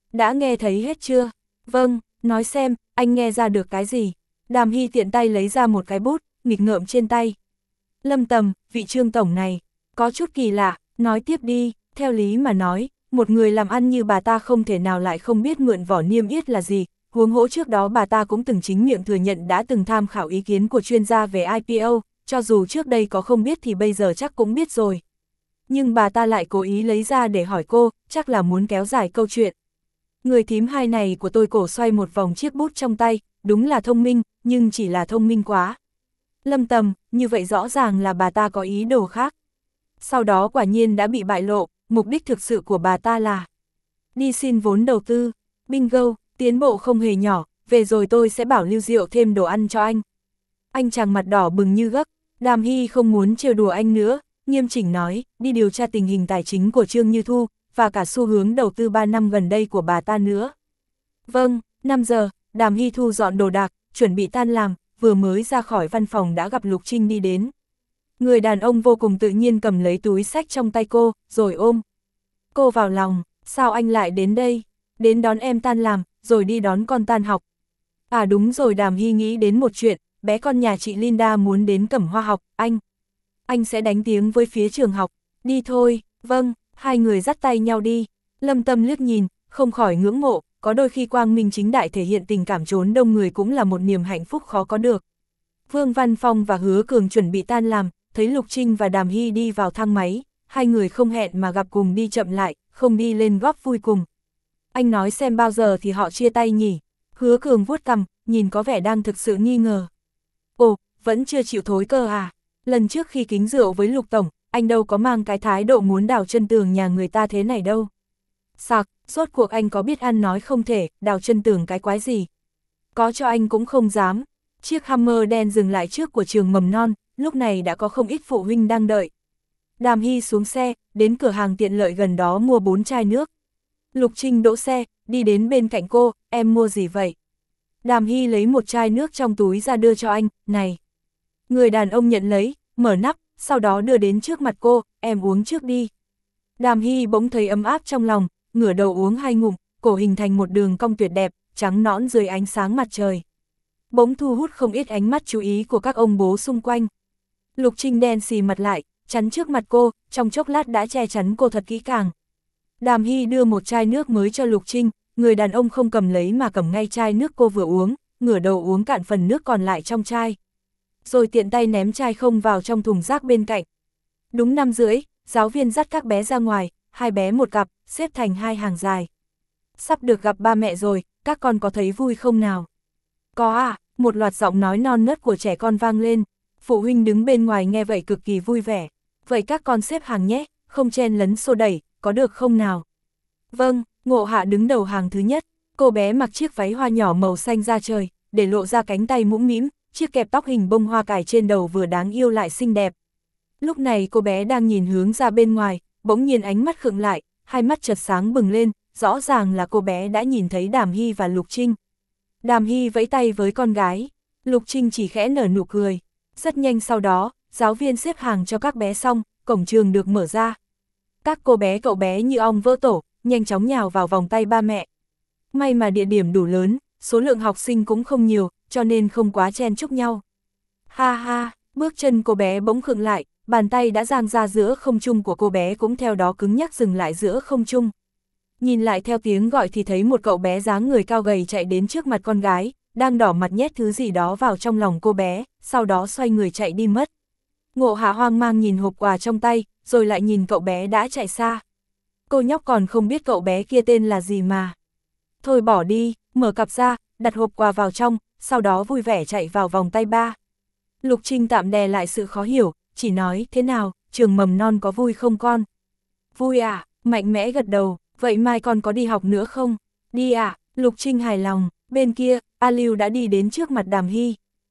Speaker 1: Đã nghe thấy hết chưa? Vâng, nói xem, anh nghe ra được cái gì? Đàm Hy tiện tay lấy ra một cái bút, nghịch ngợm trên tay. Lâm Tầm, vị Trương tổng này, có chút kỳ lạ, nói tiếp đi, theo lý mà nói, một người làm ăn như bà ta không thể nào lại không biết mượn vỏ niêm yết là gì, huống hỗ trước đó bà ta cũng từng chính miệng thừa nhận đã từng tham khảo ý kiến của chuyên gia về i pê o, cho dù trước đây có không biết thì bây giờ chắc cũng biết rồi. Nhưng bà ta lại cố ý lấy ra để hỏi cô, chắc là muốn kéo dài câu chuyện. Người thím hai này của tôi cổ xoay một vòng chiếc bút trong tay, đúng là thông minh, nhưng chỉ là thông minh quá. Lâm Tầm, như vậy rõ ràng là bà ta có ý đồ khác. Sau đó quả nhiên đã bị bại lộ, mục đích thực sự của bà ta là đi xin vốn đầu tư. Bingo, tiến bộ không hề nhỏ, về rồi tôi sẽ bảo Lưu Diệu thêm đồ ăn cho anh. Anh chàng mặt đỏ bừng như gấc, Đàm Hy không muốn trêu đùa anh nữa, nghiêm chỉnh nói, đi điều tra tình hình tài chính của Trương Như Thu, và cả xu hướng đầu tư ba năm gần đây của bà ta nữa. Vâng, năm giờ, Đàm Hy thu dọn đồ đạc, chuẩn bị tan làm, vừa mới ra khỏi văn phòng đã gặp Lục Trinh đi đến. Người đàn ông vô cùng tự nhiên cầm lấy túi xách trong tay cô, rồi ôm cô vào lòng. Sao anh lại đến đây? Đến đón em tan làm, rồi đi đón con tan học. À đúng rồi, Đàm Hy nghĩ đến một chuyện, bé con nhà chị Linda muốn đến Cẩm Hoa học, anh. Anh sẽ đánh tiếng với phía trường học. Đi thôi, vâng, hai người dắt tay nhau đi. Lâm Tâm liếc nhìn, không khỏi ngưỡng mộ, có đôi khi quang minh chính đại thể hiện tình cảm trốn đông người cũng là một niềm hạnh phúc khó có được. Vương Văn Phong và Hứa Cường chuẩn bị tan làm, thấy Lục Trinh và Đàm Hy đi vào thang máy, hai người không hẹn mà gặp cùng đi chậm lại, không đi lên góp vui cùng. Anh nói xem bao giờ thì họ chia tay nhỉ? Hứa Cường vuốt cằm, nhìn có vẻ đang thực sự nghi ngờ. Ồ, vẫn chưa chịu thối cơ à? Lần trước khi kính rượu với Lục Tổng, anh đâu có mang cái thái độ muốn đào chân tường nhà người ta thế này đâu. Sặc, rốt cuộc anh có biết ăn nói không thể, đào chân tường cái quái gì? Có cho anh cũng không dám. Chiếc Hummer đen dừng lại trước của trường mầm non, lúc này đã có không ít phụ huynh đang đợi. Đàm Hy xuống xe, đến cửa hàng tiện lợi gần đó mua bốn chai nước. Lục Trinh đỗ xe, đi đến bên cạnh cô, em mua gì vậy? Đàm Hy lấy một chai nước trong túi ra đưa cho anh, này. Người đàn ông nhận lấy, mở nắp, sau đó đưa đến trước mặt cô, em uống trước đi. Đàm Hy bỗng thấy ấm áp trong lòng, ngửa đầu uống hai ngụm, cổ hình thành một đường cong tuyệt đẹp, trắng nõn dưới ánh sáng mặt trời. Bỗng thu hút không ít ánh mắt chú ý của các ông bố xung quanh. Lục Trinh đen xì mặt lại, chắn trước mặt cô, trong chốc lát đã che chắn cô thật kỹ càng. Đàm Hy đưa một chai nước mới cho Lục Trinh, người đàn ông không cầm lấy mà cầm ngay chai nước cô vừa uống, ngửa đầu uống cạn phần nước còn lại trong chai. Rồi tiện tay ném chai không vào trong thùng rác bên cạnh. Đúng năm rưỡi, giáo viên dắt các bé ra ngoài, hai bé một cặp, xếp thành hai hàng dài. Sắp được gặp ba mẹ rồi, các con có thấy vui không nào? Có à, một loạt giọng nói non nớt của trẻ con vang lên. Phụ huynh đứng bên ngoài nghe vậy cực kỳ vui vẻ. Vậy các con xếp hàng nhé, không chen lấn xô đẩy, có được không nào? Vâng, Ngộ Hạ đứng đầu hàng thứ nhất. Cô bé mặc chiếc váy hoa nhỏ màu xanh da trời, để lộ ra cánh tay mũm mĩm, chiếc kẹp tóc hình bông hoa cải trên đầu vừa đáng yêu lại xinh đẹp. Lúc này cô bé đang nhìn hướng ra bên ngoài, bỗng nhiên ánh mắt khựng lại, hai mắt chợt sáng bừng lên, rõ ràng là cô bé đã nhìn thấy Đàm Hy và Lục Trinh. Đàm Hy vẫy tay với con gái, Lục Trinh chỉ khẽ nở nụ cười. Rất nhanh sau đó, giáo viên xếp hàng cho các bé xong, cổng trường được mở ra. Các cô bé cậu bé như ong vỡ tổ, nhanh chóng nhào vào vòng tay ba mẹ. May mà địa điểm đủ lớn, số lượng học sinh cũng không nhiều, cho nên không quá chen chúc nhau. Ha ha, bước chân cô bé bỗng khựng lại, bàn tay đã giang ra giữa không trung của cô bé cũng theo đó cứng nhắc dừng lại giữa không trung. Nhìn lại theo tiếng gọi thì thấy một cậu bé dáng người cao gầy chạy đến trước mặt con gái, đang đỏ mặt nhét thứ gì đó vào trong lòng cô bé, sau đó xoay người chạy đi mất. Ngộ Hạ hoang mang nhìn hộp quà trong tay, rồi lại nhìn cậu bé đã chạy xa. Cô nhóc còn không biết cậu bé kia tên là gì mà. Thôi bỏ đi, mở cặp ra, đặt hộp quà vào trong, sau đó vui vẻ chạy vào vòng tay ba. Lục Trinh tạm đè lại sự khó hiểu, chỉ nói, thế nào, trường mầm non có vui không con? Vui à, mạnh mẽ gật đầu, vậy mai con có đi học nữa không? Đi à, Lục Trinh hài lòng, bên kia, A Lưu đã đi đến trước mặt Đàm Hy.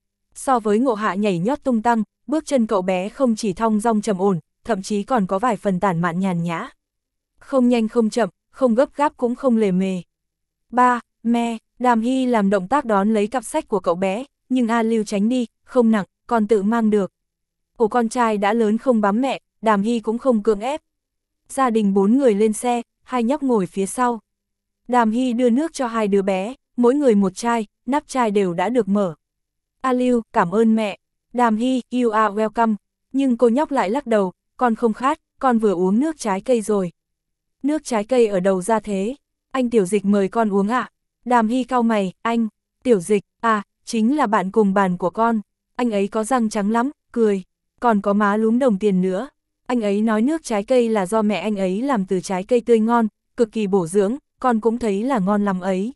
Speaker 1: So với Ngộ Hạ nhảy nhót tung tăng, bước chân cậu bé không chỉ thong dong trầm ổn, thậm chí còn có vài phần tản mạn nhàn nhã. Không nhanh không chậm, không gấp gáp cũng không lề mề. Ba, mẹ, Đàm Hy làm động tác đón lấy cặp sách của cậu bé, nhưng A Lưu tránh đi, không nặng, còn tự mang được. Ổ con trai đã lớn không bám mẹ, Đàm Hy cũng không cưỡng ép. Gia đình bốn người lên xe, hai nhóc ngồi phía sau. Đàm Hy đưa nước cho hai đứa bé, mỗi người một chai, nắp chai đều đã được mở. A Lưu, cảm ơn mẹ. Đàm Hy, you are welcome. Nhưng cô nhóc lại lắc đầu, con không khát, con vừa uống nước trái cây rồi. Nước trái cây ở đầu ra thế. Anh Tiểu Dịch mời con uống ạ. À? Đàm Hy cau mày, anh, Tiểu Dịch, à, chính là bạn cùng bàn của con. Anh ấy có răng trắng lắm, cười. Còn có má lúm đồng tiền nữa. Anh ấy nói nước trái cây là do mẹ anh ấy làm từ trái cây tươi ngon, cực kỳ bổ dưỡng, con cũng thấy là ngon lắm ấy.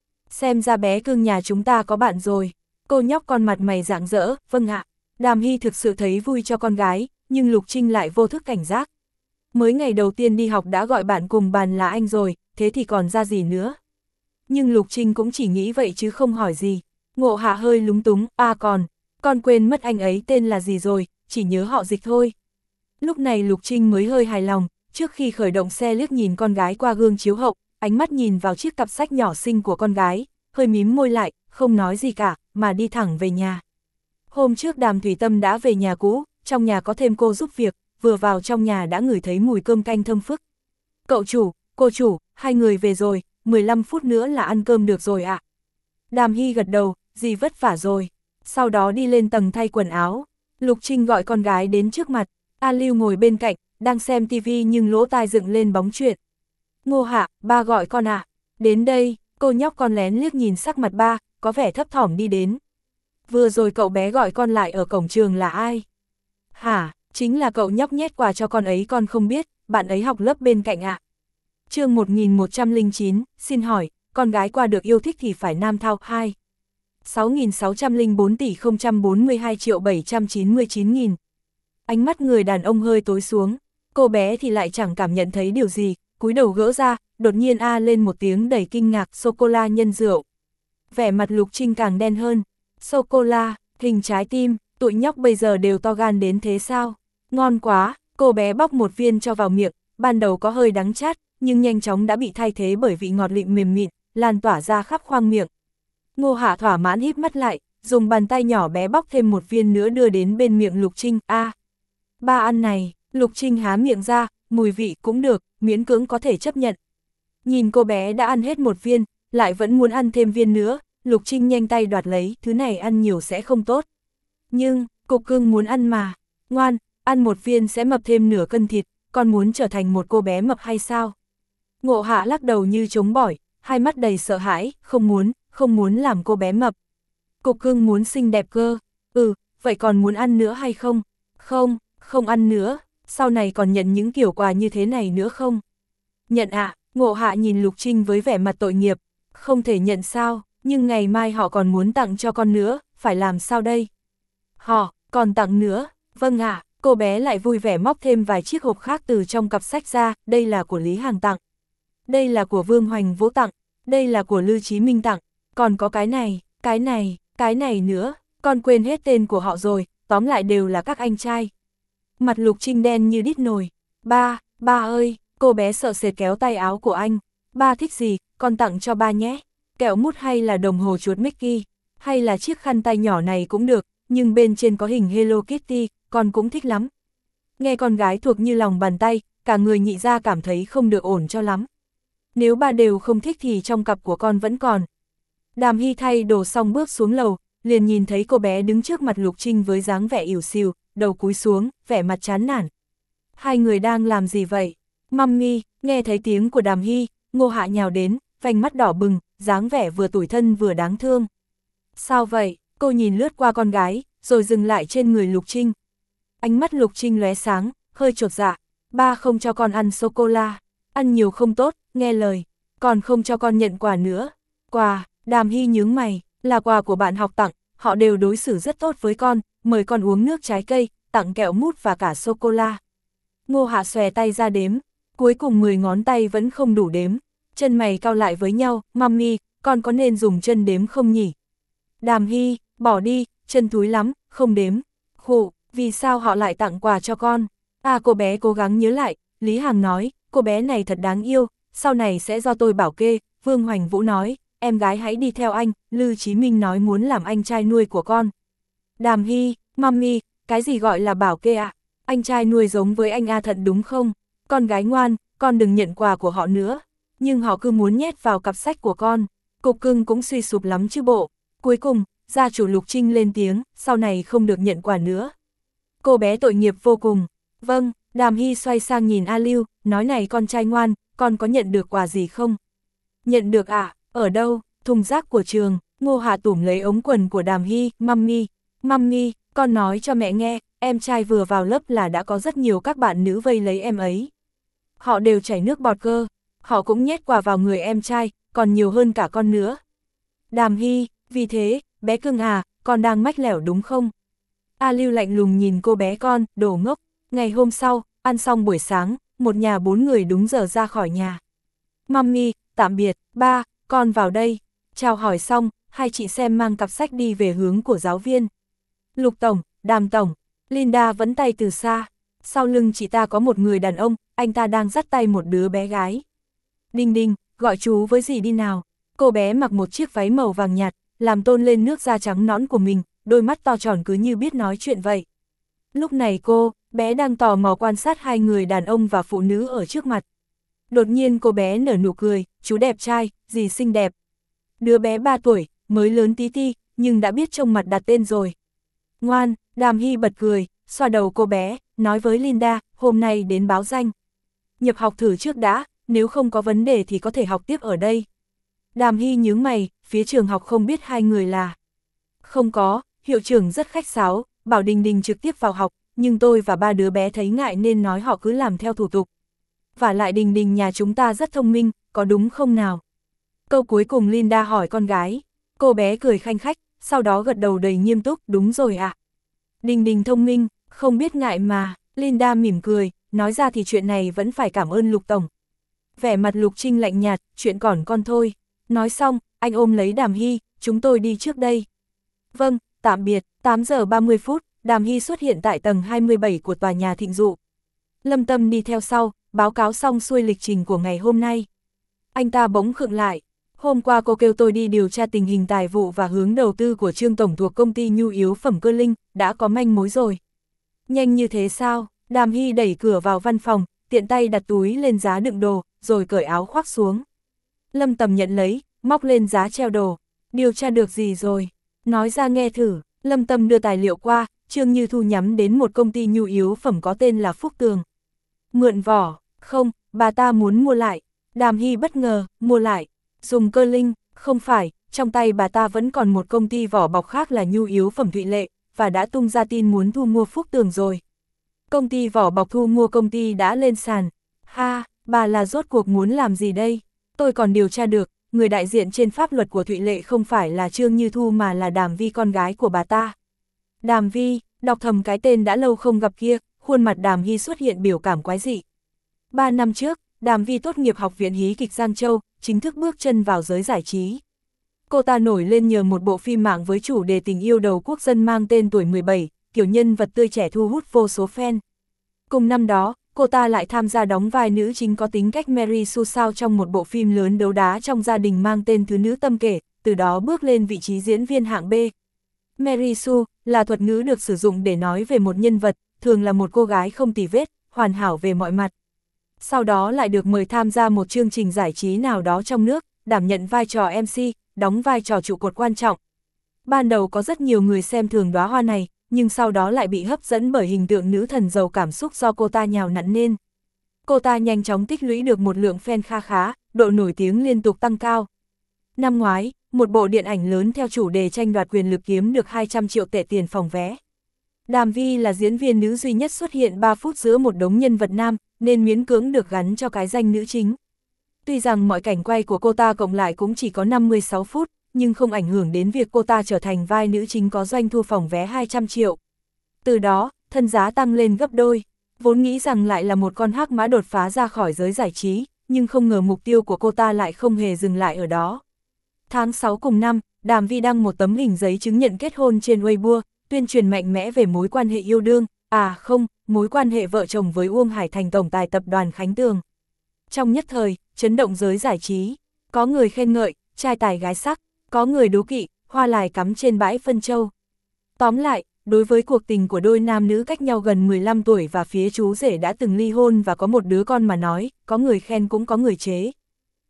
Speaker 1: Xem ra bé cưng nhà chúng ta có bạn rồi. Cô nhóc con mặt mày rạng rỡ, vâng ạ. Đàm Hy thực sự thấy vui cho con gái, nhưng Lục Trinh lại vô thức cảnh giác. Mới ngày đầu tiên đi học đã gọi bạn cùng bàn là anh rồi, thế thì còn ra gì nữa. Nhưng Lục Trinh cũng chỉ nghĩ vậy chứ không hỏi gì. Ngộ Hạ hơi lúng túng, à còn, con quên mất anh ấy tên là gì rồi, chỉ nhớ họ Dịch thôi. Lúc này Lục Trinh mới hơi hài lòng, trước khi khởi động xe liếc nhìn con gái qua gương chiếu hậu, ánh mắt nhìn vào chiếc cặp sách nhỏ xinh của con gái, hơi mím môi lại, không nói gì cả, mà đi thẳng về nhà. Hôm trước Đàm Thủy Tâm đã về nhà cũ, trong nhà có thêm cô giúp việc, vừa vào trong nhà đã ngửi thấy mùi cơm canh thơm phức. Cậu chủ, cô chủ, hai người về rồi, mười lăm phút nữa là ăn cơm được rồi ạ. À? Đàm Hy gật đầu, dì vất vả rồi. Sau đó đi lên tầng thay quần áo. Lục Trinh gọi con gái đến trước mặt. A Lưu ngồi bên cạnh, đang xem tivi nhưng lỗ tai dựng lên bóng chuyện. Ngô Hạ, ba gọi con ạ. À. Đến đây, cô nhóc con lén liếc nhìn sắc mặt ba, có vẻ thấp thỏm đi đến. Vừa rồi cậu bé gọi con lại ở cổng trường là ai? Hả, chính là cậu nhóc nhét quà cho con ấy con không biết, bạn ấy học lớp bên cạnh ạ. À. Chương một nghìn một trăm lẻ chín, xin hỏi, con gái qua được yêu thích thì phải nam thao hai. sáu nghìn sáu trăm lẻ bốn tỷ không trăm bốn mươi hai triệu bảy trăm chín mươi chín nghìn. Ánh mắt người đàn ông hơi tối xuống, cô bé thì lại chẳng cảm nhận thấy điều gì, cúi đầu gỡ ra, đột nhiên a lên một tiếng đầy kinh ngạc, sô-cô-la nhân rượu. Vẻ mặt Lục Trinh càng đen hơn, sô-cô-la, hình trái tim, tụi nhóc bây giờ đều to gan đến thế sao? Ngon quá, cô bé bóc một viên cho vào miệng, ban đầu có hơi đắng chát, nhưng nhanh chóng đã bị thay thế bởi vị ngọt lịm mềm mịn, lan tỏa ra khắp khoang miệng. Ngô Hạ thỏa mãn híp mắt lại, dùng bàn tay nhỏ bé bóc thêm một viên nữa đưa đến bên miệng Lục Trinh, a. À, ba ăn này, Lục Trinh há miệng ra, mùi vị cũng được, miễn cưỡng có thể chấp nhận. Nhìn cô bé đã ăn hết một viên, lại vẫn muốn ăn thêm viên nữa, Lục Trinh nhanh tay đoạt lấy, thứ này ăn nhiều sẽ không tốt. Nhưng, cục cưng muốn ăn mà, ngoan, ăn một viên sẽ mập thêm nửa cân thịt, con muốn trở thành một cô bé mập hay sao? Ngộ Hạ lắc đầu như trống bỏi, hai mắt đầy sợ hãi, không muốn, không muốn làm cô bé mập. Cục cưng muốn xinh đẹp cơ, ừ, vậy còn muốn ăn nữa hay không? Không, không ăn nữa, sau này còn nhận những kiểu quà như thế này nữa không? Nhận ạ, à, Ngộ Hạ nhìn Lục Trinh với vẻ mặt tội nghiệp, không thể nhận sao, nhưng ngày mai họ còn muốn tặng cho con nữa, phải làm sao đây? Họ, còn tặng nữa, vâng ạ, à, cô bé lại vui vẻ móc thêm vài chiếc hộp khác từ trong cặp sách ra, đây là của Lý Hàng tặng. Đây là của Vương Hoành Vũ tặng, đây là của Lư Chí Minh tặng, còn có cái này, cái này, cái này nữa, con quên hết tên của họ rồi, tóm lại đều là các anh trai. Mặt Lục Trinh đen như đít nồi, ba, ba ơi, cô bé sợ sệt kéo tay áo của anh, ba thích gì, con tặng cho ba nhé, kẹo mút hay là đồng hồ chuột Mickey, hay là chiếc khăn tay nhỏ này cũng được, nhưng bên trên có hình Hello Kitty, con cũng thích lắm. Nghe con gái thuộc như lòng bàn tay, cả người nhị ra cảm thấy không được ổn cho lắm. Nếu ba đều không thích thì trong cặp của con vẫn còn. Đàm Hy thay đồ xong bước xuống lầu, liền nhìn thấy cô bé đứng trước mặt Lục Trinh với dáng vẻ ỉu xìu, đầu cúi xuống, vẻ mặt chán nản. Hai người đang làm gì vậy? Mummy, nghe thấy tiếng của Đàm Hy, Ngô Hạ nhào đến, vành mắt đỏ bừng, dáng vẻ vừa tủi thân vừa đáng thương. Sao vậy? Cô nhìn lướt qua con gái, rồi dừng lại trên người Lục Trinh. Ánh mắt Lục Trinh lóe sáng, hơi chột dạ. Ba không cho con ăn sô-cô-la, ăn nhiều không tốt, nghe lời, còn không cho con nhận quà nữa. Quà, Đàm Hy nhướng mày, là quà của bạn học tặng, họ đều đối xử rất tốt với con, mời con uống nước trái cây, tặng kẹo mút và cả sô-cô-la. Ngô Hạ xòe tay ra đếm, cuối cùng mười ngón tay vẫn không đủ đếm, chân mày cau lại với nhau, Mummy, con có nên dùng chân đếm không nhỉ? Đàm Hy, bỏ đi, chân thúi lắm, không đếm. Khụ, vì sao họ lại tặng quà cho con? À, cô bé cố gắng nhớ lại, Lý Hằng nói, cô bé này thật đáng yêu, sau này sẽ do tôi bảo kê. Vương Hoành Vũ nói, em gái hãy đi theo anh, Lư Chí Minh nói muốn làm anh trai nuôi của con. Đàm Hy, Mummy, cái gì gọi là bảo kê ạ? À? Anh trai nuôi giống với anh A Thận đúng không? Con gái ngoan, con đừng nhận quà của họ nữa. nhưng họ cứ muốn nhét vào cặp sách của con. Cục cưng cũng suy sụp lắm chứ bộ. Cuối cùng, gia chủ Lục Trinh lên tiếng, sau này không được nhận quà nữa. Cô bé tội nghiệp vô cùng. Vâng, Đàm Hy xoay sang nhìn A Lưu, nói này con trai ngoan, con có nhận được quà gì không? Nhận được ạ, à? Ở đâu? Thùng rác của trường. Ngô Hà tủm lấy ống quần của Đàm Hy, mummy, mummy, con nói cho mẹ nghe, em trai vừa vào lớp là đã có rất nhiều các bạn nữ vây lấy em ấy. Họ đều chảy nước bọt cơ, họ cũng nhét quà vào người em trai, còn nhiều hơn cả con nữa. Đàm Hy, vì thế, bé cưng à, con đang mách lẻo đúng không? A Lưu lạnh lùng nhìn cô bé con, đồ ngốc. Ngày hôm sau, ăn xong buổi sáng, một nhà bốn người đúng giờ ra khỏi nhà. Mummy, tạm biệt, ba, con vào đây. Chào hỏi xong, hai chị xem mang cặp sách đi về hướng của giáo viên. Lục Tổng, Đàm Tổng, Linda vẫn tay từ xa. Sau lưng chị ta có một người đàn ông, anh ta đang dắt tay một đứa bé gái. Đinh Đinh, gọi chú với dì đi nào. Cô bé mặc một chiếc váy màu vàng nhạt, làm tôn lên nước da trắng nõn của mình, đôi mắt to tròn cứ như biết nói chuyện vậy. Lúc này cô, bé đang tò mò quan sát hai người đàn ông và phụ nữ ở trước mặt. Đột nhiên cô bé nở nụ cười, chú đẹp trai, dì xinh đẹp. Đứa bé ba tuổi, mới lớn tí ti, nhưng đã biết trông mặt đặt tên rồi. Ngoan, Đàm Hy bật cười, xoa đầu cô bé, nói với Linda, hôm nay đến báo danh. Nhập học thử trước đã, nếu không có vấn đề thì có thể học tiếp ở đây. Đàm Hy nhướng mày, phía trường học không biết hai người là. Không có, hiệu trưởng rất khách sáo, bảo Đình Đình trực tiếp vào học, nhưng tôi và ba đứa bé thấy ngại nên nói họ cứ làm theo thủ tục. Và lại Đình Đình nhà chúng ta rất thông minh, có đúng không nào? Câu cuối cùng Linda hỏi con gái. Cô bé cười khanh khách, sau đó gật đầu đầy nghiêm túc, đúng rồi ạ. À. Đình Đình thông minh, không biết ngại mà. Linda mỉm cười, nói ra thì chuyện này vẫn phải cảm ơn Lục Tổng. Vẻ mặt Lục Trinh lạnh nhạt, chuyện còn con thôi. Nói xong, anh ôm lấy Đàm Hy, chúng tôi đi trước đây. Vâng, tạm biệt, tám giờ ba mươi phút, Đàm Hy xuất hiện tại tầng hai mươi bảy của tòa nhà Thịnh Dụ. Lâm Tâm đi theo sau, báo cáo xong xuôi lịch trình của ngày hôm nay. Anh ta bỗng khựng lại. Hôm qua cô kêu tôi đi điều tra tình hình tài vụ và hướng đầu tư của Trương Tổng thuộc công ty nhu yếu phẩm Cơ Linh, đã có manh mối rồi. Nhanh như thế sao? Đàm Hy đẩy cửa vào văn phòng, tiện tay đặt túi lên giá đựng đồ, rồi cởi áo khoác xuống. Lâm Tầm nhận lấy, móc lên giá treo đồ. Điều tra được gì rồi? Nói ra nghe thử. Lâm Tâm đưa tài liệu qua, Trương Như Thu nhắm đến một công ty nhu yếu phẩm có tên là Phúc Tường. Mượn vỏ, không, bà ta muốn mua lại. Đàm Hy bất ngờ, mua lại. Dùng Cơ Linh, không phải, trong tay bà ta vẫn còn một công ty vỏ bọc khác là nhu yếu phẩm Thụy Lệ, và đã tung ra tin muốn thu mua Phúc Tường rồi. Công ty vỏ bọc thu mua công ty đã lên sàn. Ha, bà là rốt cuộc muốn làm gì đây? Tôi còn điều tra được, người đại diện trên pháp luật của Thụy Lệ không phải là Trương Như Thu mà là Đàm Vi con gái của bà ta. Đàm Vi, đọc thầm cái tên đã lâu không gặp kia, khuôn mặt Đàm Hy xuất hiện biểu cảm quái dị. Ba năm trước, Đàm Vi tốt nghiệp Học viện Hí kịch Giang Châu, chính thức bước chân vào giới giải trí. Cô ta nổi lên nhờ một bộ phim mạng với chủ đề tình yêu đầu quốc dân mang tên Tuổi mười bảy, kiểu nhân vật tươi trẻ thu hút vô số fan. Cùng năm đó, cô ta lại tham gia đóng vai nữ chính có tính cách Mary Sue sao trong một bộ phim lớn đấu đá trong gia đình mang tên Thứ Nữ Tâm Kể, từ đó bước lên vị trí diễn viên hạng B. Mary Sue là thuật ngữ được sử dụng để nói về một nhân vật, thường là một cô gái không tì vết, hoàn hảo về mọi mặt. Sau đó lại được mời tham gia một chương trình giải trí nào đó trong nước, đảm nhận vai trò em xê, đóng vai trò trụ cột quan trọng. Ban đầu có rất nhiều người xem thường đóa hoa này, nhưng sau đó lại bị hấp dẫn bởi hình tượng nữ thần giàu cảm xúc do cô ta nhào nặn nên. Cô ta nhanh chóng tích lũy được một lượng fan kha khá, độ nổi tiếng liên tục tăng cao. Năm ngoái, một bộ điện ảnh lớn theo chủ đề tranh đoạt quyền lực kiếm được hai trăm triệu tệ tiền phòng vé. Đàm Vi là diễn viên nữ duy nhất xuất hiện ba phút giữa một đống nhân vật nam, nên miễn cưỡng được gắn cho cái danh nữ chính. Tuy rằng mọi cảnh quay của cô ta cộng lại cũng chỉ có năm mươi sáu phút, nhưng không ảnh hưởng đến việc cô ta trở thành vai nữ chính có doanh thu phòng vé hai trăm triệu. Từ đó, thân giá tăng lên gấp đôi. Vốn nghĩ rằng lại là một con hắc mã đột phá ra khỏi giới giải trí, nhưng không ngờ mục tiêu của cô ta lại không hề dừng lại ở đó. Tháng sáu cùng năm, Đàm Vi đăng một tấm hình giấy chứng nhận kết hôn trên Weibo, tuyên truyền mạnh mẽ về mối quan hệ yêu đương, à không, mối quan hệ vợ chồng với Uông Hải Thành tổng tài tập đoàn Khánh Tường. Trong nhất thời, chấn động giới giải trí, có người khen ngợi, trai tài gái sắc, có người đố kỵ, hoa lài cắm trên bãi phân châu. Tóm lại, đối với cuộc tình của đôi nam nữ cách nhau gần mười lăm tuổi và phía chú rể đã từng ly hôn và có một đứa con mà nói, có người khen cũng có người chế.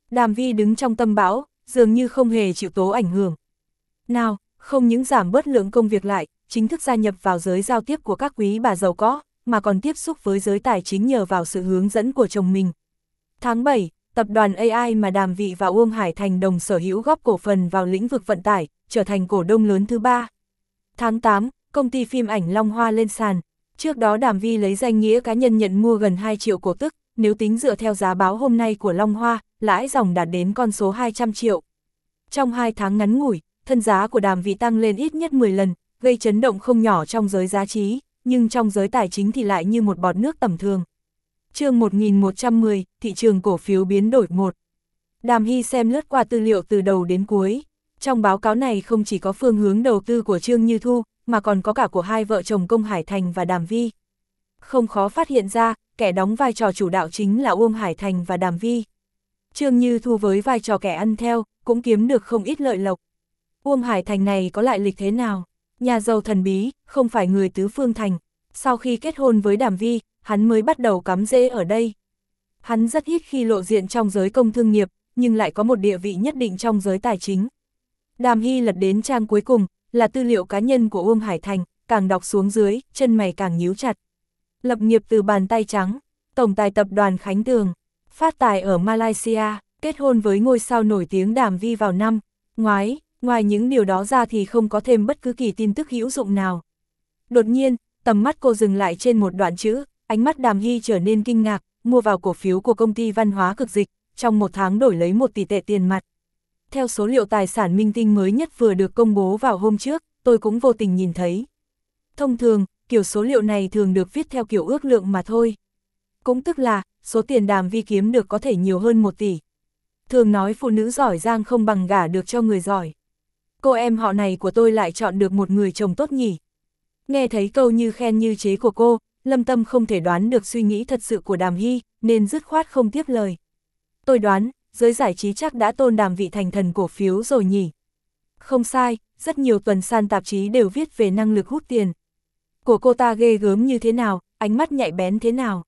Speaker 1: Đàm Vi đứng trong tâm bão, dường như không hề chịu tố ảnh hưởng. Nào, không những giảm bớt lượng công việc lại, chính thức gia nhập vào giới giao tiếp của các quý bà giàu có, mà còn tiếp xúc với giới tài chính nhờ vào sự hướng dẫn của chồng mình. Tháng bảy, tập đoàn a i mà Đàm Vị và Uông Hải Thành đồng sở hữu góp cổ phần vào lĩnh vực vận tải, trở thành cổ đông lớn thứ ba. Tháng tám, công ty phim ảnh Long Hoa lên sàn. Trước đó Đàm Vi lấy danh nghĩa cá nhân nhận mua gần hai triệu cổ tức, nếu tính dựa theo giá báo hôm nay của Long Hoa, lãi dòng đạt đến con số hai trăm triệu. Trong hai tháng ngắn ngủi, thân giá của Đàm Vị tăng lên ít nhất mười lần, gây chấn động không nhỏ trong giới giá trí, nhưng trong giới tài chính thì lại như một bọt nước tầm thường. Chương một nghìn một trăm mười, thị trường cổ phiếu biến đổi một. Đàm Hy xem lướt qua tư liệu từ đầu đến cuối. Trong báo cáo này không chỉ có phương hướng đầu tư của Trương Như Thu, mà còn có cả của hai vợ chồng Công Hải Thành và Đàm Vi. Không khó phát hiện ra, kẻ đóng vai trò chủ đạo chính là Uông Hải Thành và Đàm Vi. Trương Như Thu với vai trò kẻ ăn theo, cũng kiếm được không ít lợi lộc. Uông Hải Thành này có lại lịch thế nào? Nhà giàu thần bí, không phải người tứ phương thành. Sau khi kết hôn với Đàm Vi, hắn mới bắt đầu cắm rễ ở đây. Hắn rất ít khi lộ diện trong giới công thương nghiệp, nhưng lại có một địa vị nhất định trong giới tài chính. Đàm Hy lật đến trang cuối cùng, là tư liệu cá nhân của Uông Hải Thành, càng đọc xuống dưới, chân mày càng nhíu chặt. Lập nghiệp từ bàn tay trắng, tổng tài tập đoàn Khánh Tường, phát tài ở Malaysia, kết hôn với ngôi sao nổi tiếng Đàm Vi vào năm ngoái, ngoài những điều đó ra thì không có thêm bất cứ kỳ tin tức hữu dụng nào. Đột nhiên, tầm mắt cô dừng lại trên một đoạn chữ, ánh mắt Đàm Hy trở nên kinh ngạc, mua vào cổ phiếu của công ty văn hóa cực dịch, trong một tháng đổi lấy một tỷ tệ tiền mặt. Theo số liệu tài sản minh tinh mới nhất vừa được công bố vào hôm trước, tôi cũng vô tình nhìn thấy. Thông thường, kiểu số liệu này thường được viết theo kiểu ước lượng mà thôi. Cũng tức là, số tiền Đàm Vi kiếm được có thể nhiều hơn một tỷ. Thường nói phụ nữ giỏi giang không bằng gả được cho người giỏi. Cô em họ này của tôi lại chọn được một người chồng tốt nhỉ. Nghe thấy câu như khen như chế của cô, Lâm Tâm không thể đoán được suy nghĩ thật sự của Đàm Hy, nên dứt khoát không tiếp lời. Tôi đoán, giới giải trí chắc đã tôn Đàm Vị thành thần cổ phiếu rồi nhỉ. Không sai, rất nhiều tuần san tạp chí đều viết về năng lực hút tiền. Của cô ta ghê gớm như thế nào, ánh mắt nhạy bén thế nào.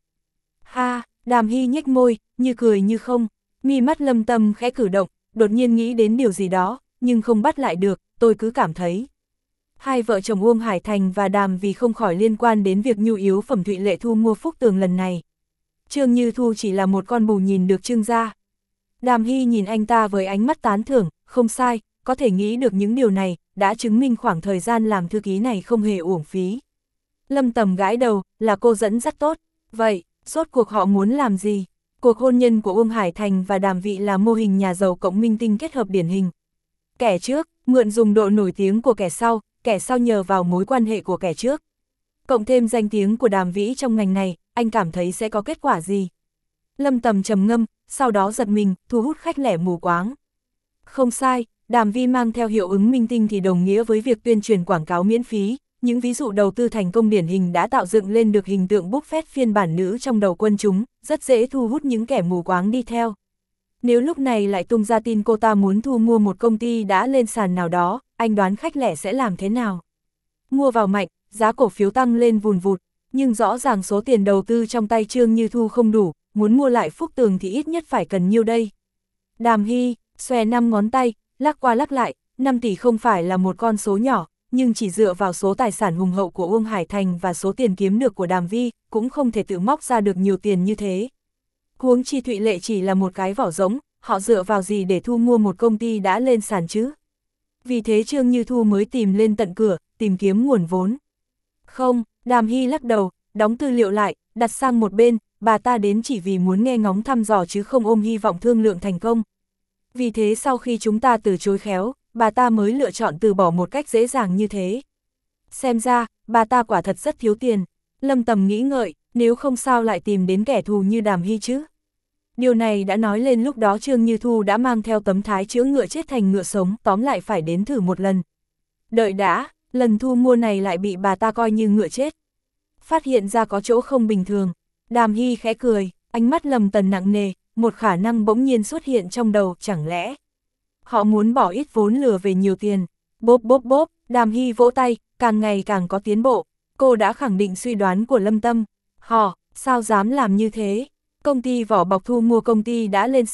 Speaker 1: Ha, Đàm Hy nhếch môi, như cười như không, mi mắt Lâm Tâm khẽ cử động, đột nhiên nghĩ đến điều gì đó, nhưng không bắt lại được, tôi cứ cảm thấy. Hai vợ chồng Uông Hải Thành và Đàm Vì không khỏi liên quan đến việc nhu yếu phẩm Thụy Lệ Thu mua Phúc Tường lần này. Trương Như Thu chỉ là một con bù nhìn được trưng ra. Đàm Hy nhìn anh ta với ánh mắt tán thưởng, không sai, có thể nghĩ được những điều này, đã chứng minh khoảng thời gian làm thư ký này không hề uổng phí. Lâm Tầm gãi đầu, là cô dẫn rất tốt. Vậy, rốt cuộc họ muốn làm gì? Cuộc hôn nhân của Uông Hải Thành và Đàm Vị là mô hình nhà giàu cộng minh tinh kết hợp điển hình. Kẻ trước, mượn dùng độ nổi tiếng của kẻ sau, kẻ sau nhờ vào mối quan hệ của kẻ trước. Cộng thêm danh tiếng của Đàm Vĩ trong ngành này, anh cảm thấy sẽ có kết quả gì? Lâm Tầm trầm ngâm, sau đó giật mình, thu hút khách lẻ mù quáng. Không sai, Đàm Vi mang theo hiệu ứng minh tinh thì đồng nghĩa với việc tuyên truyền quảng cáo miễn phí. Những ví dụ đầu tư thành công điển hình đã tạo dựng lên được hình tượng Buffett phiên bản nữ trong đầu quân chúng, rất dễ thu hút những kẻ mù quáng đi theo. Nếu lúc này lại tung ra tin cô ta muốn thu mua một công ty đã lên sàn nào đó, anh đoán khách lẻ sẽ làm thế nào? Mua vào mạnh, giá cổ phiếu tăng lên vùn vụt, nhưng rõ ràng số tiền đầu tư trong tay Trương Như Thu không đủ, muốn mua lại Phúc Tường thì ít nhất phải cần nhiêu đây? Đàm Hy, xòe năm ngón tay, lắc qua lắc lại, năm tỷ không phải là một con số nhỏ, nhưng chỉ dựa vào số tài sản hùng hậu của Uông Hải Thành và số tiền kiếm được của Đàm Vi, cũng không thể tự móc ra được nhiều tiền như thế. Huống chi Thụy Lệ chỉ là một cái vỏ rỗng, họ dựa vào gì để thu mua một công ty đã lên sàn chứ? Vì thế Trương Như Thu mới tìm lên tận cửa, tìm kiếm nguồn vốn. Không, Đàm Hy lắc đầu, đóng tư liệu lại, đặt sang một bên, bà ta đến chỉ vì muốn nghe ngóng thăm dò chứ không ôm hy vọng thương lượng thành công. Vì thế sau khi chúng ta từ chối khéo, bà ta mới lựa chọn từ bỏ một cách dễ dàng như thế. Xem ra, bà ta quả thật rất thiếu tiền. Lâm Tầm nghĩ ngợi, nếu không sao lại tìm đến kẻ thù như Đàm Hy chứ. Điều này đã nói lên lúc đó Trương Như Thu đã mang theo tấm thái chữa ngựa chết thành ngựa sống, tóm lại phải đến thử một lần. Đợi đã, lần thu mua này lại bị bà ta coi như ngựa chết. Phát hiện ra có chỗ không bình thường, Đàm Hy khẽ cười, ánh mắt Lâm Tần nặng nề, một khả năng bỗng nhiên xuất hiện trong đầu, chẳng lẽ họ muốn bỏ ít vốn lừa về nhiều tiền. Bốp bốp bốp, Đàm Hy vỗ tay, càng ngày càng có tiến bộ, cô đã khẳng định suy đoán của Lâm Tâm. Họ, sao dám làm như thế? Công ty vỏ bọc thu mua công ty đã lên sàn,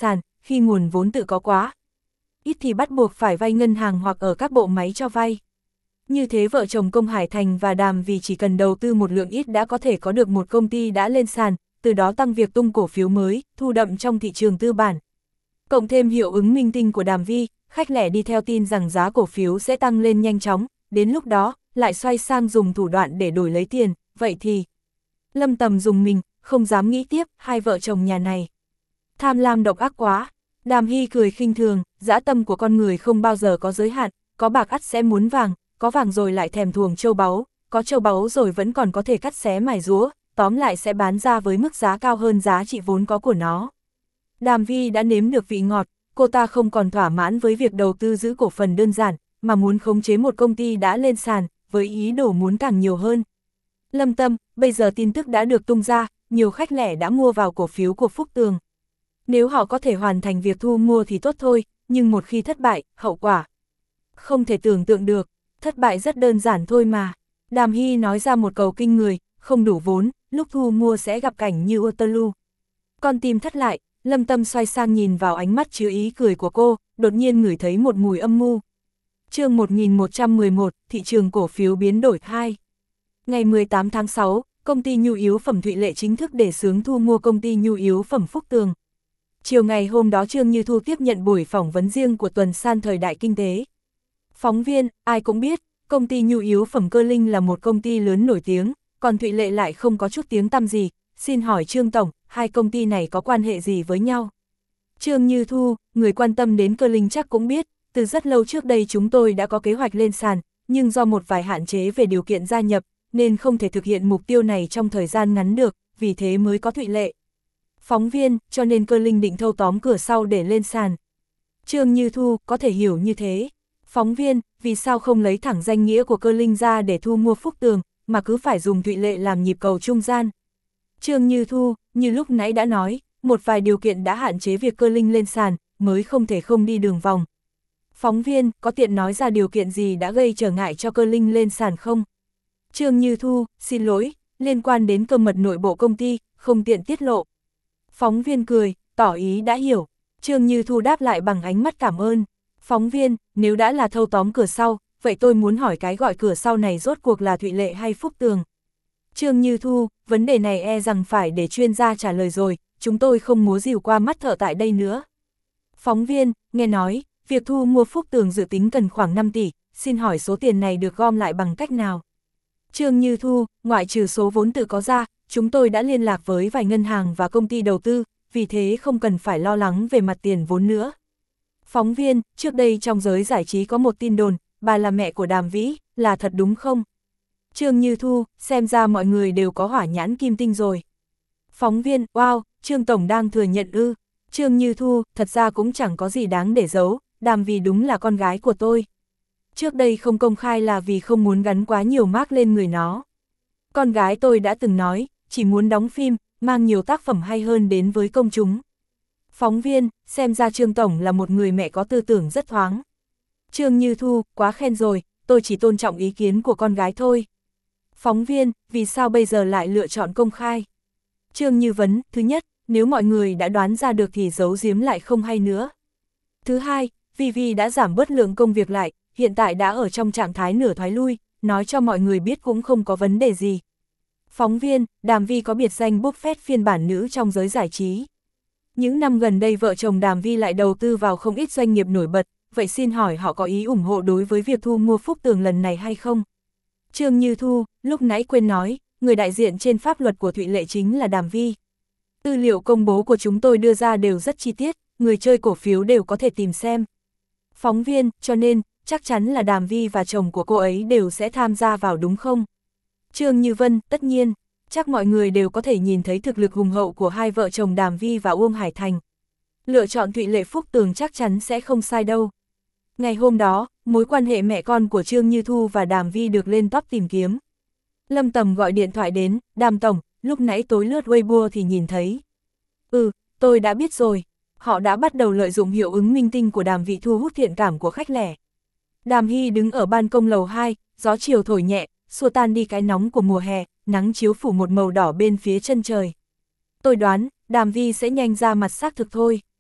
Speaker 1: khi nguồn vốn tự có quá ít thì bắt buộc phải vay ngân hàng hoặc ở các bộ máy cho vay. Như thế vợ chồng Công Hải Thành và Đàm vì chỉ cần đầu tư một lượng ít đã có thể có được một công ty đã lên sàn, từ đó tăng việc tung cổ phiếu mới, thu đậm trong thị trường tư bản. Cộng thêm hiệu ứng minh tinh của Đàm Vi, khách lẻ đi theo tin rằng giá cổ phiếu sẽ tăng lên nhanh chóng, đến lúc đó, lại xoay sang dùng thủ đoạn để đổi lấy tiền, vậy thì Lâm Tầm dùng mình, không dám nghĩ tiếp, hai vợ chồng nhà này tham lam độc ác quá. Đàm Hy cười khinh thường, dã tâm của con người không bao giờ có giới hạn, có bạc ắt sẽ muốn vàng, có vàng rồi lại thèm thuồng châu báu, có châu báu rồi vẫn còn có thể cắt xé mài rũa, tóm lại sẽ bán ra với mức giá cao hơn giá trị vốn có của nó. Đàm Vi đã nếm được vị ngọt, cô ta không còn thỏa mãn với việc đầu tư giữ cổ phần đơn giản, mà muốn khống chế một công ty đã lên sàn, với ý đồ muốn càng nhiều hơn. Lâm Tâm, bây giờ tin tức đã được tung ra, nhiều khách lẻ đã mua vào cổ phiếu của Phúc Tường. Nếu họ có thể hoàn thành việc thu mua thì tốt thôi, nhưng một khi thất bại, hậu quả không thể tưởng tượng được, thất bại rất đơn giản thôi mà. Đàm Hy nói ra một câu kinh người, không đủ vốn, lúc thu mua sẽ gặp cảnh như Waterloo. Con tim thắt lại, Lâm Tâm xoay sang nhìn vào ánh mắt chứa ý cười của cô, đột nhiên ngửi thấy một mùi âm mưu. Chương một nghìn một trăm mười một, thị trường cổ phiếu biến đổi hai. Ngày mười tám tháng sáu, công ty nhu yếu phẩm Thụy Lệ chính thức đề xướng thu mua công ty nhu yếu phẩm Phúc Tường. Chiều ngày hôm đó Trương Như Thu tiếp nhận buổi phỏng vấn riêng của tuần san Thời Đại Kinh tế. Phóng viên, ai cũng biết, công ty nhu yếu phẩm Cơ Linh là một công ty lớn nổi tiếng, còn Thụy Lệ lại không có chút tiếng tăm gì. Xin hỏi Trương Tổng, hai công ty này có quan hệ gì với nhau? Trương Như Thu, người quan tâm đến Cơ Linh chắc cũng biết, từ rất lâu trước đây chúng tôi đã có kế hoạch lên sàn, nhưng do một vài hạn chế về điều kiện gia nhập, nên không thể thực hiện mục tiêu này trong thời gian ngắn được, vì thế mới có Thụy Lệ. Phóng viên, cho nên Cơ Linh định thâu tóm cửa sau để lên sàn. Trương Như Thu, có thể hiểu như thế. Phóng viên, vì sao không lấy thẳng danh nghĩa của Cơ Linh ra để thu mua Phúc Tường, mà cứ phải dùng Thụy Lệ làm nhịp cầu trung gian? Trương Như Thu, như lúc nãy đã nói, một vài điều kiện đã hạn chế việc Cơ Linh lên sàn, mới không thể không đi đường vòng. Phóng viên, có tiện nói ra điều kiện gì đã gây trở ngại cho Cơ Linh lên sàn không? Trương Như Thu, xin lỗi, liên quan đến cơ mật nội bộ công ty, không tiện tiết lộ. Phóng viên cười, tỏ ý đã hiểu. Trương Như Thu đáp lại bằng ánh mắt cảm ơn. Phóng viên, nếu đã là thâu tóm cửa sau, vậy tôi muốn hỏi cái gọi cửa sau này rốt cuộc là Thụy Lệ hay Phúc Tường? Trương Như Thu, vấn đề này e rằng phải để chuyên gia trả lời rồi, chúng tôi không múa rìu qua mắt thợ tại đây nữa. Phóng viên, nghe nói, việc thu mua Phúc Tường dự tính cần khoảng năm tỷ, xin hỏi số tiền này được gom lại bằng cách nào? Trương Như Thu, ngoại trừ số vốn tự có ra, chúng tôi đã liên lạc với vài ngân hàng và công ty đầu tư, vì thế không cần phải lo lắng về mặt tiền vốn nữa. Phóng viên, trước đây trong giới giải trí có một tin đồn, bà là mẹ của Đàm Vĩ, là thật đúng không? Trương Như Thu, xem ra mọi người đều có hỏa nhãn kim tinh rồi. Phóng viên, wow, Trương Tổng đang thừa nhận ư? Trương Như Thu, thật ra cũng chẳng có gì đáng để giấu, Đàm Vĩ đúng là con gái của tôi. Trước đây không công khai là vì không muốn gắn quá nhiều mác lên người nó. Con gái tôi đã từng nói, chỉ muốn đóng phim, mang nhiều tác phẩm hay hơn đến với công chúng. Phóng viên, xem ra Trương Tổng là một người mẹ có tư tưởng rất thoáng. Trương Như Thu, quá khen rồi, tôi chỉ tôn trọng ý kiến của con gái thôi. Phóng viên, vì sao bây giờ lại lựa chọn công khai? Trương Như Vấn, thứ nhất, nếu mọi người đã đoán ra được thì giấu giếm lại không hay nữa. Thứ hai, vì vì đã giảm bớt lượng công việc lại, hiện tại đã ở trong trạng thái nửa thoái lui, nói cho mọi người biết cũng không có vấn đề gì. Phóng viên, Đàm Vi có biệt danh Buffett phiên bản nữ trong giới giải trí. Những năm gần đây vợ chồng Đàm Vi lại đầu tư vào không ít doanh nghiệp nổi bật, vậy xin hỏi họ có ý ủng hộ đối với việc thu mua Phúc Tường lần này hay không? Trương Như Thu, lúc nãy quên nói, người đại diện trên pháp luật của Thụy Lệ chính là Đàm Vi. Tư liệu công bố của chúng tôi đưa ra đều rất chi tiết, người chơi cổ phiếu đều có thể tìm xem. Phóng viên, cho nên, chắc chắn là Đàm Vi và chồng của cô ấy đều sẽ tham gia vào đúng không? Trương Như Vân, tất nhiên, chắc mọi người đều có thể nhìn thấy thực lực hùng hậu của hai vợ chồng Đàm Vi và Uông Hải Thành. Lựa chọn Thụy Lệ Phúc Tường chắc chắn sẽ không sai đâu. Ngày hôm đó, mối quan hệ mẹ con của Trương Như Thu và Đàm Vi được lên top tìm kiếm. Lâm Tầm gọi điện thoại đến, Đàm Tổng, lúc nãy tối lướt Weibo thì nhìn thấy. Ừ, tôi đã biết rồi, họ đã bắt đầu lợi dụng hiệu ứng minh tinh của Đàm Vi thu hút thiện cảm của khách lẻ. Đàm Hy đứng ở ban công lầu hai, gió chiều thổi nhẹ, xua tan đi cái nóng của mùa hè, nắng chiếu phủ một màu đỏ bên phía chân trời. Tôi đoán, Đàm Vi sẽ nhanh ra mặt xác thực thôi.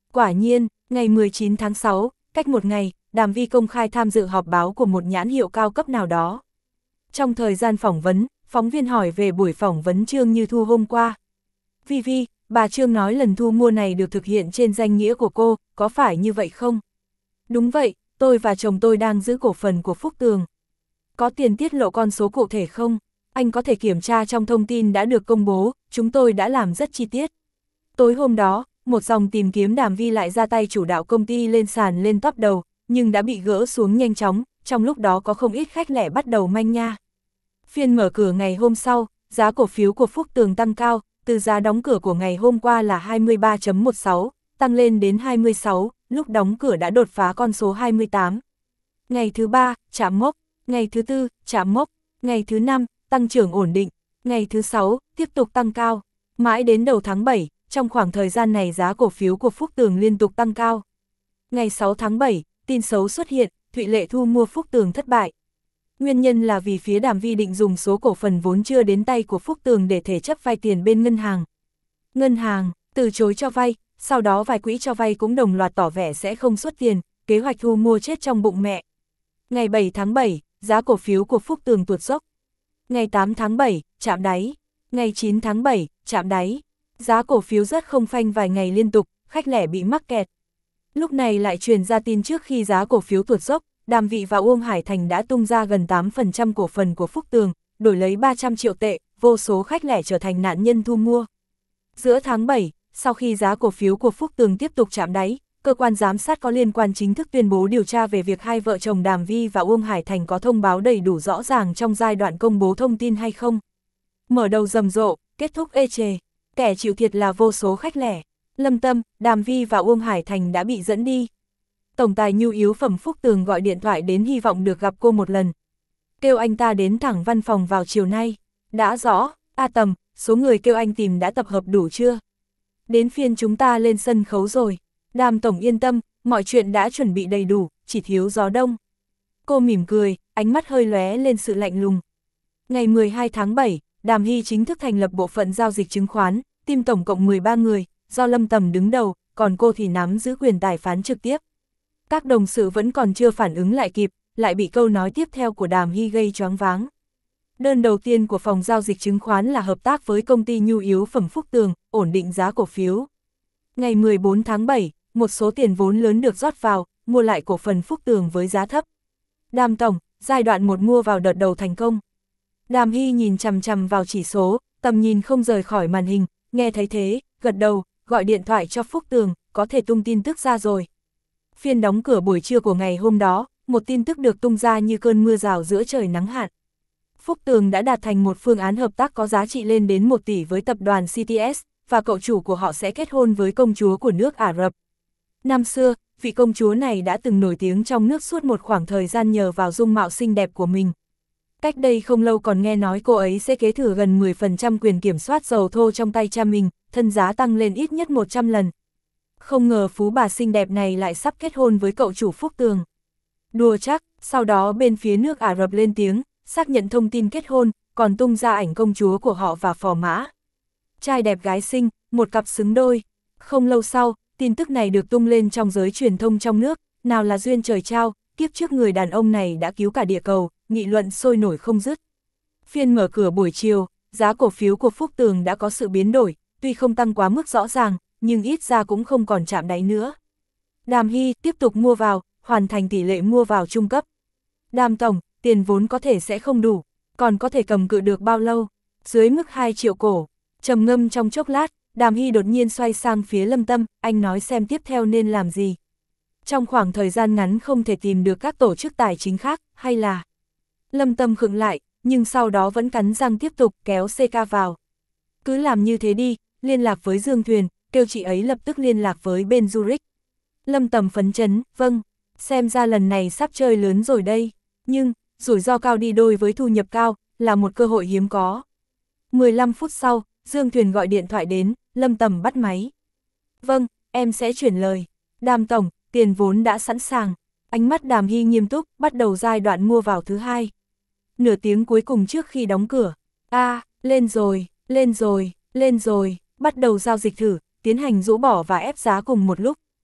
Speaker 1: Quả nhiên, ngày mười chín tháng sáu, cách một ngày, Đàm Vi công khai tham dự họp báo của một nhãn hiệu cao cấp nào đó. Trong thời gian phỏng vấn, phóng viên hỏi về buổi phỏng vấn Trương Như Thu hôm qua. Vi Vi, bà Trương nói lần thu mua này được thực hiện trên danh nghĩa của cô, có phải như vậy không? Đúng vậy, tôi và chồng tôi đang giữ cổ phần của Phúc Tường. Có tiền tiết lộ con số cụ thể không? Anh có thể kiểm tra trong thông tin đã được công bố, chúng tôi đã làm rất chi tiết. Tối hôm đó, một dòng tìm kiếm Đàm Vi lại ra tay chủ đạo công ty lên sàn lên top đầu, nhưng đã bị gỡ xuống nhanh chóng, trong lúc đó có không ít khách lẻ bắt đầu manh nha. Phiên mở cửa ngày hôm sau, giá cổ phiếu của Phúc Tường tăng cao, từ giá đóng cửa của ngày hôm qua là hai mươi ba phẩy mười sáu, tăng lên đến hai mươi sáu, lúc đóng cửa đã đột phá con số hai mươi tám. Ngày thứ ba, chạm mốc, ngày thứ tư, chạm mốc, ngày thứ năm, tăng trưởng ổn định, ngày thứ sáu, tiếp tục tăng cao. Mãi đến đầu tháng bảy, trong khoảng thời gian này giá cổ phiếu của Phúc Tường liên tục tăng cao. Ngày sáu tháng bảy, tin xấu xuất hiện, Thụy Lệ thu mua Phúc Tường thất bại. Nguyên nhân là vì phía Đàm Vi định dùng số cổ phần vốn chưa đến tay của Phúc Tường để thể chấp vay tiền bên ngân hàng. Ngân hàng từ chối cho vay, sau đó vài quỹ cho vay cũng đồng loạt tỏ vẻ sẽ không xuất tiền, kế hoạch thu mua chết trong bụng mẹ. Ngày bảy tháng bảy, giá cổ phiếu của Phúc Tường tuột dốc. Ngày tám tháng bảy, chạm đáy. Ngày chín tháng bảy, chạm đáy. Giá cổ phiếu rất không phanh vài ngày liên tục, khách lẻ bị mắc kẹt. Lúc này lại truyền ra tin trước khi giá cổ phiếu tuột dốc, Đàm Vị và Uông Hải Thành đã tung ra gần tám phần trăm cổ phần của Phúc Tường, đổi lấy ba trăm triệu tệ, vô số khách lẻ trở thành nạn nhân thu mua. Giữa tháng bảy, sau khi giá cổ phiếu của Phúc Tường tiếp tục chạm đáy, cơ quan giám sát có liên quan chính thức tuyên bố điều tra về việc hai vợ chồng Đàm Vi và Uông Hải Thành có thông báo đầy đủ rõ ràng trong giai đoạn công bố thông tin hay không. Mở đầu rầm rộ, kết thúc ê chề, kẻ chịu thiệt là vô số khách lẻ. Lâm Tâm, Đàm Vi và Uông Hải Thành đã bị dẫn đi. Tổng tài nhu yếu phẩm Phúc Tường gọi điện thoại đến hy vọng được gặp cô một lần. Kêu anh ta đến thẳng văn phòng vào chiều nay. Đã rõ, A Tầm, số người kêu anh tìm đã tập hợp đủ chưa? Đến phiên chúng ta lên sân khấu rồi. Đàm Tổng yên tâm, mọi chuyện đã chuẩn bị đầy đủ, chỉ thiếu gió đông. Cô mỉm cười, ánh mắt hơi lóe lên sự lạnh lùng. Ngày mười hai tháng bảy, Đàm Hy chính thức thành lập bộ phận giao dịch chứng khoán, team tổng cộng mười ba người, do Lâm Tầm đứng đầu, còn cô thì nắm giữ quyền tài phán trực tiếp. Các đồng sự vẫn còn chưa phản ứng lại kịp, lại bị câu nói tiếp theo của Đàm Hy gây choáng váng. Đơn đầu tiên của phòng giao dịch chứng khoán là hợp tác với công ty nhu yếu phẩm Phúc Tường, ổn định giá cổ phiếu. Ngày mười bốn tháng bảy, một số tiền vốn lớn được rót vào, mua lại cổ phần Phúc Tường với giá thấp. Đàm Tổng, giai đoạn một mua vào đợt đầu thành công. Đàm Hy nhìn chằm chằm vào chỉ số, tầm nhìn không rời khỏi màn hình, nghe thấy thế, gật đầu, gọi điện thoại cho Phúc Tường, có thể tung tin tức ra rồi. Phiên đóng cửa buổi trưa của ngày hôm đó, một tin tức được tung ra như cơn mưa rào giữa trời nắng hạn. Phúc Tường đã đạt thành một phương án hợp tác có giá trị lên đến một tỷ với tập đoàn xê tê ét, và cậu chủ của họ sẽ kết hôn với công chúa của nước Ả Rập. Năm xưa, vị công chúa này đã từng nổi tiếng trong nước suốt một khoảng thời gian nhờ vào dung mạo xinh đẹp của mình. Cách đây không lâu còn nghe nói cô ấy sẽ kế thừa gần mười phần trăm quyền kiểm soát dầu thô trong tay cha mình, thân giá tăng lên ít nhất một trăm lần. Không ngờ phú bà xinh đẹp này lại sắp kết hôn với cậu chủ Phúc Tường. Đùa chắc, sau đó bên phía nước Ả Rập lên tiếng, xác nhận thông tin kết hôn, còn tung ra ảnh công chúa của họ và phò mã. Trai đẹp gái xinh, một cặp xứng đôi. Không lâu sau, tin tức này được tung lên trong giới truyền thông trong nước, nào là duyên trời trao, kiếp trước người đàn ông này đã cứu cả địa cầu, nghị luận sôi nổi không dứt. Phiên mở cửa buổi chiều, giá cổ phiếu của Phúc Tường đã có sự biến đổi, tuy không tăng quá mức rõ ràng, nhưng ít ra cũng không còn chạm đáy nữa. Đàm Hy tiếp tục mua vào, hoàn thành tỷ lệ mua vào trung cấp. Đàm Tổng, tiền vốn có thể sẽ không đủ, còn có thể cầm cự được bao lâu? Dưới mức hai triệu cổ. Trầm ngâm trong chốc lát, Đàm Hy đột nhiên xoay sang phía Lâm Tâm, anh nói xem tiếp theo nên làm gì. Trong khoảng thời gian ngắn không thể tìm được các tổ chức tài chính khác, hay là... Lâm Tâm khựng lại, nhưng sau đó vẫn cắn răng tiếp tục kéo xê ca vào. Cứ làm như thế đi, liên lạc với Dương Thuyền, kêu chị ấy lập tức liên lạc với bên Zurich. Lâm Tầm phấn chấn, vâng, xem ra lần này sắp chơi lớn rồi đây, nhưng, rủi ro cao đi đôi với thu nhập cao, là một cơ hội hiếm có. mười lăm phút sau, Dương Thuyền gọi điện thoại đến, Lâm Tầm bắt máy. Vâng, em sẽ chuyển lời. Đàm Tổng, tiền vốn đã sẵn sàng. Ánh mắt Đàm Hy nghiêm túc, bắt đầu giai đoạn mua vào thứ hai. Nửa tiếng cuối cùng trước khi đóng cửa. A, à, lên rồi, lên rồi, lên rồi, bắt đầu giao dịch thử, tiến hành rũ bỏ và ép giá cùng một lúc.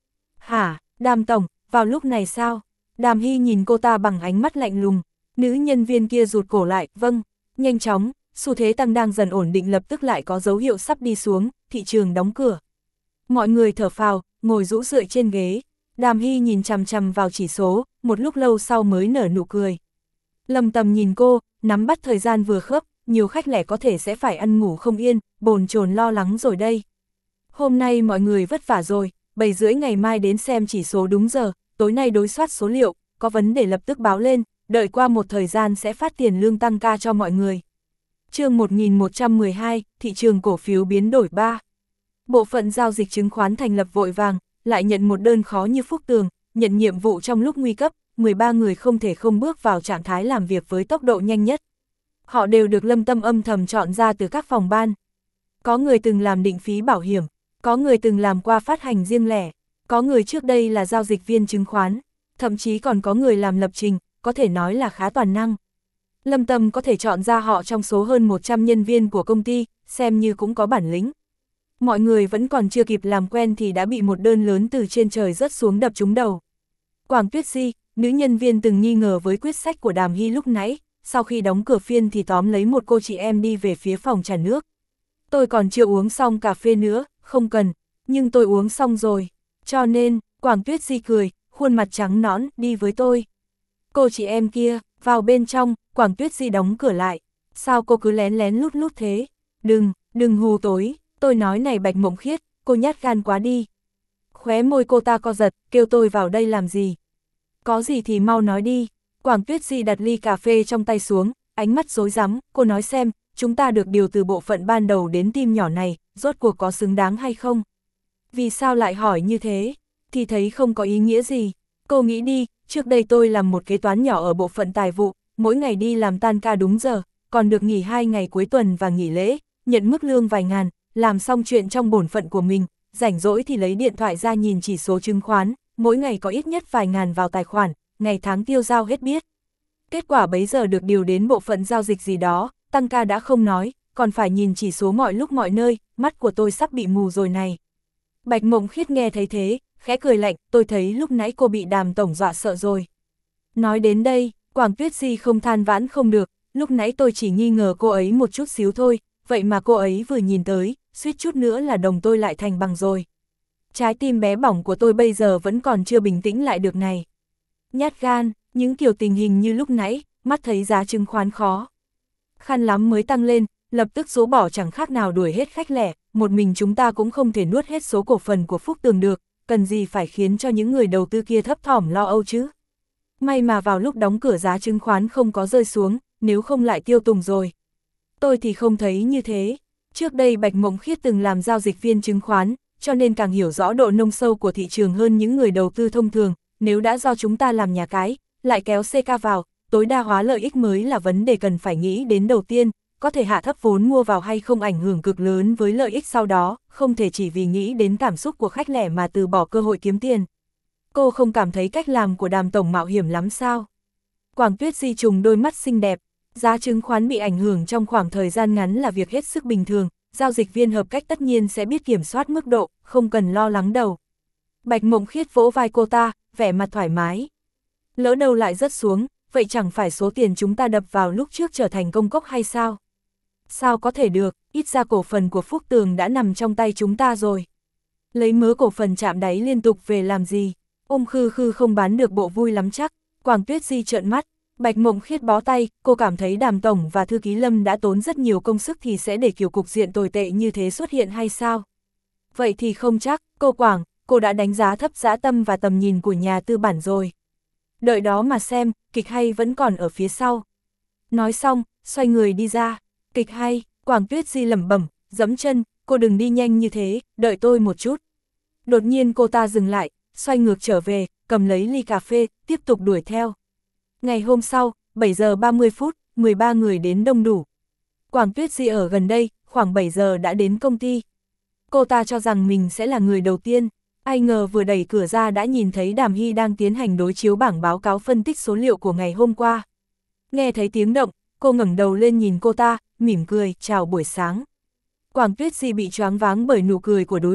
Speaker 1: Hả, Đàm tổng, vào lúc này sao? Đàm Hy nhìn cô ta bằng ánh mắt lạnh lùng, nữ nhân viên kia rụt cổ lại, vâng, nhanh chóng, xu thế tăng đang dần ổn định lập tức lại có dấu hiệu sắp đi xuống, thị trường đóng cửa. Mọi người thở phào, ngồi rũ rượi trên ghế, Đàm Hy nhìn chằm chằm vào chỉ số, một lúc lâu sau mới nở nụ cười. Lâm Tầm nhìn cô, nắm bắt thời gian vừa khớp, nhiều khách lẻ có thể sẽ phải ăn ngủ không yên, bồn chồn lo lắng rồi đây. Hôm nay mọi người vất vả rồi, bảy rưỡi ngày mai đến xem chỉ số đúng giờ, tối nay đối soát số liệu, có vấn đề lập tức báo lên, đợi qua một thời gian sẽ phát tiền lương tăng ca cho mọi người. Chương một nghìn một trăm mười hai, thị trường cổ phiếu biến đổi ba. Bộ phận giao dịch chứng khoán thành lập vội vàng, lại nhận một đơn khó như Phúc Tường, nhận nhiệm vụ trong lúc nguy cấp, mười ba người không thể không bước vào trạng thái làm việc với tốc độ nhanh nhất. Họ đều được Lâm Tâm âm thầm chọn ra từ các phòng ban. Có người từng làm định phí bảo hiểm, có người từng làm qua phát hành riêng lẻ, có người trước đây là giao dịch viên chứng khoán, thậm chí còn có người làm lập trình, có thể nói là khá toàn năng. Lâm Tâm có thể chọn ra họ trong số hơn một trăm nhân viên của công ty, xem như cũng có bản lĩnh. Mọi người vẫn còn chưa kịp làm quen thì đã bị một đơn lớn từ trên trời rớt xuống đập trúng đầu. Quảng Tuyết Di, nữ nhân viên từng nghi ngờ với quyết sách của Đàm Hy lúc nãy, sau khi đóng cửa phiên thì tóm lấy một cô chị em đi về phía phòng trà nước. Tôi còn chưa uống xong cà phê nữa, không cần, nhưng tôi uống xong rồi. Cho nên, Quảng Tuyết Di cười, khuôn mặt trắng nõn, đi với tôi. Cô chị em kia, vào bên trong, Quảng Tuyết Di đóng cửa lại. Sao cô cứ lén lén lút lút thế? Đừng, đừng hù tối, tôi nói này Bạch Mộng Khiết, cô nhát gan quá đi. Khóe môi cô ta co giật, kêu tôi vào đây làm gì? Có gì thì mau nói đi. Quảng Tuyết Di đặt ly cà phê trong tay xuống, ánh mắt rối rắm, cô nói xem, chúng ta được điều từ bộ phận ban đầu đến team nhỏ này, rốt cuộc có xứng đáng hay không? Vì sao lại hỏi như thế? Thì thấy không có ý nghĩa gì. Cô nghĩ đi, trước đây tôi làm một kế toán nhỏ ở bộ phận tài vụ, mỗi ngày đi làm tan ca đúng giờ, còn được nghỉ hai ngày cuối tuần và nghỉ lễ, nhận mức lương vài ngàn, làm xong chuyện trong bổn phận của mình, rảnh rỗi thì lấy điện thoại ra nhìn chỉ số chứng khoán, mỗi ngày có ít nhất vài ngàn vào tài khoản, ngày tháng tiêu dao hết biết. Kết quả bấy giờ được điều đến bộ phận giao dịch gì đó, tăng ca đã không nói, còn phải nhìn chỉ số mọi lúc mọi nơi, mắt của tôi sắp bị mù rồi này. Bạch Mộng Khiết nghe thấy thế, khẽ cười lạnh, tôi thấy lúc nãy cô bị Đàm tổng dọa sợ rồi. Nói đến đây, Quảng Tuyết Di không than vãn không được, lúc nãy tôi chỉ nghi ngờ cô ấy một chút xíu thôi, vậy mà cô ấy vừa nhìn tới, suýt chút nữa là đồng tôi lại thành bằng rồi. Trái tim bé bỏng của tôi bây giờ vẫn còn chưa bình tĩnh lại được này. Nhát gan, những kiểu tình hình như lúc nãy, mắt thấy giá chứng khoán khó khăn lắm mới tăng lên, lập tức số bỏ chẳng khác nào đuổi hết khách lẻ, một mình chúng ta cũng không thể nuốt hết số cổ phần của Phúc Tường được, cần gì phải khiến cho những người đầu tư kia thấp thỏm lo âu chứ. May mà vào lúc đóng cửa giá chứng khoán không có rơi xuống, nếu không lại tiêu tùng rồi. Tôi thì không thấy như thế. Trước đây Bạch Mộng Khiết từng làm giao dịch viên chứng khoán, cho nên càng hiểu rõ độ nông sâu của thị trường hơn những người đầu tư thông thường, nếu đã do chúng ta làm nhà cái, lại kéo xê ca vào, tối đa hóa lợi ích mới là vấn đề cần phải nghĩ đến đầu tiên, có thể hạ thấp vốn mua vào hay không ảnh hưởng cực lớn với lợi ích sau đó, không thể chỉ vì nghĩ đến cảm xúc của khách lẻ mà từ bỏ cơ hội kiếm tiền. Cô không cảm thấy cách làm của Đàm tổng mạo hiểm lắm sao? Quảng Tuyết Di trùng đôi mắt xinh đẹp, giá chứng khoán bị ảnh hưởng trong khoảng thời gian ngắn là việc hết sức bình thường, giao dịch viên hợp cách tất nhiên sẽ biết kiểm soát mức độ, không cần lo lắng đâu. Bạch Mộng Khiết vỗ vai cô ta, vẻ mặt thoải mái. Lỡ đâu lại rớt xuống, vậy chẳng phải số tiền chúng ta đập vào lúc trước trở thành công cốc hay sao? Sao có thể được, ít ra cổ phần của Phúc Tường đã nằm trong tay chúng ta rồi. Lấy mớ cổ phần chạm đáy liên tục về làm gì? Ôm khư khư không bán được bộ vui lắm chắc. Quảng Tuyết Di trợn mắt, Bạch Mộng Khiết bó tay, cô cảm thấy Đàm tổng và thư ký Lâm đã tốn rất nhiều công sức thì sẽ để kiểu cục diện tồi tệ như thế xuất hiện hay sao? Vậy thì không chắc, cô Quảng, cô đã đánh giá thấp dã tâm và tầm nhìn của nhà tư bản rồi. Đợi đó mà xem, kịch hay vẫn còn ở phía sau. Nói xong, xoay người đi ra. Kịch hay, Quảng Tuyết Di lẩm bẩm, giẫm chân, cô đừng đi nhanh như thế, đợi tôi một chút. Đột nhiên cô ta dừng lại, xoay ngược trở về, cầm lấy ly cà phê, tiếp tục đuổi theo. Ngày hôm sau, bảy giờ ba mươi phút, mười ba người đến đông đủ. Quảng Tuyết Di ở gần đây, khoảng bảy giờ đã đến công ty. Cô ta cho rằng mình sẽ là người đầu tiên, ai ngờ vừa đẩy cửa ra đã nhìn thấy Đàm Hy đang tiến hành đối chiếu bảng báo cáo phân tích số liệu của ngày hôm qua. Nghe thấy tiếng động, cô ngẩng đầu lên nhìn cô ta, mỉm cười, chào buổi sáng. Quảng Tuyết Di bị choáng váng bởi nụ cười của đối phương,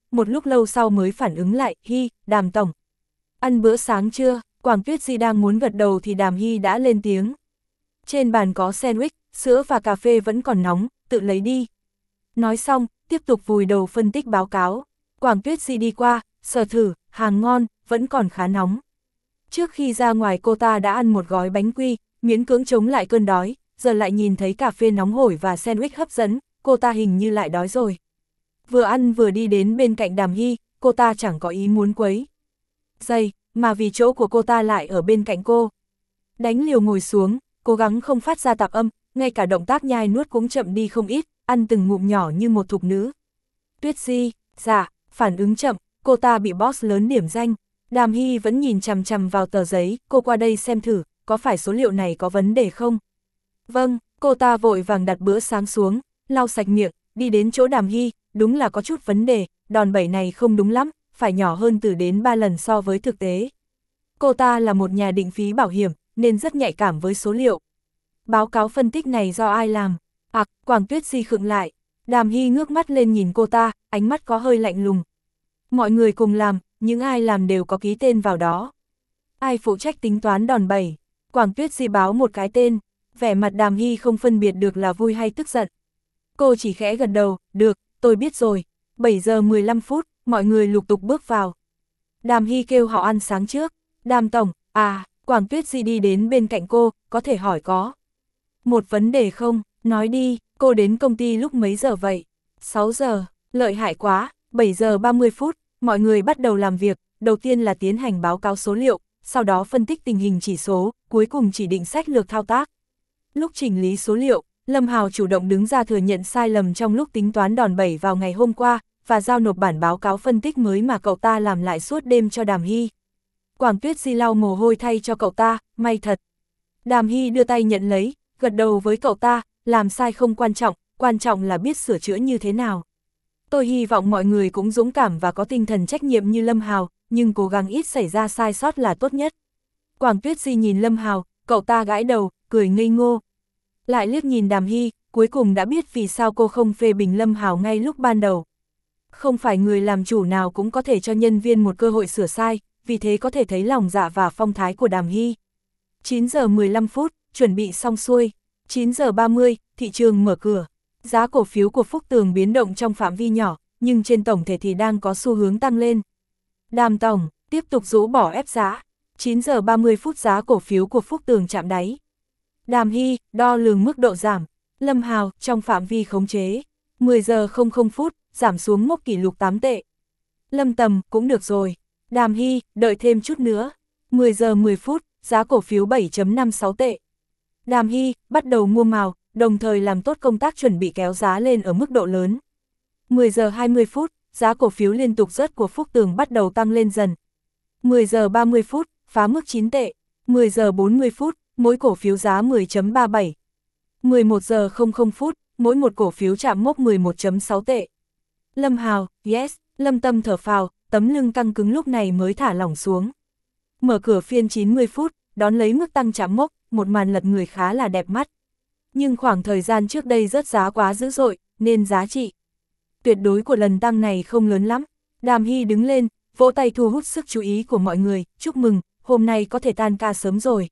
Speaker 1: một lúc lâu sau mới phản ứng lại, Hi, Đàm tổng. Ăn bữa sáng chưa? Quảng Tuyết Di đang muốn gật đầu thì Đàm Hi đã lên tiếng. Trên bàn có sandwich, sữa và cà phê vẫn còn nóng, tự lấy đi. Nói xong, tiếp tục vùi đầu phân tích báo cáo. Quảng Tuyết Di đi qua, sờ thử, hàng ngon, vẫn còn khá nóng. Trước khi ra ngoài cô ta đã ăn một gói bánh quy, miễn cưỡng chống lại cơn đói, giờ lại nhìn thấy cà phê nóng hổi và sandwich hấp dẫn, cô ta hình như lại đói rồi. Vừa ăn vừa đi đến bên cạnh Đàm Hi, cô ta chẳng có ý muốn quấy giày, mà vì chỗ của cô ta lại ở bên cạnh cô. Đánh liều ngồi xuống, cố gắng không phát ra tạp âm, ngay cả động tác nhai nuốt cũng chậm đi không ít, ăn từng ngụm nhỏ như một thục nữ. Tuyết Di, dạ, phản ứng chậm, cô ta bị boss lớn điểm danh. Đàm Hi vẫn nhìn chằm chằm vào tờ giấy, cô qua đây xem thử, có phải số liệu này có vấn đề không? Vâng, cô ta vội vàng đặt bữa sáng xuống, lau sạch miệng, đi đến chỗ Đàm Hi, đúng là có chút vấn đề, đòn bẩy này không đúng lắm, phải nhỏ hơn từ đến ba lần so với thực tế. Cô ta là một nhà định phí bảo hiểm, nên rất nhạy cảm với số liệu. Báo cáo phân tích này do ai làm? À, Quảng Tuyết Di khựng lại. Đàm Hi ngước mắt lên nhìn cô ta, ánh mắt có hơi lạnh lùng. Mọi người cùng làm, những ai làm đều có ký tên vào đó. Ai phụ trách tính toán đòn bẩy? Quảng Tuyết Di báo một cái tên, vẻ mặt Đàm Hi không phân biệt được là vui hay tức giận. Cô chỉ khẽ gật đầu, được, tôi biết rồi. bảy giờ mười lăm phút, mọi người lục tục bước vào. Đàm Hi kêu họ ăn sáng trước. Đàm tổng, à, Quảng Tuyết Di đi đến bên cạnh cô, có thể hỏi có một vấn đề không? Nói đi, cô đến công ty lúc mấy giờ vậy? sáu giờ, lợi hại quá. bảy giờ ba mươi phút, mọi người bắt đầu làm việc, đầu tiên là tiến hành báo cáo số liệu, sau đó phân tích tình hình chỉ số, cuối cùng chỉ định sách lược thao tác. Lúc chỉnh lý số liệu, Lâm Hào chủ động đứng ra thừa nhận sai lầm trong lúc tính toán đòn bẩy vào ngày hôm qua, và giao nộp bản báo cáo phân tích mới mà cậu ta làm lại suốt đêm cho Đàm Hi. Quảng Tuyết Di lau mồ hôi thay cho cậu ta, may thật. Đàm Hi đưa tay nhận lấy, gật đầu với cậu ta, làm sai không quan trọng, quan trọng là biết sửa chữa như thế nào. Tôi hy vọng mọi người cũng dũng cảm và có tinh thần trách nhiệm như Lâm Hào, nhưng cố gắng ít xảy ra sai sót là tốt nhất. Quảng Tuyết Di nhìn Lâm Hào, cậu ta gãi đầu, cười ngây ngô. Lại liếc nhìn Đàm Hi, cuối cùng đã biết vì sao cô không phê bình Lâm Hào ngay lúc ban đầu. Không phải người làm chủ nào cũng có thể cho nhân viên một cơ hội sửa sai, vì thế có thể thấy lòng dạ và phong thái của Đàm Hi. chín giờ mười lăm phút, chuẩn bị xong xuôi. chín giờ ba mươi, thị trường mở cửa. Giá cổ phiếu của Phúc Tường biến động trong phạm vi nhỏ, nhưng trên tổng thể thì đang có xu hướng tăng lên. Đàm tổng, tiếp tục rũ bỏ ép giá. chín giờ ba mươi phút giá cổ phiếu của Phúc Tường chạm đáy. Đàm Hi, đo lường mức độ giảm. Lâm Hào, trong phạm vi khống chế. mười giờ không không phút, giảm xuống mốc kỷ lục tám tệ. Lâm Tầm, cũng được rồi. Đàm Hi, đợi thêm chút nữa. mười giờ mười phút, giá cổ phiếu bảy phẩy năm sáu tệ. Đàm Hi, bắt đầu mua mào, đồng thời làm tốt công tác chuẩn bị kéo giá lên ở mức độ lớn. mười giờ hai mươi phút, giá cổ phiếu liên tục rớt của Phúc Tường bắt đầu tăng lên dần. mười giờ ba mươi phút, phá mức chín tệ. mười giờ bốn mươi phút, mỗi cổ phiếu giá mười phẩy ba bảy. mười một giờ không không phút, mỗi một cổ phiếu chạm mốc mười một phẩy sáu tệ. Lâm Hào, yes, Lâm Tâm thở phào, tấm lưng căng cứng lúc này mới thả lỏng xuống. Mở cửa phiên chín mươi phút, đón lấy mức tăng chạm mốc, một màn lật người khá là đẹp mắt. Nhưng khoảng thời gian trước đây rớt giá quá dữ dội, nên giá trị tuyệt đối của lần tăng này không lớn lắm. Đàm Hi đứng lên, vỗ tay thu hút sức chú ý của mọi người, chúc mừng, hôm nay có thể tan ca sớm rồi.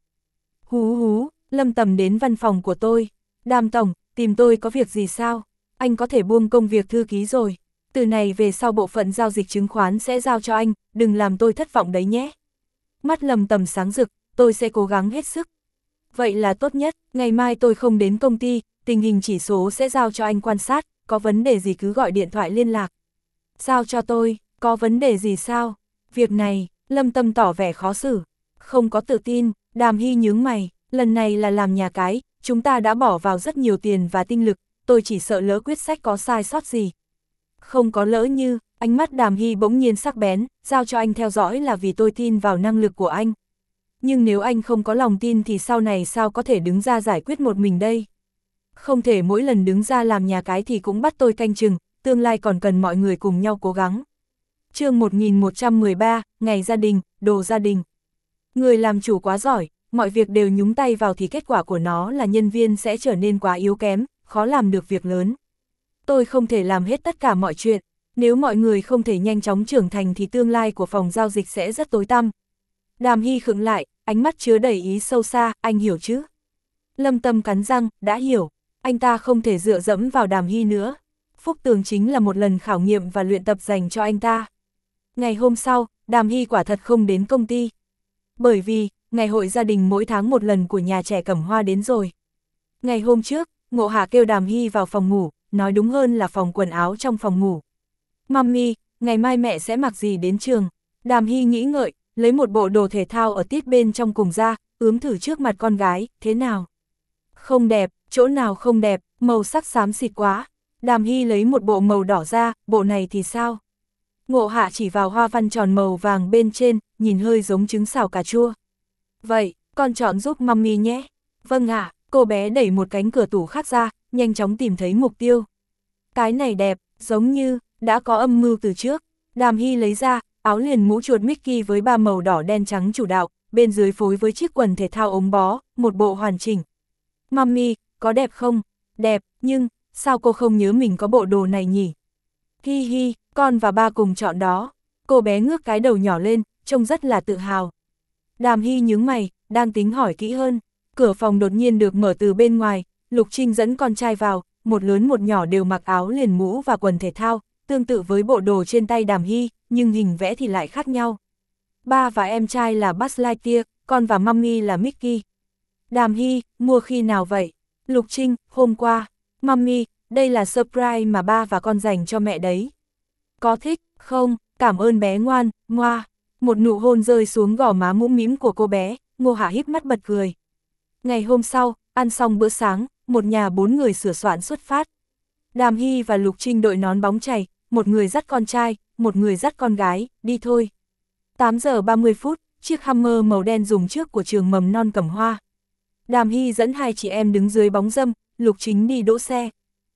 Speaker 1: Hú hú, Lâm Tầm đến văn phòng của tôi. Đàm tổng, tìm tôi có việc gì sao? Anh có thể buông công việc thư ký rồi. Từ này về sau bộ phận giao dịch chứng khoán sẽ giao cho anh, đừng làm tôi thất vọng đấy nhé. Mắt Lâm Tầm sáng rực, tôi sẽ cố gắng hết sức. Vậy là tốt nhất, ngày mai tôi không đến công ty, tình hình chỉ số sẽ giao cho anh quan sát, có vấn đề gì cứ gọi điện thoại liên lạc. Giao cho tôi, có vấn đề gì sao? Việc này, Lâm Tâm tỏ vẻ khó xử. Không có tự tin, Đàm Hi nhướng mày, lần này là làm nhà cái, chúng ta đã bỏ vào rất nhiều tiền và tinh lực, tôi chỉ sợ lỡ quyết sách có sai sót gì. Không có lỡ như, ánh mắt Đàm Hi bỗng nhiên sắc bén, giao cho anh theo dõi là vì tôi tin vào năng lực của anh. Nhưng nếu anh không có lòng tin thì sau này sao có thể đứng ra giải quyết một mình đây? Không thể mỗi lần đứng ra làm nhà cái thì cũng bắt tôi canh chừng, tương lai còn cần mọi người cùng nhau cố gắng. Chương một nghìn một trăm mười ba, ngày gia đình, đồ gia đình. Người làm chủ quá giỏi, mọi việc đều nhúng tay vào thì kết quả của nó là nhân viên sẽ trở nên quá yếu kém, khó làm được việc lớn. Tôi không thể làm hết tất cả mọi chuyện. Nếu mọi người không thể nhanh chóng trưởng thành thì tương lai của phòng giao dịch sẽ rất tối tăm. Đàm Hy khựng lại, ánh mắt chứa đầy ý sâu xa, anh hiểu chứ? Lâm Tâm cắn răng, đã hiểu, anh ta không thể dựa dẫm vào Đàm Hy nữa. Phúc Tường chính là một lần khảo nghiệm và luyện tập dành cho anh ta. Ngày hôm sau, Đàm Hy quả thật không đến công ty. Bởi vì, ngày hội gia đình mỗi tháng một lần của nhà trẻ Cẩm Hoa đến rồi. Ngày hôm trước, Ngộ Hạ kêu Đàm Hy vào phòng ngủ, nói đúng hơn là phòng quần áo trong phòng ngủ. Mami, ngày mai mẹ sẽ mặc gì đến trường? Đàm Hy nghĩ ngợi, lấy một bộ đồ thể thao ở tít bên trong cùng ra, ướm thử trước mặt con gái, thế nào? Không đẹp, chỗ nào không đẹp, màu sắc xám xịt quá. Đàm Hy lấy một bộ màu đỏ ra, bộ này thì sao? Ngộ Hạ chỉ vào hoa văn tròn màu vàng bên trên, nhìn hơi giống trứng xào cà chua. Vậy, con chọn giúp mami nhé. Vâng ạ, cô bé đẩy một cánh cửa tủ khác ra, nhanh chóng tìm thấy mục tiêu. Cái này đẹp, giống như, đã có âm mưu từ trước. Đàm Hy lấy ra, áo liền mũ chuột Mickey với ba màu đỏ đen trắng chủ đạo, bên dưới phối với chiếc quần thể thao ống bó, một bộ hoàn chỉnh. Mami, có đẹp không? Đẹp, nhưng, sao cô không nhớ mình có bộ đồ này nhỉ? Hi hi, con và ba cùng chọn đó. Cô bé ngước cái đầu nhỏ lên, trông rất là tự hào. Đàm Hy nhướng mày, đang tính hỏi kỹ hơn. Cửa phòng đột nhiên được mở từ bên ngoài, Lục Trinh dẫn con trai vào, một lớn một nhỏ đều mặc áo liền mũ và quần thể thao, tương tự với bộ đồ trên tay Đàm Hy, nhưng hình vẽ thì lại khác nhau. Ba và em trai là Buzz Lightyear, con và mami là Mickey. Đàm Hy, mua khi nào vậy? Lục Trinh, hôm qua. Mami, đây là surprise mà ba và con dành cho mẹ đấy. Có thích, không? Cảm ơn bé ngoan, ngoa. Một nụ hôn rơi xuống gò má mũm mĩm của cô bé, Ngô Hạ híp mắt bật cười. Ngày hôm sau, ăn xong bữa sáng, một nhà bốn người sửa soạn xuất phát. Đàm Hy và Lục Trinh đội nón bóng chày, một người dắt con trai, một người dắt con gái, đi thôi. tám giờ ba mươi phút, chiếc Hummer màu đen dùng trước của trường mầm non Cẩm Hoa. Đàm Hy dẫn hai chị em đứng dưới bóng râm, Lục Chính đi đỗ xe.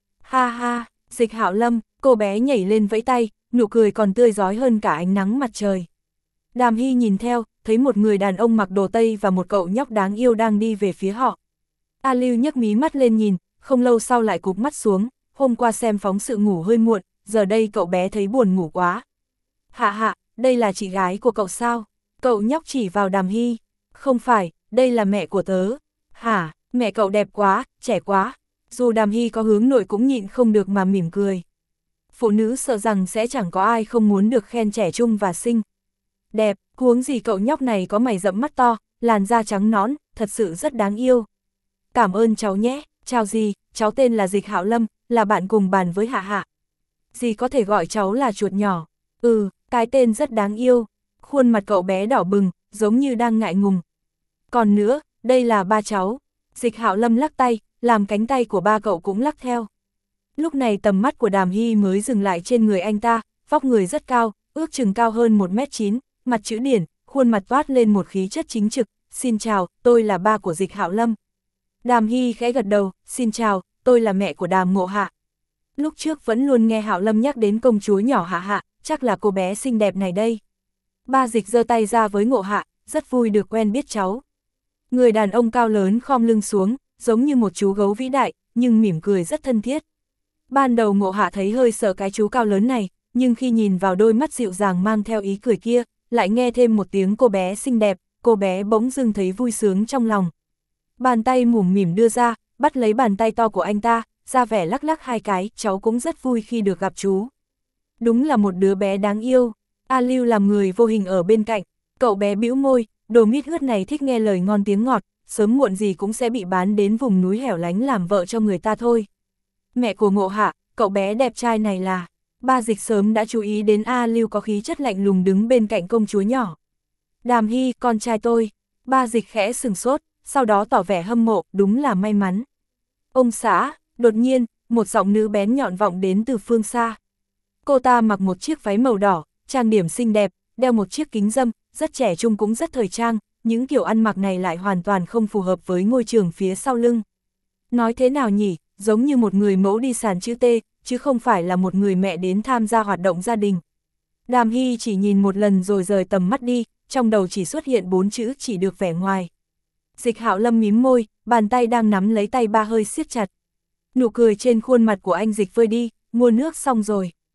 Speaker 1: Ha ha, Dịch Hạo Lâm, cô bé nhảy lên vẫy tay, nụ cười còn tươi rói hơn cả ánh nắng mặt trời. Đàm Hy nhìn theo, thấy một người đàn ông mặc đồ Tây và một cậu nhóc đáng yêu đang đi về phía họ. A Lưu nhấc mí mắt lên nhìn, không lâu sau lại cụp mắt xuống, hôm qua xem phóng sự ngủ hơi muộn, giờ đây cậu bé thấy buồn ngủ quá. Hạ hạ, đây là chị gái của cậu sao? Cậu nhóc chỉ vào Đàm Hy. Không phải, đây là mẹ của tớ. Hả, mẹ cậu đẹp quá, trẻ quá. Dù Đàm Hy có hướng nội cũng nhịn không được mà mỉm cười. Phụ nữ sợ rằng sẽ chẳng có ai không muốn được khen trẻ trung và xinh. Đẹp, huống gì cậu nhóc này có mày rậm mắt to, làn da trắng nõn, thật sự rất đáng yêu. Cảm ơn cháu nhé, chào dì, cháu tên là Dịch Hạo Lâm, là bạn cùng bàn với Hạ Hạ. Dì có thể gọi cháu là chuột nhỏ. Ừ, cái tên rất đáng yêu. Khuôn mặt cậu bé đỏ bừng, giống như đang ngại ngùng. Còn nữa, đây là ba cháu. Dịch Hạo Lâm lắc tay, làm cánh tay của ba cậu cũng lắc theo. Lúc này tầm mắt của Đàm Hy mới dừng lại trên người anh ta, vóc người rất cao, ước chừng cao hơn một mét chín, mặt chữ điển, khuôn mặt toát lên một khí chất chính trực. Xin chào, tôi là ba của Dịch Hạo Lâm. Đàm Hy khẽ gật đầu, xin chào, tôi là mẹ của Đàm Ngộ Hạ. Lúc trước vẫn luôn nghe Hạo Lâm nhắc đến công chúa nhỏ Hạ Hạ, chắc là cô bé xinh đẹp này đây. Ba Dịch giơ tay ra với Ngộ Hạ, rất vui được quen biết cháu. Người đàn ông cao lớn khom lưng xuống, giống như một chú gấu vĩ đại, nhưng mỉm cười rất thân thiết. Ban đầu Ngộ Hạ thấy hơi sợ cái chú cao lớn này, nhưng khi nhìn vào đôi mắt dịu dàng mang theo ý cười kia, lại nghe thêm một tiếng cô bé xinh đẹp, cô bé bỗng dưng thấy vui sướng trong lòng. Bàn tay mủm mỉm đưa ra, bắt lấy bàn tay to của anh ta, ra vẻ lắc lắc hai cái, cháu cũng rất vui khi được gặp chú. Đúng là một đứa bé đáng yêu. A Lưu làm người vô hình ở bên cạnh, cậu bé bĩu môi, đồ mít ướt này thích nghe lời ngon tiếng ngọt, sớm muộn gì cũng sẽ bị bán đến vùng núi hẻo lánh làm vợ cho người ta thôi. Mẹ của Ngộ Hạ, cậu bé đẹp trai này là... Ba Dịch sớm đã chú ý đến A Lưu có khí chất lạnh lùng đứng bên cạnh công chúa nhỏ. Đàm Hy, con trai tôi. Ba Dịch khẽ sừng sốt, sau đó tỏ vẻ hâm mộ, đúng là may mắn. Ông xã, đột nhiên, một giọng nữ bén nhọn vọng đến từ phương xa. Cô ta mặc một chiếc váy màu đỏ, trang điểm xinh đẹp, đeo một chiếc kính râm, rất trẻ trung cũng rất thời trang, những kiểu ăn mặc này lại hoàn toàn không phù hợp với ngôi trường phía sau lưng. Nói thế nào nhỉ, giống như một người mẫu đi sàn chữ T, chứ không phải là một người mẹ đến tham gia hoạt động gia đình. Đàm Hy chỉ nhìn một lần rồi rời tầm mắt đi, trong đầu chỉ xuất hiện bốn chữ chỉ được vẻ ngoài. Dịch Hạo Lâm mím môi, bàn tay đang nắm lấy tay ba hơi siết chặt. Nụ cười trên khuôn mặt của anh Dịch vơi đi, mua nước xong rồi.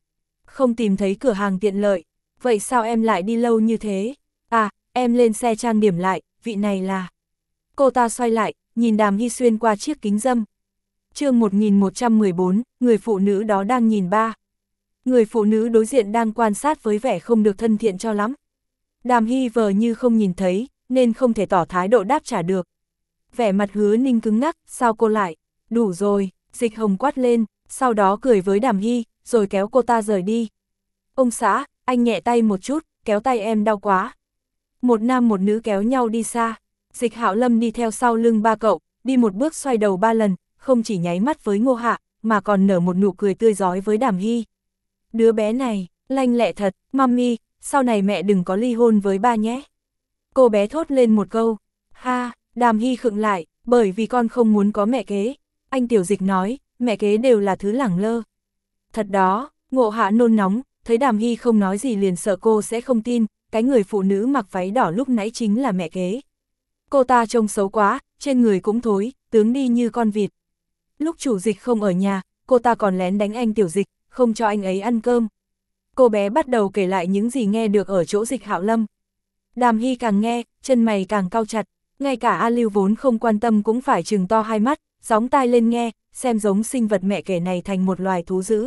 Speaker 1: Không tìm thấy cửa hàng tiện lợi, vậy sao em lại đi lâu như thế? À, em lên xe trang điểm lại, vị này là... Cô ta xoay lại, nhìn Đàm Hy xuyên qua chiếc kính râm. chương một nghìn một trăm mười bốn, người phụ nữ đó đang nhìn ba. Người phụ nữ đối diện đang quan sát với vẻ không được thân thiện cho lắm. Đàm Hy vờ như không nhìn thấy, nên không thể tỏ thái độ đáp trả được. Vẻ mặt Hứa Ninh cứng ngắc, sao cô lại? Đủ rồi, Dịch Hồng quát lên, sau đó cười với Đàm Hy, rồi kéo cô ta rời đi. Ông xã, anh nhẹ tay một chút, kéo tay em đau quá. Một nam một nữ kéo nhau đi xa. Dịch Hạo Lâm đi theo sau lưng ba cậu, đi một bước xoay đầu ba lần, không chỉ nháy mắt với Ngô Hạ, mà còn nở một nụ cười tươi rói với Đàm Hy. Đứa bé này, lanh lẹ thật, mami, sau này mẹ đừng có ly hôn với ba nhé. Cô bé thốt lên một câu. Ha, Đàm Hy khựng lại, bởi vì con không muốn có mẹ kế. Anh Tiểu Dịch nói, mẹ kế đều là thứ lẳng lơ. Thật đó, Ngộ Hạ nôn nóng, thấy Đàm Hy không nói gì liền sợ cô sẽ không tin, cái người phụ nữ mặc váy đỏ lúc nãy chính là mẹ kế. Cô ta trông xấu quá, trên người cũng thối, tướng đi như con vịt. Lúc chủ Dịch không ở nhà, cô ta còn lén đánh anh Tiểu Dịch, không cho anh ấy ăn cơm. Cô bé bắt đầu kể lại những gì nghe được ở chỗ Dịch Hạo Lâm. Đàm Hy càng nghe, chân mày càng cau chặt, ngay cả A Lưu vốn không quan tâm cũng phải trừng to hai mắt, gióng tai lên nghe, xem giống sinh vật mẹ kể này thành một loài thú dữ.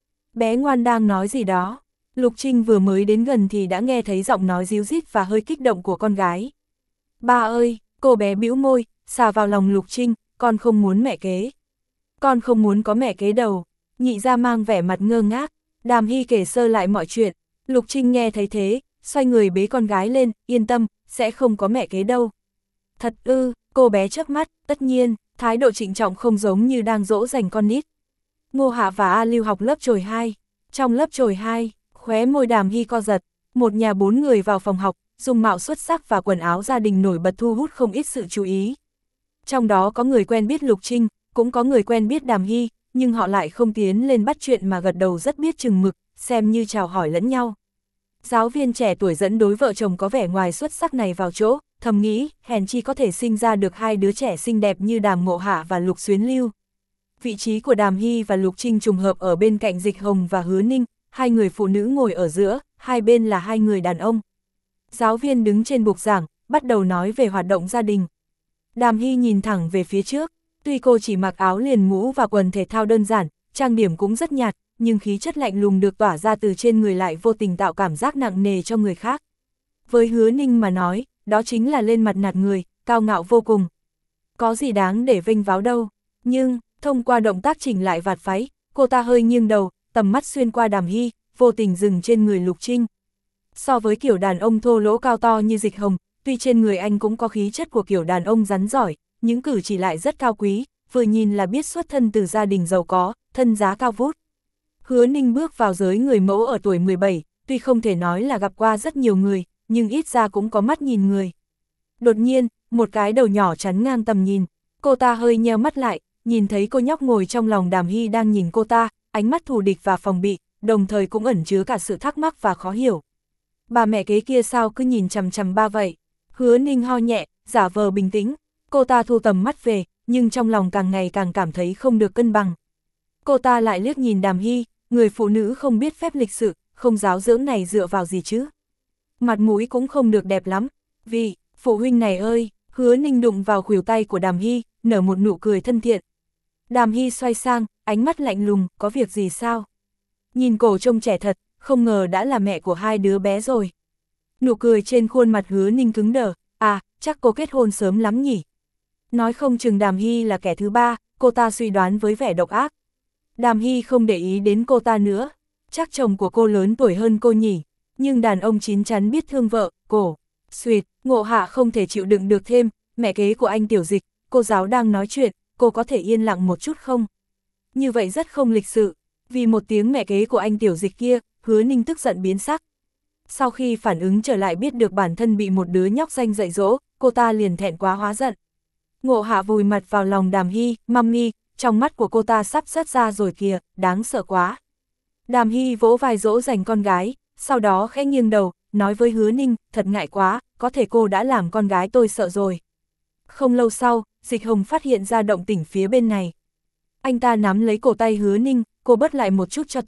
Speaker 1: Bé ngoan đang nói gì đó, Lục Trinh vừa mới đến gần thì đã nghe thấy giọng nói ríu rít và hơi kích động của con gái. Ba ơi, cô bé bĩu môi, xà vào lòng Lục Trinh, con không muốn mẹ kế. Con không muốn có mẹ kế đầu. Nhị ra mang vẻ mặt ngơ ngác, Đàm Hy kể sơ lại mọi chuyện. Lục Trinh nghe thấy thế, xoay người bế con gái lên, yên tâm, sẽ không có mẹ kế đâu. Thật ư, cô bé chớp mắt, tất nhiên, thái độ trịnh trọng không giống như đang dỗ dành con nít. Ngô Hạ và A Lưu học lớp chồi hai. Trong lớp chồi hai, khóe môi Đàm Hy co giật, một nhà bốn người vào phòng học, dung mạo xuất sắc và quần áo gia đình nổi bật thu hút không ít sự chú ý. Trong đó có người quen biết Lục Trinh, cũng có người quen biết Đàm Hy, nhưng họ lại không tiến lên bắt chuyện mà gật đầu rất biết chừng mực, xem như chào hỏi lẫn nhau. Giáo viên trẻ tuổi dẫn đối vợ chồng có vẻ ngoài xuất sắc này vào chỗ, thầm nghĩ, hèn chi có thể sinh ra được hai đứa trẻ xinh đẹp như Đàm Ngộ Hạ và Lục Xuyến Lưu. Vị trí của Đàm Hy và Lục Trinh trùng hợp ở bên cạnh Dịch Hồng và Hứa Ninh, hai người phụ nữ ngồi ở giữa, hai bên là hai người đàn ông. Giáo viên đứng trên bục giảng, bắt đầu nói về hoạt động gia đình. Đàm Hy nhìn thẳng về phía trước, tuy cô chỉ mặc áo liền mũ và quần thể thao đơn giản, trang điểm cũng rất nhạt, nhưng khí chất lạnh lùng được tỏa ra từ trên người lại vô tình tạo cảm giác nặng nề cho người khác. Với Hứa Ninh mà nói, đó chính là lên mặt nạt người, cao ngạo vô cùng. Có gì đáng để vênh váo đâu, nhưng, thông qua động tác chỉnh lại vạt váy, cô ta hơi nghiêng đầu, tầm mắt xuyên qua Đàm Hy, vô tình dừng trên người Lục Trinh. So với kiểu đàn ông thô lỗ cao to như Dịch Hồng, tuy trên người anh cũng có khí chất của kiểu đàn ông rắn giỏi, những cử chỉ lại rất cao quý, vừa nhìn là biết xuất thân từ gia đình giàu có, thân giá cao vút. Hứa Ninh bước vào giới người mẫu ở tuổi mười bảy, tuy không thể nói là gặp qua rất nhiều người, nhưng ít ra cũng có mắt nhìn người. Đột nhiên, một cái đầu nhỏ chắn ngang tầm nhìn, cô ta hơi nheo mắt lại, nhìn thấy cô nhóc ngồi trong lòng Đàm Hy đang nhìn cô ta, ánh mắt thù địch và phòng bị, đồng thời cũng ẩn chứa cả sự thắc mắc và khó hiểu. Bà mẹ kế kia sao cứ nhìn chằm chằm ba vậy? Hứa Ninh ho nhẹ, giả vờ bình tĩnh, cô ta thu tầm mắt về, nhưng trong lòng càng ngày càng cảm thấy không được cân bằng. Cô ta lại liếc nhìn Đàm Hy, người phụ nữ không biết phép lịch sự, không giáo dưỡng này dựa vào gì chứ? Mặt mũi cũng không được đẹp lắm. Vì, phụ huynh này ơi, Hứa Ninh đụng vào khuỷu tay của Đàm Hy, nở một nụ cười thân thiện. Đàm Hy xoay sang, ánh mắt lạnh lùng, có việc gì sao? Nhìn cổ trông trẻ thật, không ngờ đã là mẹ của hai đứa bé rồi. Nụ cười trên khuôn mặt Hứa Ninh cứng đờ, à, chắc cô kết hôn sớm lắm nhỉ? Nói không chừng Đàm Hy là kẻ thứ ba, cô ta suy đoán với vẻ độc ác. Đàm Hy không để ý đến cô ta nữa, chắc chồng của cô lớn tuổi hơn cô nhỉ, nhưng đàn ông chín chắn biết thương vợ, cổ. Xuyệt, Ngộ Hạ không thể chịu đựng được thêm, mẹ kế của anh Tiểu Dịch, cô giáo đang nói chuyện, cô có thể yên lặng một chút không? Như vậy rất không lịch sự, vì một tiếng mẹ kế của anh Tiểu Dịch kia, Hứa Ninh tức giận biến sắc. Sau khi phản ứng trở lại biết được bản thân bị một đứa nhóc danh dạy dỗ, cô ta liền thẹn quá hóa giận. Ngộ Hạ vùi mặt vào lòng Đàm Hy, mami, trong mắt của cô ta sắp rớt ra rồi kìa, đáng sợ quá. Đàm Hy vỗ vai dỗ dành con gái, sau đó khẽ nghiêng đầu, nói với Hứa Ninh, thật ngại quá, có thể cô đã làm con gái tôi sợ rồi. Không lâu sau, Dịch Hồng phát hiện ra động tĩnh phía bên này. Anh ta nắm lấy cổ tay Hứa Ninh, cô bớt lại một chút cho tôi,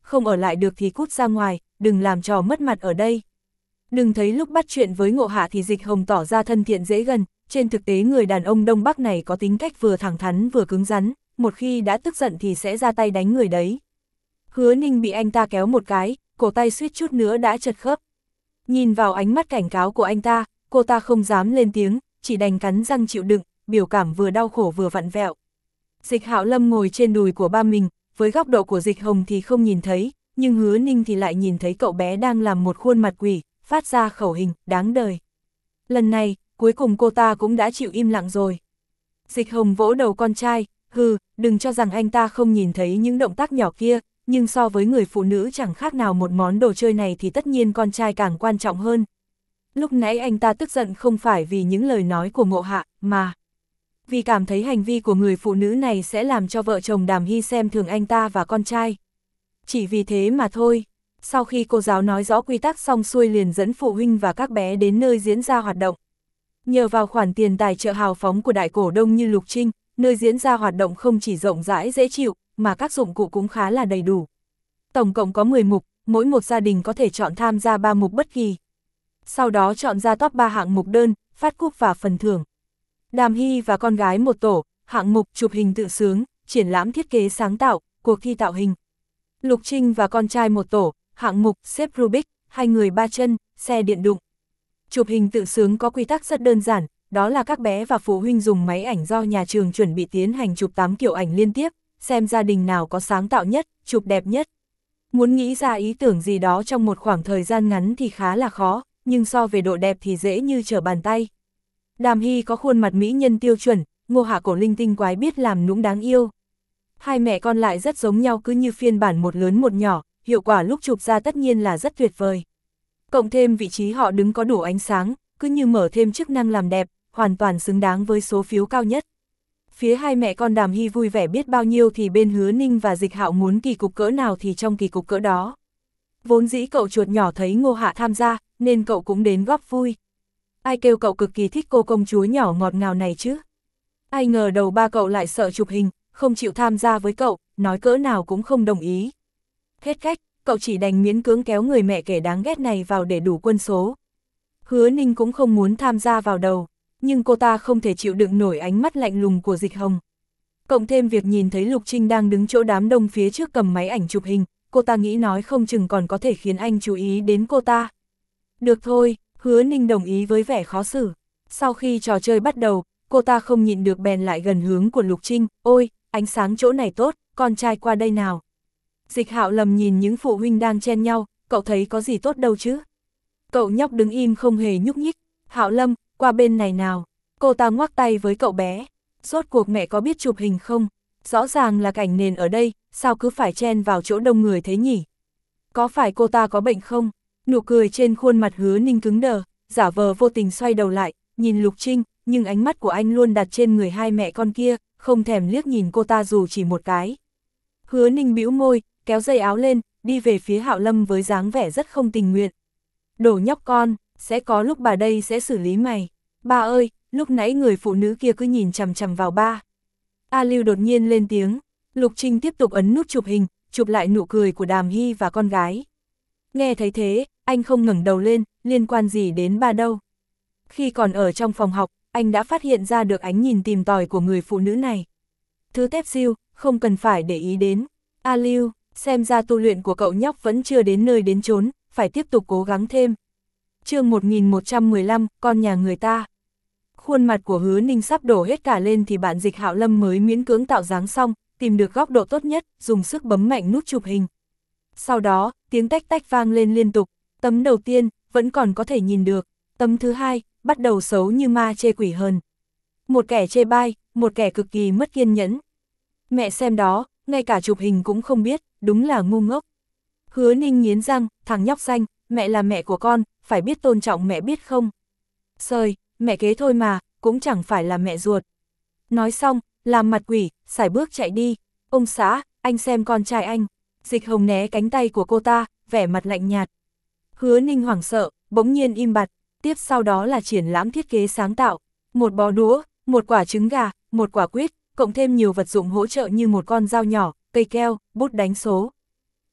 Speaker 1: không ở lại được thì cút ra ngoài, đừng làm trò mất mặt ở đây. Đừng thấy lúc bắt chuyện với Ngộ Hạ thì Dịch Hồng tỏ ra thân thiện dễ gần, trên thực tế người đàn ông Đông Bắc này có tính cách vừa thẳng thắn vừa cứng rắn, một khi đã tức giận thì sẽ ra tay đánh người đấy. Hứa Ninh bị anh ta kéo một cái, cổ tay suýt chút nữa đã chật khớp. Nhìn vào ánh mắt cảnh cáo của anh ta, cô ta không dám lên tiếng, chỉ đành cắn răng chịu đựng, biểu cảm vừa đau khổ vừa vặn vẹo. Dịch Hạo Lâm ngồi trên đùi của ba mình, với góc độ của Dịch Hồng thì không nhìn thấy, nhưng Hứa Ninh thì lại nhìn thấy cậu bé đang làm một khuôn mặt quỷ, phát ra khẩu hình, đáng đời. Lần này, cuối cùng cô ta cũng đã chịu im lặng rồi. Dịch Hồng vỗ đầu con trai, hừ, đừng cho rằng anh ta không nhìn thấy những động tác nhỏ kia, nhưng so với người phụ nữ chẳng khác nào một món đồ chơi này thì tất nhiên con trai càng quan trọng hơn. Lúc nãy anh ta tức giận không phải vì những lời nói của Ngộ Hạ, mà vì cảm thấy hành vi của người phụ nữ này sẽ làm cho vợ chồng Đàm Hy xem thường anh ta và con trai. Chỉ vì thế mà thôi. Sau khi cô giáo nói rõ quy tắc xong xuôi liền dẫn phụ huynh và các bé đến nơi diễn ra hoạt động. Nhờ vào khoản tiền tài trợ hào phóng của đại cổ đông như Lục Trinh, nơi diễn ra hoạt động không chỉ rộng rãi dễ chịu, mà các dụng cụ cũng khá là đầy đủ. Tổng cộng có mười mục, mỗi một gia đình có thể chọn tham gia ba mục bất kỳ. Sau đó chọn ra top ba hạng mục đơn, phát cúp và phần thưởng. Đàm Hy và con gái một tổ, hạng mục chụp hình tự sướng, triển lãm thiết kế sáng tạo, cuộc thi tạo hình. Lục Trinh và con trai một tổ, hạng mục xếp Rubik, hai người ba chân, xe điện đụng. Chụp hình tự sướng có quy tắc rất đơn giản, đó là các bé và phụ huynh dùng máy ảnh do nhà trường chuẩn bị tiến hành chụp tám kiểu ảnh liên tiếp, xem gia đình nào có sáng tạo nhất, chụp đẹp nhất. Muốn nghĩ ra ý tưởng gì đó trong một khoảng thời gian ngắn thì khá là khó, nhưng so về độ đẹp thì dễ như trở bàn tay. Đàm Hy có khuôn mặt mỹ nhân tiêu chuẩn, Ngộ Hạ cổ linh tinh quái biết làm nũng đáng yêu. Hai mẹ con lại rất giống nhau cứ như phiên bản một lớn một nhỏ, hiệu quả lúc chụp ra tất nhiên là rất tuyệt vời. Cộng thêm vị trí họ đứng có đủ ánh sáng, cứ như mở thêm chức năng làm đẹp, hoàn toàn xứng đáng với số phiếu cao nhất. Phía hai mẹ con Đàm Hy vui vẻ biết bao nhiêu thì bên Hứa Ninh và Dịch Hạo muốn kỳ cục cỡ nào thì trong kỳ cục cỡ đó. Vốn dĩ cậu chuột nhỏ thấy Ngộ Hạ tham gia, nên cậu cũng đến góp vui. Ai kêu cậu cực kỳ thích cô công chúa nhỏ ngọt ngào này chứ? Ai ngờ đầu ba cậu lại sợ chụp hình, không chịu tham gia với cậu, nói cỡ nào cũng không đồng ý. Hết cách, cậu chỉ đành miễn cưỡng kéo người mẹ kể đáng ghét này vào để đủ quân số. Hứa Ninh cũng không muốn tham gia vào đầu, nhưng cô ta không thể chịu đựng nổi ánh mắt lạnh lùng của Dịch Hồng. Cộng thêm việc nhìn thấy Lục Trinh đang đứng chỗ đám đông phía trước cầm máy ảnh chụp hình, cô ta nghĩ nói không chừng còn có thể khiến anh chú ý đến cô ta. Được thôi, Hứa Ninh đồng ý với vẻ khó xử. Sau khi trò chơi bắt đầu, cô ta không nhịn được bèn lại gần hướng của Lục Trinh, ôi, ánh sáng chỗ này tốt, con trai qua đây nào. Dịch Hạo Lâm nhìn những phụ huynh đang chen nhau, cậu thấy có gì tốt đâu chứ. Cậu nhóc đứng im không hề nhúc nhích, Hạo Lâm, qua bên này nào. Cô ta ngoắc tay với cậu bé, rốt cuộc mẹ có biết chụp hình không? Rõ ràng là cảnh nền ở đây, sao cứ phải chen vào chỗ đông người thế nhỉ? Có phải cô ta có bệnh không? Nụ cười trên khuôn mặt Hứa Ninh cứng đờ, giả vờ vô tình xoay đầu lại, nhìn Lục Trinh, nhưng ánh mắt của anh luôn đặt trên người hai mẹ con kia, không thèm liếc nhìn cô ta dù chỉ một cái. Hứa Ninh bĩu môi, kéo dây áo lên, đi về phía Hạo Lâm với dáng vẻ rất không tình nguyện. Đồ nhóc con, sẽ có lúc bà đây sẽ xử lý mày. Ba ơi, lúc nãy người phụ nữ kia cứ nhìn chằm chằm vào ba. A Lưu đột nhiên lên tiếng, Lục Trinh tiếp tục ấn nút chụp hình, chụp lại nụ cười của Đàm Hy và con gái. Nghe thấy thế, anh không ngẩng đầu lên, liên quan gì đến ba đâu. Khi còn ở trong phòng học, anh đã phát hiện ra được ánh nhìn tìm tòi của người phụ nữ này. Thứ tép siêu, không cần phải để ý đến. A Lưu, xem ra tu luyện của cậu nhóc vẫn chưa đến nơi đến chốn, phải tiếp tục cố gắng thêm. Chương một nghìn một trăm mười lăm, con nhà người ta. Khuôn mặt của Hứa Ninh sắp đổ hết cả lên thì bạn Dịch Hạo Lâm mới miễn cưỡng tạo dáng xong, tìm được góc độ tốt nhất, dùng sức bấm mạnh nút chụp hình. Sau đó, tiếng tách tách vang lên liên tục, tấm đầu tiên, vẫn còn có thể nhìn được, tấm thứ hai, bắt đầu xấu như ma chê quỷ hơn. Một kẻ chê bai, một kẻ cực kỳ mất kiên nhẫn. Mẹ xem đó, ngay cả chụp hình cũng không biết, đúng là ngu ngốc. Hứa Ninh nghiến răng, thằng nhóc xanh, mẹ là mẹ của con, phải biết tôn trọng mẹ biết không? Sời, mẹ kế thôi mà, cũng chẳng phải là mẹ ruột. Nói xong, làm mặt quỷ, sải bước chạy đi. Ông xã, anh xem con trai anh. Dịch Hồng né cánh tay của cô ta, vẻ mặt lạnh nhạt. Hứa Ninh hoảng sợ, bỗng nhiên im bặt. Tiếp sau đó là triển lãm thiết kế sáng tạo. Một bó đũa, một quả trứng gà, một quả quýt, cộng thêm nhiều vật dụng hỗ trợ như một con dao nhỏ, cây keo, bút đánh số.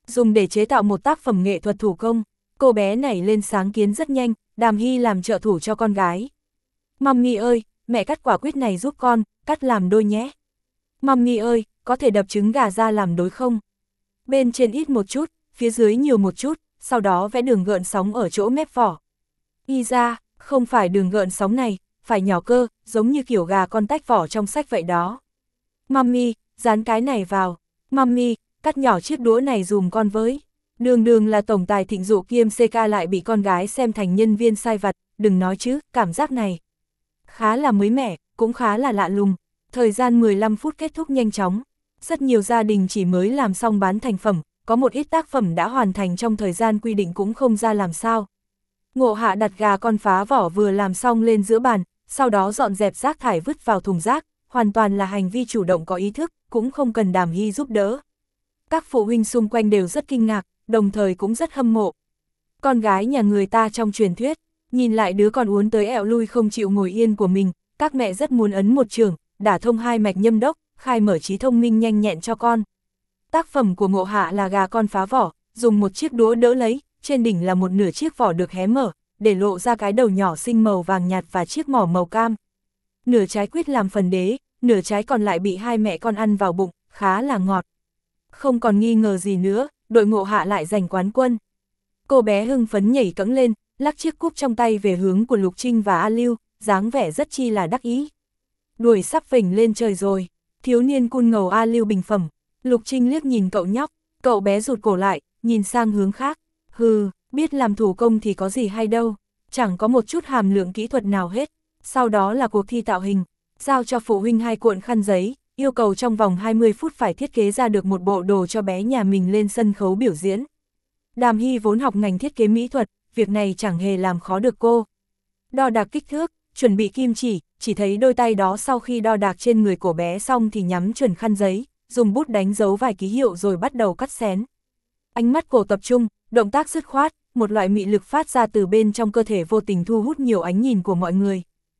Speaker 1: dùng để chế tạo một tác phẩm nghệ thuật thủ công. Cô bé nảy lên sáng kiến rất nhanh, Đàm Hy làm trợ thủ cho con gái. Mummy ơi, mẹ cắt quả quýt này giúp con, cắt làm đôi nhé. Mummy ơi, có thể đập trứng gà ra làm đôi không? Bên trên ít một chút, phía dưới nhiều một chút, sau đó vẽ đường gợn sóng ở chỗ mép vỏ. Y ra, không phải đường gợn sóng này, phải nhỏ cơ, giống như kiểu gà con tách vỏ trong sách vậy đó. Mummy, dán cái này vào. Mummy, cắt nhỏ chiếc đũa này dùm con với. Đường đường là tổng tài thịnh dụ kiêm xê ca lại bị con gái xem thành nhân viên sai vặt, đừng nói chứ, cảm giác này khá là mới mẻ, cũng khá là lạ lùng. Thời gian mười lăm phút kết thúc nhanh chóng. Rất nhiều gia đình chỉ mới làm xong bán thành phẩm, có một ít tác phẩm đã hoàn thành trong thời gian quy định cũng không ra làm sao. Ngộ Hạ đặt gà con phá vỏ vừa làm xong lên giữa bàn, sau đó dọn dẹp rác thải vứt vào thùng rác, hoàn toàn là hành vi chủ động có ý thức, cũng không cần Đàm Hy giúp đỡ. Các phụ huynh xung quanh đều rất kinh ngạc, đồng thời cũng rất hâm mộ. Con gái nhà người ta trong truyền thuyết, nhìn lại đứa con uốn tới ẹo lui không chịu ngồi yên của mình, các mẹ rất muốn ấn một chưởng, đả thông hai mạch nhâm đốc, khai mở trí thông minh nhanh nhẹn cho con. Tác phẩm của Ngộ Hạ là gà con phá vỏ, dùng một chiếc đũa đỡ lấy, trên đỉnh là một nửa chiếc vỏ được hé mở, để lộ ra cái đầu nhỏ xinh màu vàng nhạt và chiếc mỏ màu cam. Nửa trái quýt làm phần đế, nửa trái còn lại bị hai mẹ con ăn vào bụng, khá là ngọt. Không còn nghi ngờ gì nữa, đội Ngộ Hạ lại giành quán quân. Cô bé hưng phấn nhảy cẫng lên, lắc chiếc cúp trong tay về hướng của Lục Trinh và A Lưu, dáng vẻ rất chi là đắc ý. Đuổi sắp phình lên trời rồi, thiếu niên cun ngầu A Lưu bình phẩm. Lục Trinh liếc nhìn cậu nhóc, cậu bé rụt cổ lại, nhìn sang hướng khác. Hừ, biết làm thủ công thì có gì hay đâu, chẳng có một chút hàm lượng kỹ thuật nào hết. Sau đó là cuộc thi tạo hình, giao cho phụ huynh hai cuộn khăn giấy, yêu cầu trong vòng hai mươi phút phải thiết kế ra được một bộ đồ cho bé nhà mình lên sân khấu biểu diễn. Đàm Hy vốn học ngành thiết kế mỹ thuật, việc này chẳng hề làm khó được cô. Đo đạc kích thước, chuẩn bị kim chỉ, chỉ thấy đôi tay đó sau khi đo đạc trên người của bé xong thì nhắm chuẩn khăn giấy, dùng bút đánh dấu vài ký hiệu rồi bắt đầu cắt xén. Ánh mắt cô tập trung, động tác dứt khoát, một loại mị lực phát ra từ bên trong cơ thể vô tình thu hút nhiều ánh nhìn của mọi người.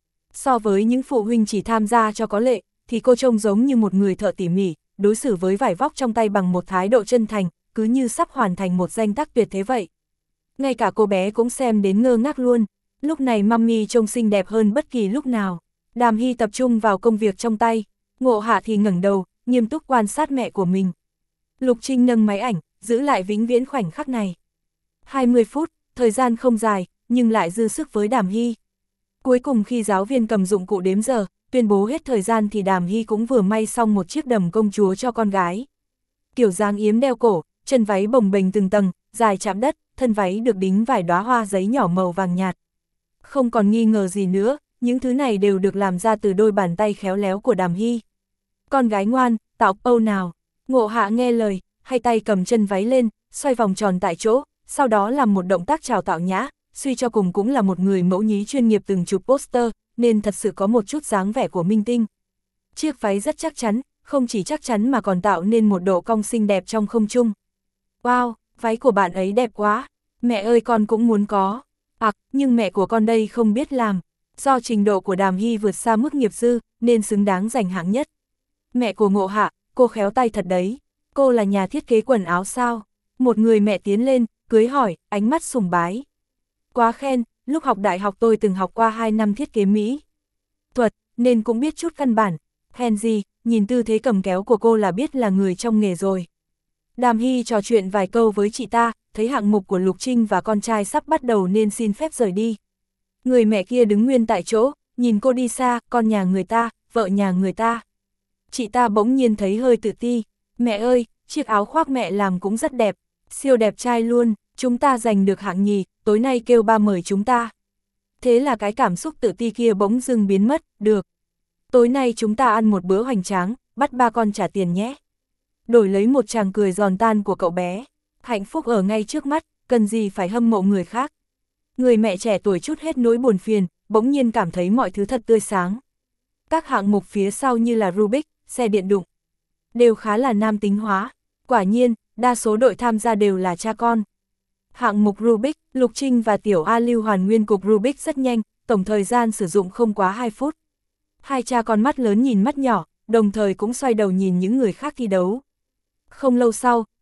Speaker 1: So với những phụ huynh chỉ tham gia cho có lệ, thì cô trông giống như một người thợ tỉ mỉ, đối xử với vải vóc trong tay bằng một thái độ chân thành, cứ như sắp hoàn thành một danh tác tuyệt thế vậy. Ngay cả cô bé cũng xem đến ngơ ngác luôn, lúc này Mummy trông xinh đẹp hơn bất kỳ lúc nào. Đàm Hy tập trung vào công việc trong tay, Ngộ Hạ thì ngẩng đầu, nghiêm túc quan sát mẹ của mình. Lục Trinh nâng máy ảnh, giữ lại vĩnh viễn khoảnh khắc này. hai mươi phút, thời gian không dài, nhưng lại dư sức với Đàm Hy. Cuối cùng khi giáo viên cầm dụng cụ đếm giờ, tuyên bố hết thời gian thì Đàm Hy cũng vừa may xong một chiếc đầm công chúa cho con gái. Kiểu dáng yếm đeo cổ, chân váy bồng bềnh từng tầng, dài chạm đất, thân váy được đính vài đóa hoa giấy nhỏ màu vàng nhạt. Không còn nghi ngờ gì nữa, những thứ này đều được làm ra từ đôi bàn tay khéo léo của Đàm Hy. Con gái ngoan, tạo pose nào. Ngộ Hạ nghe lời, hai tay cầm chân váy lên, xoay vòng tròn tại chỗ, sau đó làm một động tác chào tạo nhã, suy cho cùng cũng là một người mẫu nhí chuyên nghiệp từng chụp poster, nên thật sự có một chút dáng vẻ của minh tinh. Chiếc váy rất chắc chắn, không chỉ chắc chắn mà còn tạo nên một độ cong xinh đẹp trong không trung. Wow, váy của bạn ấy đẹp quá, mẹ ơi con cũng muốn có. À, nhưng mẹ của con đây không biết làm. Do trình độ của Đàm Hy vượt xa mức nghiệp dư, nên xứng đáng giành hạng nhất. Mẹ của Ngộ Hạ, cô khéo tay thật đấy. Cô là nhà thiết kế quần áo sao? Một người mẹ tiến lên, cưới hỏi, ánh mắt sùng bái. Quá khen, lúc học đại học tôi từng học qua hai năm thiết kế Mỹ thuật, nên cũng biết chút căn bản. Hèn gì, nhìn tư thế cầm kéo của cô là biết là người trong nghề rồi. Đàm Hy trò chuyện vài câu với chị ta, thấy hạng mục của Lục Trinh và con trai sắp bắt đầu nên xin phép rời đi. Người mẹ kia đứng nguyên tại chỗ, nhìn cô đi xa, con nhà người ta, vợ nhà người ta. Chị ta bỗng nhiên thấy hơi tự ti. Mẹ ơi, chiếc áo khoác mẹ làm cũng rất đẹp, siêu đẹp trai luôn, chúng ta giành được hạng nhì, tối nay kêu ba mời chúng ta. Thế là cái cảm xúc tự ti kia bỗng dưng biến mất, được. Tối nay chúng ta ăn một bữa hoành tráng, bắt ba con trả tiền nhé. Đổi lấy một tràng cười giòn tan của cậu bé. Hạnh phúc ở ngay trước mắt, cần gì phải hâm mộ người khác. Người mẹ trẻ tuổi trút hết nỗi buồn phiền, bỗng nhiên cảm thấy mọi thứ thật tươi sáng. Các hạng mục phía sau như là Rubik, xe điện đụng, đều khá là nam tính hóa. Quả nhiên, đa số đội tham gia đều là cha con. Hạng mục Rubik, Lục Trinh và Tiểu A Lưu hoàn nguyên cục Rubik rất nhanh, tổng thời gian sử dụng không quá hai phút. Hai cha con mắt lớn nhìn mắt nhỏ, đồng thời cũng xoay đầu nhìn những người khác thi đấu. Không lâu sau,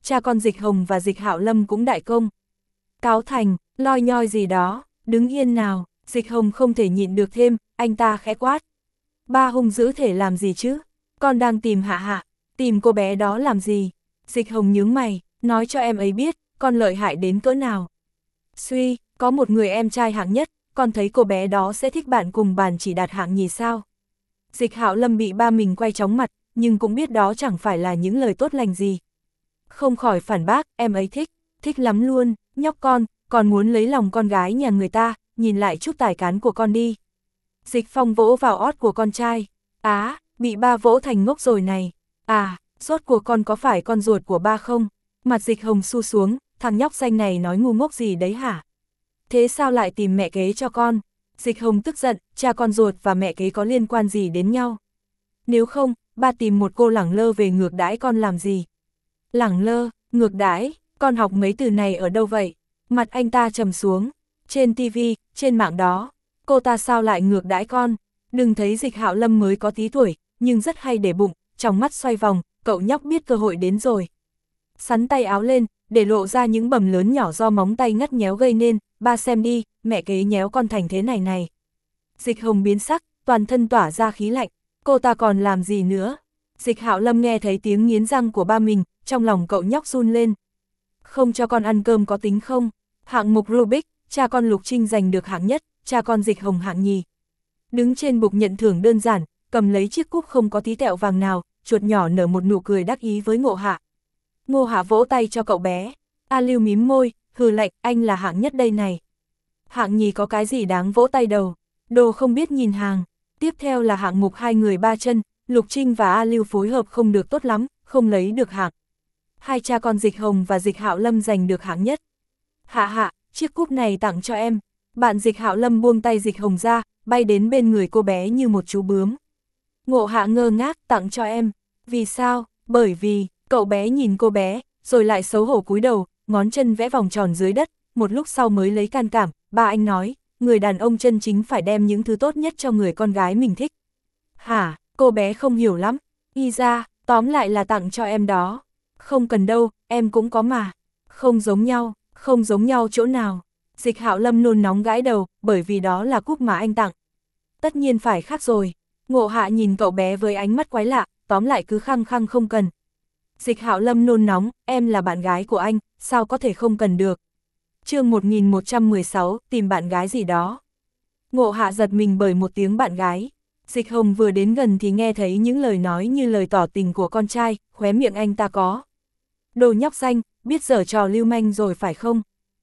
Speaker 1: cha con Dịch Hồng và Dịch Hạo Lâm cũng đại công. Cáo thành, loi nhoi gì đó, đứng yên nào, Dịch Hồng không thể nhịn được thêm, anh ta khẽ quát. Ba hung dữ thể làm gì chứ? Con đang tìm Hạ Hạ, tìm cô bé đó làm gì? Dịch Hồng nhướng mày, nói cho em ấy biết, con lợi hại đến cỡ nào. Suy, có một người em trai hạng nhất, con thấy cô bé đó sẽ thích bạn cùng bàn chỉ đạt hạng nhì sao? Dịch Hạo Lâm bị ba mình quay chóng mặt, nhưng cũng biết đó chẳng phải là những lời tốt lành gì. Không khỏi phản bác, em ấy thích, thích lắm luôn, nhóc con, còn muốn lấy lòng con gái nhà người ta, nhìn lại chút tài cán của con đi. Dịch Phong vỗ vào ót của con trai, á, bị ba vỗ thành ngốc rồi này, à, rốt cuộc con có phải con ruột của ba không? Mặt Dịch Hồng su xuống, thằng nhóc xanh này nói ngu ngốc gì đấy hả? Thế sao lại tìm mẹ kế cho con? Dịch Hồng tức giận, cha con ruột và mẹ kế có liên quan gì đến nhau? Nếu không, ba tìm một cô lẳng lơ về ngược đãi con làm gì? Lẳng lơ, ngược đãi, con học mấy từ này ở đâu vậy? Mặt anh ta trầm xuống, trên tivi, trên mạng đó, cô ta sao lại ngược đãi con? Đừng thấy Dịch Hạo Lâm mới có tí tuổi, nhưng rất hay để bụng, trong mắt xoay vòng, cậu nhóc biết cơ hội đến rồi. Sắn tay áo lên, để lộ ra những bầm lớn nhỏ do móng tay ngắt nhéo gây nên, ba xem đi, mẹ kế nhéo con thành thế này này. Dịch Hồng biến sắc, toàn thân tỏa ra khí lạnh, cô ta còn làm gì nữa? Dịch Hạo Lâm nghe thấy tiếng nghiến răng của ba mình, trong lòng cậu nhóc run lên. Không cho con ăn cơm có tính không? Hạng mục Rubik, cha con Lục Trinh giành được hạng nhất, cha con Dịch Hồng hạng nhì. Đứng trên bục nhận thưởng đơn giản, cầm lấy chiếc cúp không có tí tẹo vàng nào, chuột nhỏ nở một nụ cười đắc ý với Ngộ Hạ. Ngô Hạ vỗ tay cho cậu bé, A Lưu mím môi, hừ lạnh, anh là hạng nhất đây này. Hạng nhì có cái gì đáng vỗ tay đầu, đồ không biết nhìn hàng. Tiếp theo là hạng mục hai người ba chân, Lục Trinh và A Lưu phối hợp không được tốt lắm, không lấy được hạng. Hai cha con Dịch Hồng và Dịch Hạo Lâm giành được hạng nhất. Hạ hạ, chiếc cúp này tặng cho em. Bạn Dịch Hạo Lâm buông tay Dịch Hồng ra, bay đến bên người cô bé như một chú bướm. Ngộ Hạ ngơ ngác, tặng cho em. Vì sao? Bởi vì, cậu bé nhìn cô bé, rồi lại xấu hổ cúi đầu, ngón chân vẽ vòng tròn dưới đất, một lúc sau mới lấy can đảm, ba anh nói, người đàn ông chân chính phải đem những thứ tốt nhất cho người con gái mình thích. Hả, cô bé không hiểu lắm, y ra, tóm lại là tặng cho em đó. Không cần đâu, em cũng có mà. Không giống nhau, không giống nhau chỗ nào. Dịch Hạo Lâm nôn nóng gãi đầu, bởi vì đó là cúp mà anh tặng. Tất nhiên phải khác rồi. Ngộ Hạ nhìn cậu bé với ánh mắt quái lạ, tóm lại cứ khăng khăng không cần. Dịch Hạo Lâm nôn nóng, em là bạn gái của anh, sao có thể không cần được. Chương một nghìn một trăm mười sáu, tìm bạn gái gì đó. Ngộ Hạ giật mình bởi một tiếng bạn gái. Dịch Hồng vừa đến gần thì nghe thấy những lời nói như lời tỏ tình của con trai, khóe miệng anh ta có. Đồ nhóc xanh, biết giở trò lưu manh rồi phải không?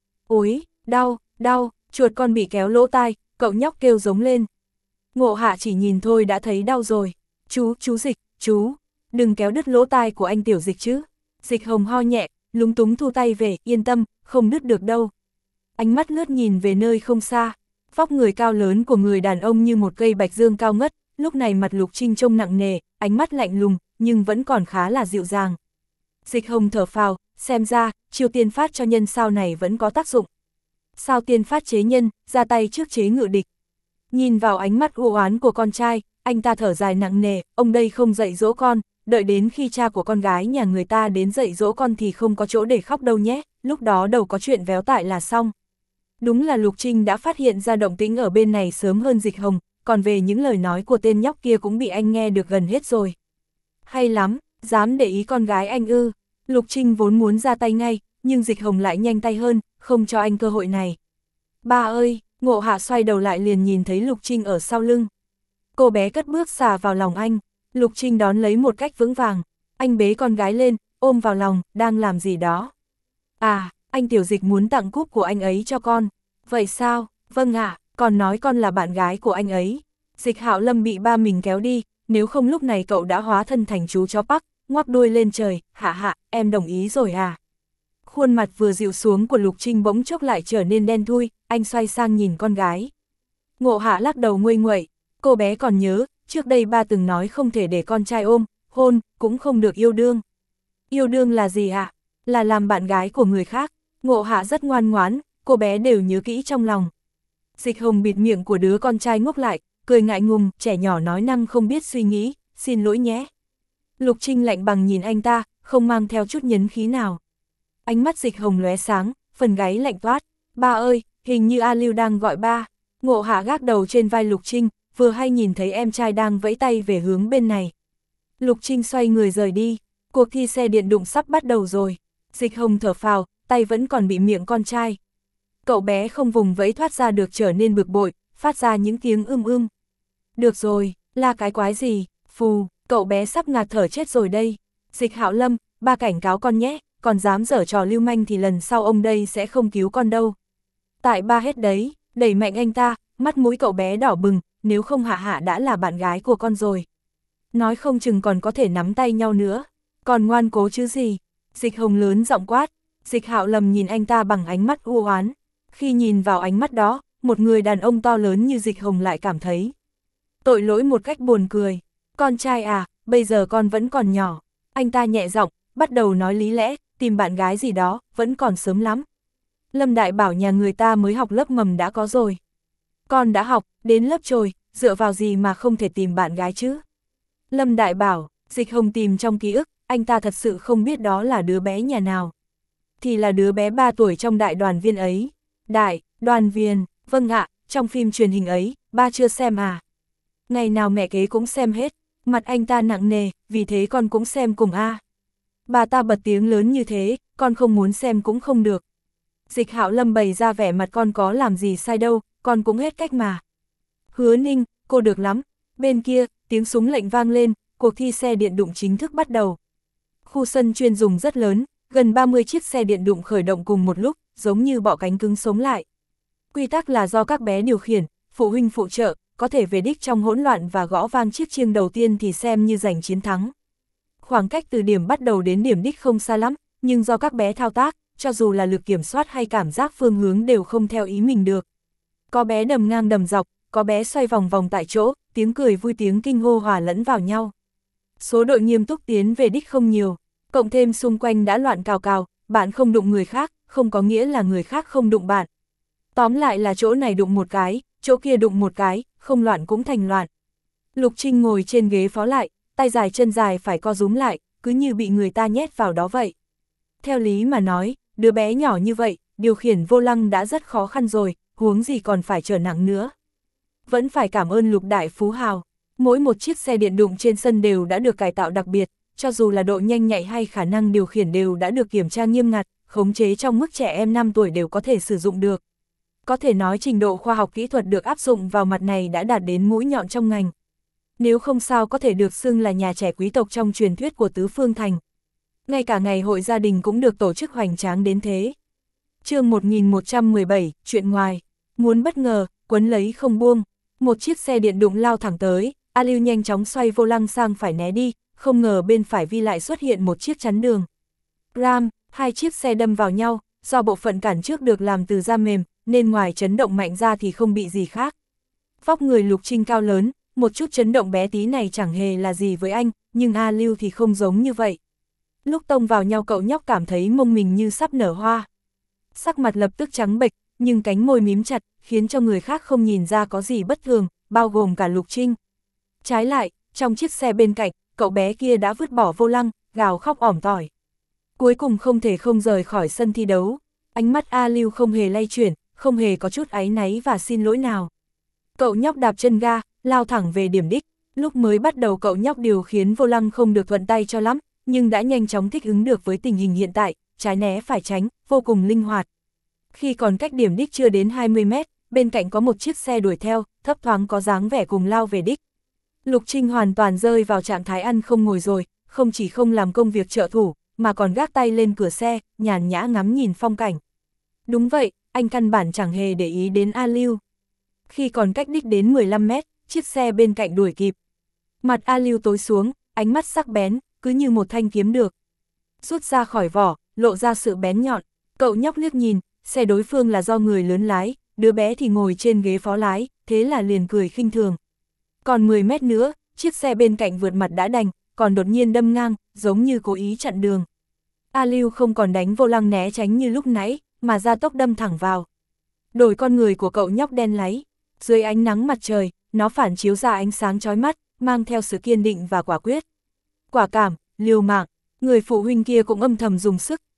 Speaker 1: Ôi, đau, đau, chuột con bị kéo lỗ tai, cậu nhóc kêu giống lên. Ngộ Hạ chỉ nhìn thôi đã thấy đau rồi. Chú, chú Dịch, chú, đừng kéo đứt lỗ tai của anh tiểu Dịch chứ. Dịch Hồng ho nhẹ, lúng túng thu tay về, yên tâm, không đứt được đâu. Ánh mắt lướt nhìn về nơi không xa, vóc người cao lớn của người đàn ông như một cây bạch dương cao ngất, lúc này mặt Lục Trinh trông nặng nề, ánh mắt lạnh lùng, nhưng vẫn còn khá là dịu dàng. Dịch Hồng thở phào, xem ra, chiêu tiên phát cho nhân sao này vẫn có tác dụng. Sao tiên phát chế nhân, ra tay trước chế ngự địch. Nhìn vào ánh mắt u oán của con trai, anh ta thở dài nặng nề, ông đây không dạy dỗ con, đợi đến khi cha của con gái nhà người ta đến dạy dỗ con thì không có chỗ để khóc đâu nhé, lúc đó đầu có chuyện véo tại là xong. Đúng là Lục Trinh đã phát hiện ra động tĩnh ở bên này sớm hơn Dịch Hồng, còn về những lời nói của tên nhóc kia cũng bị anh nghe được gần hết rồi. Hay lắm, dám để ý con gái anh ư. Lục Trinh vốn muốn ra tay ngay, nhưng Dịch Hồng lại nhanh tay hơn, không cho anh cơ hội này. Ba ơi, Ngộ Hạ xoay đầu lại liền nhìn thấy Lục Trinh ở sau lưng. Cô bé cất bước xà vào lòng anh, Lục Trinh đón lấy một cách vững vàng. Anh bế con gái lên, ôm vào lòng, đang làm gì đó. À, anh tiểu Dịch muốn tặng cúp của anh ấy cho con. Vậy sao? Vâng ạ, còn nói con là bạn gái của anh ấy. Dịch Hạo Lâm bị ba mình kéo đi, nếu không lúc này cậu đã hóa thân thành chú chó Bắc, ngoắc đuôi lên trời, hạ hạ, em đồng ý rồi à? Khuôn mặt vừa dịu xuống của Lục Trinh bỗng chốc lại trở nên đen thui, anh xoay sang nhìn con gái. Ngộ Hạ lắc đầu nguây nguậy, cô bé còn nhớ, trước đây ba từng nói không thể để con trai ôm, hôn, cũng không được yêu đương. Yêu đương là gì ạ? À? Là làm bạn gái của người khác. Ngộ Hạ rất ngoan ngoãn, cô bé đều nhớ kỹ trong lòng. Dịch Hồng bịt miệng của đứa con trai ngốc lại, cười ngại ngùng, trẻ nhỏ nói năng không biết suy nghĩ, xin lỗi nhé. Lục Trinh lạnh bằng nhìn anh ta, không mang theo chút nhấn khí nào. Ánh mắt Dịch Hồng lóe sáng, phần gáy lạnh toát. Ba ơi, hình như A Lưu đang gọi ba. Ngộ Hạ gác đầu trên vai Lục Trinh, vừa hay nhìn thấy em trai đang vẫy tay về hướng bên này. Lục Trinh xoay người rời đi, cuộc thi xe điện đụng sắp bắt đầu rồi. Dịch Hồng thở phào, tay vẫn còn bị miệng con trai. Cậu bé không vùng vẫy thoát ra được trở nên bực bội, phát ra những tiếng ưm ưm. Được rồi, là cái quái gì, phù, cậu bé sắp ngạt thở chết rồi đây. Dịch Hạo Lâm, ba cảnh cáo con nhé, còn dám giở trò lưu manh thì lần sau ông đây sẽ không cứu con đâu. Tại ba hết đấy, đẩy mạnh anh ta, mắt mũi cậu bé đỏ bừng, nếu không Hạ Hạ đã là bạn gái của con rồi. Nói không chừng còn có thể nắm tay nhau nữa, còn ngoan cố chứ gì. Dịch Hồng lớn giọng quát. Dịch Hạo Lâm nhìn anh ta bằng ánh mắt u oán. Khi nhìn vào ánh mắt đó, một người đàn ông to lớn như Dịch Hồng lại cảm thấy tội lỗi một cách buồn cười. Con trai à, bây giờ con vẫn còn nhỏ. Anh ta nhẹ giọng, bắt đầu nói lý lẽ, tìm bạn gái gì đó, vẫn còn sớm lắm. Lâm Đại bảo nhà người ta mới học lớp mầm đã có rồi. Con đã học, đến lớp trồi, dựa vào gì mà không thể tìm bạn gái chứ? Lâm Đại bảo, Dịch Hồng tìm trong ký ức, anh ta thật sự không biết đó là đứa bé nhà nào. Thì là đứa bé ba tuổi trong đại đoàn viên ấy. Đại, đoàn viên, vâng ạ, trong phim truyền hình ấy, ba chưa xem à? Ngày nào mẹ kế cũng xem hết, mặt anh ta nặng nề, vì thế con cũng xem cùng a. À. Bà ta bật tiếng lớn như thế, con không muốn xem cũng không được. Dịch Hạo Lâm bày ra vẻ mặt con có làm gì sai đâu, con cũng hết cách mà. Hứa Ninh, cô được lắm. Bên kia, tiếng súng lệnh vang lên, cuộc thi xe điện đụng chính thức bắt đầu. Khu sân chuyên dùng rất lớn, gần ba mươi chiếc xe điện đụng khởi động cùng một lúc, giống như bọ cánh cứng sống lại. Quy tắc là do các bé điều khiển, phụ huynh phụ trợ, có thể về đích trong hỗn loạn và gõ vang chiếc chiêng đầu tiên thì xem như giành chiến thắng. Khoảng cách từ điểm bắt đầu đến điểm đích không xa lắm, nhưng do các bé thao tác, cho dù là lực kiểm soát hay cảm giác phương hướng đều không theo ý mình được. Có bé đầm ngang đầm dọc, có bé xoay vòng vòng tại chỗ, tiếng cười vui tiếng kinh hô hòa lẫn vào nhau. Số đội nghiêm túc tiến về đích không nhiều, cộng thêm xung quanh đã loạn cào cào, bạn không đụng người khác, không có nghĩa là người khác không đụng bạn. Tóm lại là chỗ này đụng một cái, chỗ kia đụng một cái, không loạn cũng thành loạn. Lục Trinh ngồi trên ghế phó lại, tay dài chân dài phải co rúm lại, cứ như bị người ta nhét vào đó vậy. Theo lý mà nói, đứa bé nhỏ như vậy, điều khiển vô lăng đã rất khó khăn rồi, huống gì còn phải trở nặng nữa. Vẫn phải cảm ơn Lục Đại Phú Hào, mỗi một chiếc xe điện đụng trên sân đều đã được cải tạo đặc biệt, cho dù là độ nhanh nhạy hay khả năng điều khiển đều đã được kiểm tra nghiêm ngặt, khống chế trong mức trẻ em năm tuổi đều có thể sử dụng được. Có thể nói trình độ khoa học kỹ thuật được áp dụng vào mặt này đã đạt đến mũi nhọn trong ngành. Nếu không sao có thể được xưng là nhà trẻ quý tộc trong truyền thuyết của Tứ Phương Thành. Ngay cả ngày hội gia đình cũng được tổ chức hoành tráng đến thế. Chương một nghìn một trăm mười bảy, chuyện ngoài. Muốn bất ngờ, quấn lấy không buông. Một chiếc xe điện đụng lao thẳng tới, A Lưu nhanh chóng xoay vô lăng sang phải né đi, không ngờ bên phải vi lại xuất hiện một chiếc chắn đường. Ram, hai chiếc xe đâm vào nhau, do bộ phận cản trước được làm từ da mềm, nên ngoài chấn động mạnh ra thì không bị gì khác. Vóc người Lục Trinh cao lớn, một chút chấn động bé tí này chẳng hề là gì với anh, nhưng A Lưu thì không giống như vậy. Lúc tông vào nhau cậu nhóc cảm thấy mông mình như sắp nở hoa. Sắc mặt lập tức trắng bệch, nhưng cánh môi mím chặt, khiến cho người khác không nhìn ra có gì bất thường, bao gồm cả Lục Trinh. Trái lại, trong chiếc xe bên cạnh, cậu bé kia đã vứt bỏ vô lăng, gào khóc ỏm tỏi. Cuối cùng không thể không rời khỏi sân thi đấu. Ánh mắt A Lưu không hề lay chuyển, không hề có chút áy náy và xin lỗi nào. Cậu nhóc đạp chân ga, lao thẳng về điểm đích. Lúc mới bắt đầu cậu nhóc điều khiến vô lăng không được thuận tay cho lắm, nhưng đã nhanh chóng thích ứng được với tình hình hiện tại, trái né phải tránh, vô cùng linh hoạt. Khi còn cách điểm đích chưa đến hai mươi mét, bên cạnh có một chiếc xe đuổi theo, thấp thoáng có dáng vẻ cùng lao về đích. Lục Trinh hoàn toàn rơi vào trạng thái ăn không ngồi rồi, không chỉ không làm công việc trợ thủ, mà còn gác tay lên cửa xe, nhàn nhã ngắm nhìn phong cảnh. Đúng vậy, anh căn bản chẳng hề để ý đến A Lưu. Khi còn cách đích đến mười lăm mét, chiếc xe bên cạnh đuổi kịp. Mặt A Lưu tối xuống, ánh mắt sắc bén, cứ như một thanh kiếm được rút ra khỏi vỏ, lộ ra sự bén nhọn. Cậu nhóc liếc nhìn, xe đối phương là do người lớn lái, đứa bé thì ngồi trên ghế phó lái, thế là liền cười khinh thường. Còn mười mét nữa, chiếc xe bên cạnh vượt mặt đã đành, còn đột nhiên đâm ngang, giống như cố ý chặn đường. A Lưu không còn đánh vô lăng né tránh như lúc nãy, mà ra tốc đâm thẳng vào. Đổi con người của cậu nhóc đen láy, dưới ánh nắng mặt trời, nó phản chiếu ra ánh sáng chói mắt, mang theo sự kiên định và quả quyết. Quả cảm, liều mạng, người phụ huynh kia cũng âm thầm dùng sức,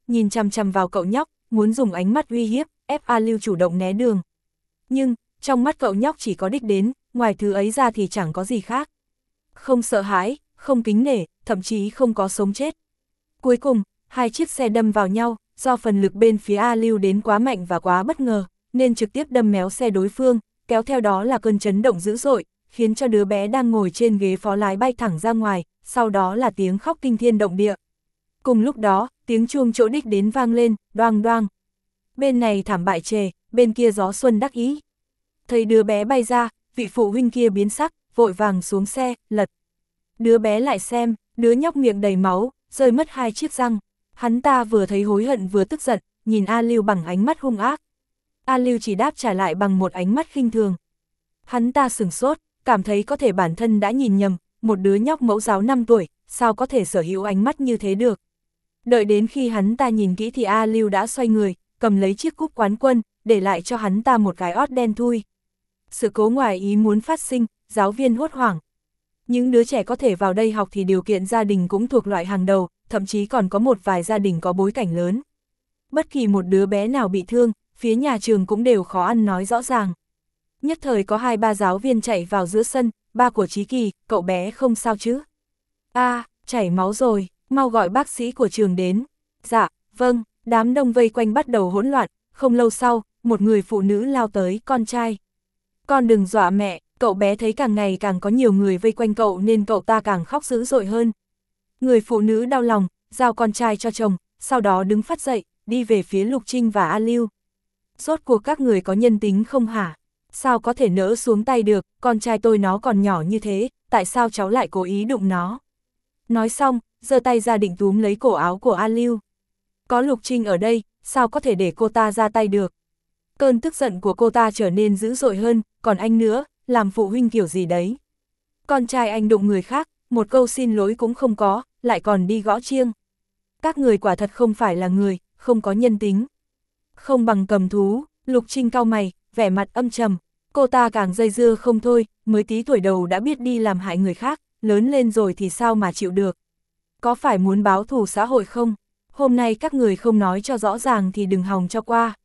Speaker 1: nhìn chằm chằm vào cậu nhóc, muốn dùng ánh mắt uy hiếp, ép A Lưu chủ động né đường. Nhưng, trong mắt cậu nhóc chỉ có đích đến, ngoài thứ ấy ra thì chẳng có gì khác. Không sợ hãi, không kính nể, thậm chí không có sống chết. Cuối cùng, hai chiếc xe đâm vào nhau, do phần lực bên phía A Lưu đến quá mạnh và quá bất ngờ, nên trực tiếp đâm méo xe đối phương, kéo theo đó là cơn chấn động dữ dội, khiến cho đứa bé đang ngồi trên ghế phó lái bay thẳng ra ngoài, sau đó là tiếng khóc kinh thiên động địa. Cùng lúc đó, tiếng chuông chỗ đích đến vang lên, đoang đoang. Bên này thảm bại trề, bên kia gió xuân đắc ý. Thấy đứa bé bay ra, vị phụ huynh kia biến sắc, vội vàng xuống xe, lật. Đứa bé lại xem, đứa nhóc miệng đầy máu, rơi mất hai chiếc răng. Hắn ta vừa thấy hối hận vừa tức giận, nhìn A Lưu bằng ánh mắt hung ác. A Lưu chỉ đáp trả lại bằng một ánh mắt khinh thường. Hắn ta sửng sốt, cảm thấy có thể bản thân đã nhìn nhầm, một đứa nhóc mẫu giáo năm tuổi, sao có thể sở hữu ánh mắt như thế được. Đợi đến khi hắn ta nhìn kỹ thì A Lưu đã xoay người, cầm lấy chiếc cúp quán quân, để lại cho hắn ta một cái ót đen thui. Sự cố ngoài ý muốn phát sinh, giáo viên hốt hoảng. Những đứa trẻ có thể vào đây học thì điều kiện gia đình cũng thuộc loại hàng đầu, thậm chí còn có một vài gia đình có bối cảnh lớn. Bất kỳ một đứa bé nào bị thương, phía nhà trường cũng đều khó ăn nói rõ ràng. Nhất thời có hai ba giáo viên chạy vào giữa sân, ba của Chí Kỳ, cậu bé không sao chứ? A, à, chảy máu rồi, mau gọi bác sĩ của trường đến. Dạ, vâng, đám đông vây quanh bắt đầu hỗn loạn, không lâu sau, một người phụ nữ lao tới, con trai. Con đừng dọa mẹ, cậu bé thấy càng ngày càng có nhiều người vây quanh cậu nên cậu ta càng khóc dữ dội hơn. Người phụ nữ đau lòng, giao con trai cho chồng, sau đó đứng phát dậy, đi về phía Lục Trinh và A Lưu. Rốt cuộc các người có nhân tính không hả? Sao có thể nỡ xuống tay được, con trai tôi nó còn nhỏ như thế, tại sao cháu lại cố ý đụng nó? Nói xong, giơ tay ra định túm lấy cổ áo của A Lưu. Có Lục Trinh ở đây, sao có thể để cô ta ra tay được? Cơn tức giận của cô ta trở nên dữ dội hơn, còn anh nữa, làm phụ huynh kiểu gì đấy? Con trai anh đụng người khác, một câu xin lỗi cũng không có, lại còn đi gõ chiêng. Các người quả thật không phải là người, không có nhân tính. Không bằng cầm thú, Lục Trinh cau mày, vẻ mặt âm trầm. Cô ta càng dây dưa không thôi, mới tí tuổi đầu đã biết đi làm hại người khác, lớn lên rồi thì sao mà chịu được. Có phải muốn báo thù xã hội không? Hôm nay các người không nói cho rõ ràng thì đừng hòng cho qua.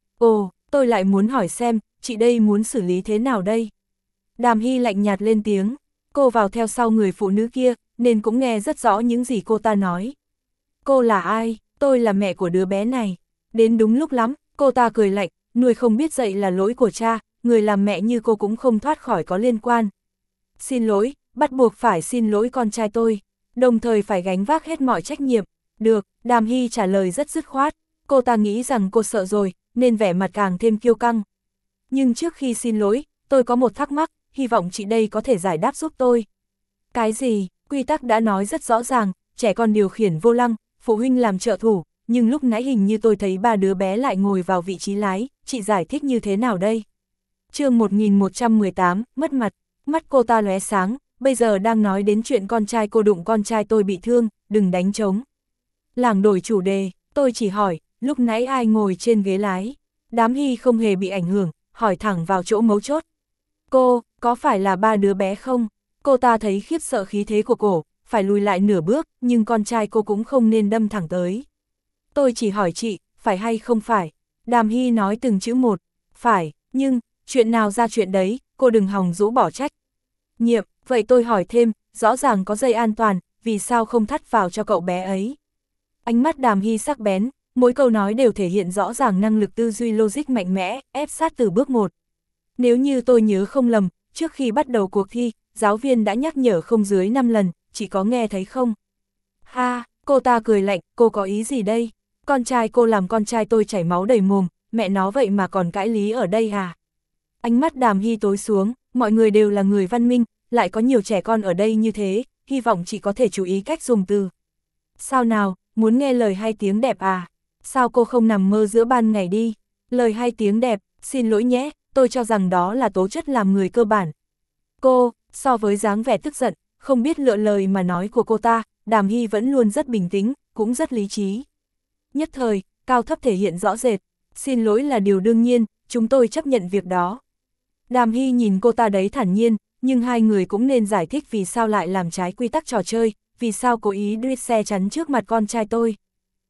Speaker 1: Ồ, tôi lại muốn hỏi xem, chị đây muốn xử lý thế nào đây? Đàm Hy lạnh nhạt lên tiếng, cô vào theo sau người phụ nữ kia, nên cũng nghe rất rõ những gì cô ta nói. Cô là ai? Tôi là mẹ của đứa bé này. Đến đúng lúc lắm, cô ta cười lạnh, nuôi không biết dạy là lỗi của cha, người làm mẹ như cô cũng không thoát khỏi có liên quan. Xin lỗi, bắt buộc phải xin lỗi con trai tôi, đồng thời phải gánh vác hết mọi trách nhiệm. Được, Đàm Hy trả lời rất dứt khoát, cô ta nghĩ rằng cô sợ rồi, nên vẻ mặt càng thêm kiêu căng. Nhưng trước khi xin lỗi, tôi có một thắc mắc, hy vọng chị đây có thể giải đáp giúp tôi. Cái gì? Quy tắc đã nói rất rõ ràng, trẻ con điều khiển vô lăng, phụ huynh làm trợ thủ, nhưng lúc nãy hình như tôi thấy ba đứa bé lại ngồi vào vị trí lái, chị giải thích như thế nào đây? Chương một nghìn một trăm mười tám, mất mặt, mắt cô ta lóe sáng, bây giờ đang nói đến chuyện con trai cô đụng con trai tôi bị thương, đừng đánh trống. Làng đổi chủ đề, tôi chỉ hỏi, lúc nãy ai ngồi trên ghế lái? Đám Hy không hề bị ảnh hưởng, hỏi thẳng vào chỗ mấu chốt. Cô, có phải là ba đứa bé không? Cô ta thấy khiếp sợ khí thế của cổ, phải lùi lại nửa bước, nhưng con trai cô cũng không nên đâm thẳng tới. Tôi chỉ hỏi chị, phải hay không phải? Đàm Hy nói từng chữ một, phải, nhưng, chuyện nào ra chuyện đấy, cô đừng hòng rũ bỏ trách. Nhiệm, vậy tôi hỏi thêm, rõ ràng có dây an toàn, vì sao không thắt vào cho cậu bé ấy? Ánh mắt Đàm Hy sắc bén, mỗi câu nói đều thể hiện rõ ràng năng lực tư duy logic mạnh mẽ, ép sát từ bước một. Nếu như tôi nhớ không lầm, trước khi bắt đầu cuộc thi, giáo viên đã nhắc nhở không dưới năm lần, chị có nghe thấy không? Ha, cô ta cười lạnh, cô có ý gì đây? Con trai cô làm con trai tôi chảy máu đầy mồm, mẹ nó vậy mà còn cãi lý ở đây à? Ánh mắt Đàm Hy tối xuống, mọi người đều là người văn minh, lại có nhiều trẻ con ở đây như thế, hy vọng chị có thể chú ý cách dùng từ. Sao nào, muốn nghe lời hay tiếng đẹp à? Sao cô không nằm mơ giữa ban ngày đi? Lời hay tiếng đẹp, xin lỗi nhé, tôi cho rằng đó là tố chất làm người cơ bản. Cô, so với dáng vẻ tức giận, không biết lựa lời mà nói của cô ta, Đàm Hy vẫn luôn rất bình tĩnh, cũng rất lý trí. Nhất thời, cao thấp thể hiện rõ rệt, xin lỗi là điều đương nhiên, chúng tôi chấp nhận việc đó. Đàm Hy nhìn cô ta đấy thản nhiên, nhưng hai người cũng nên giải thích vì sao lại làm trái quy tắc trò chơi, vì sao cố ý đưa xe chắn trước mặt con trai tôi.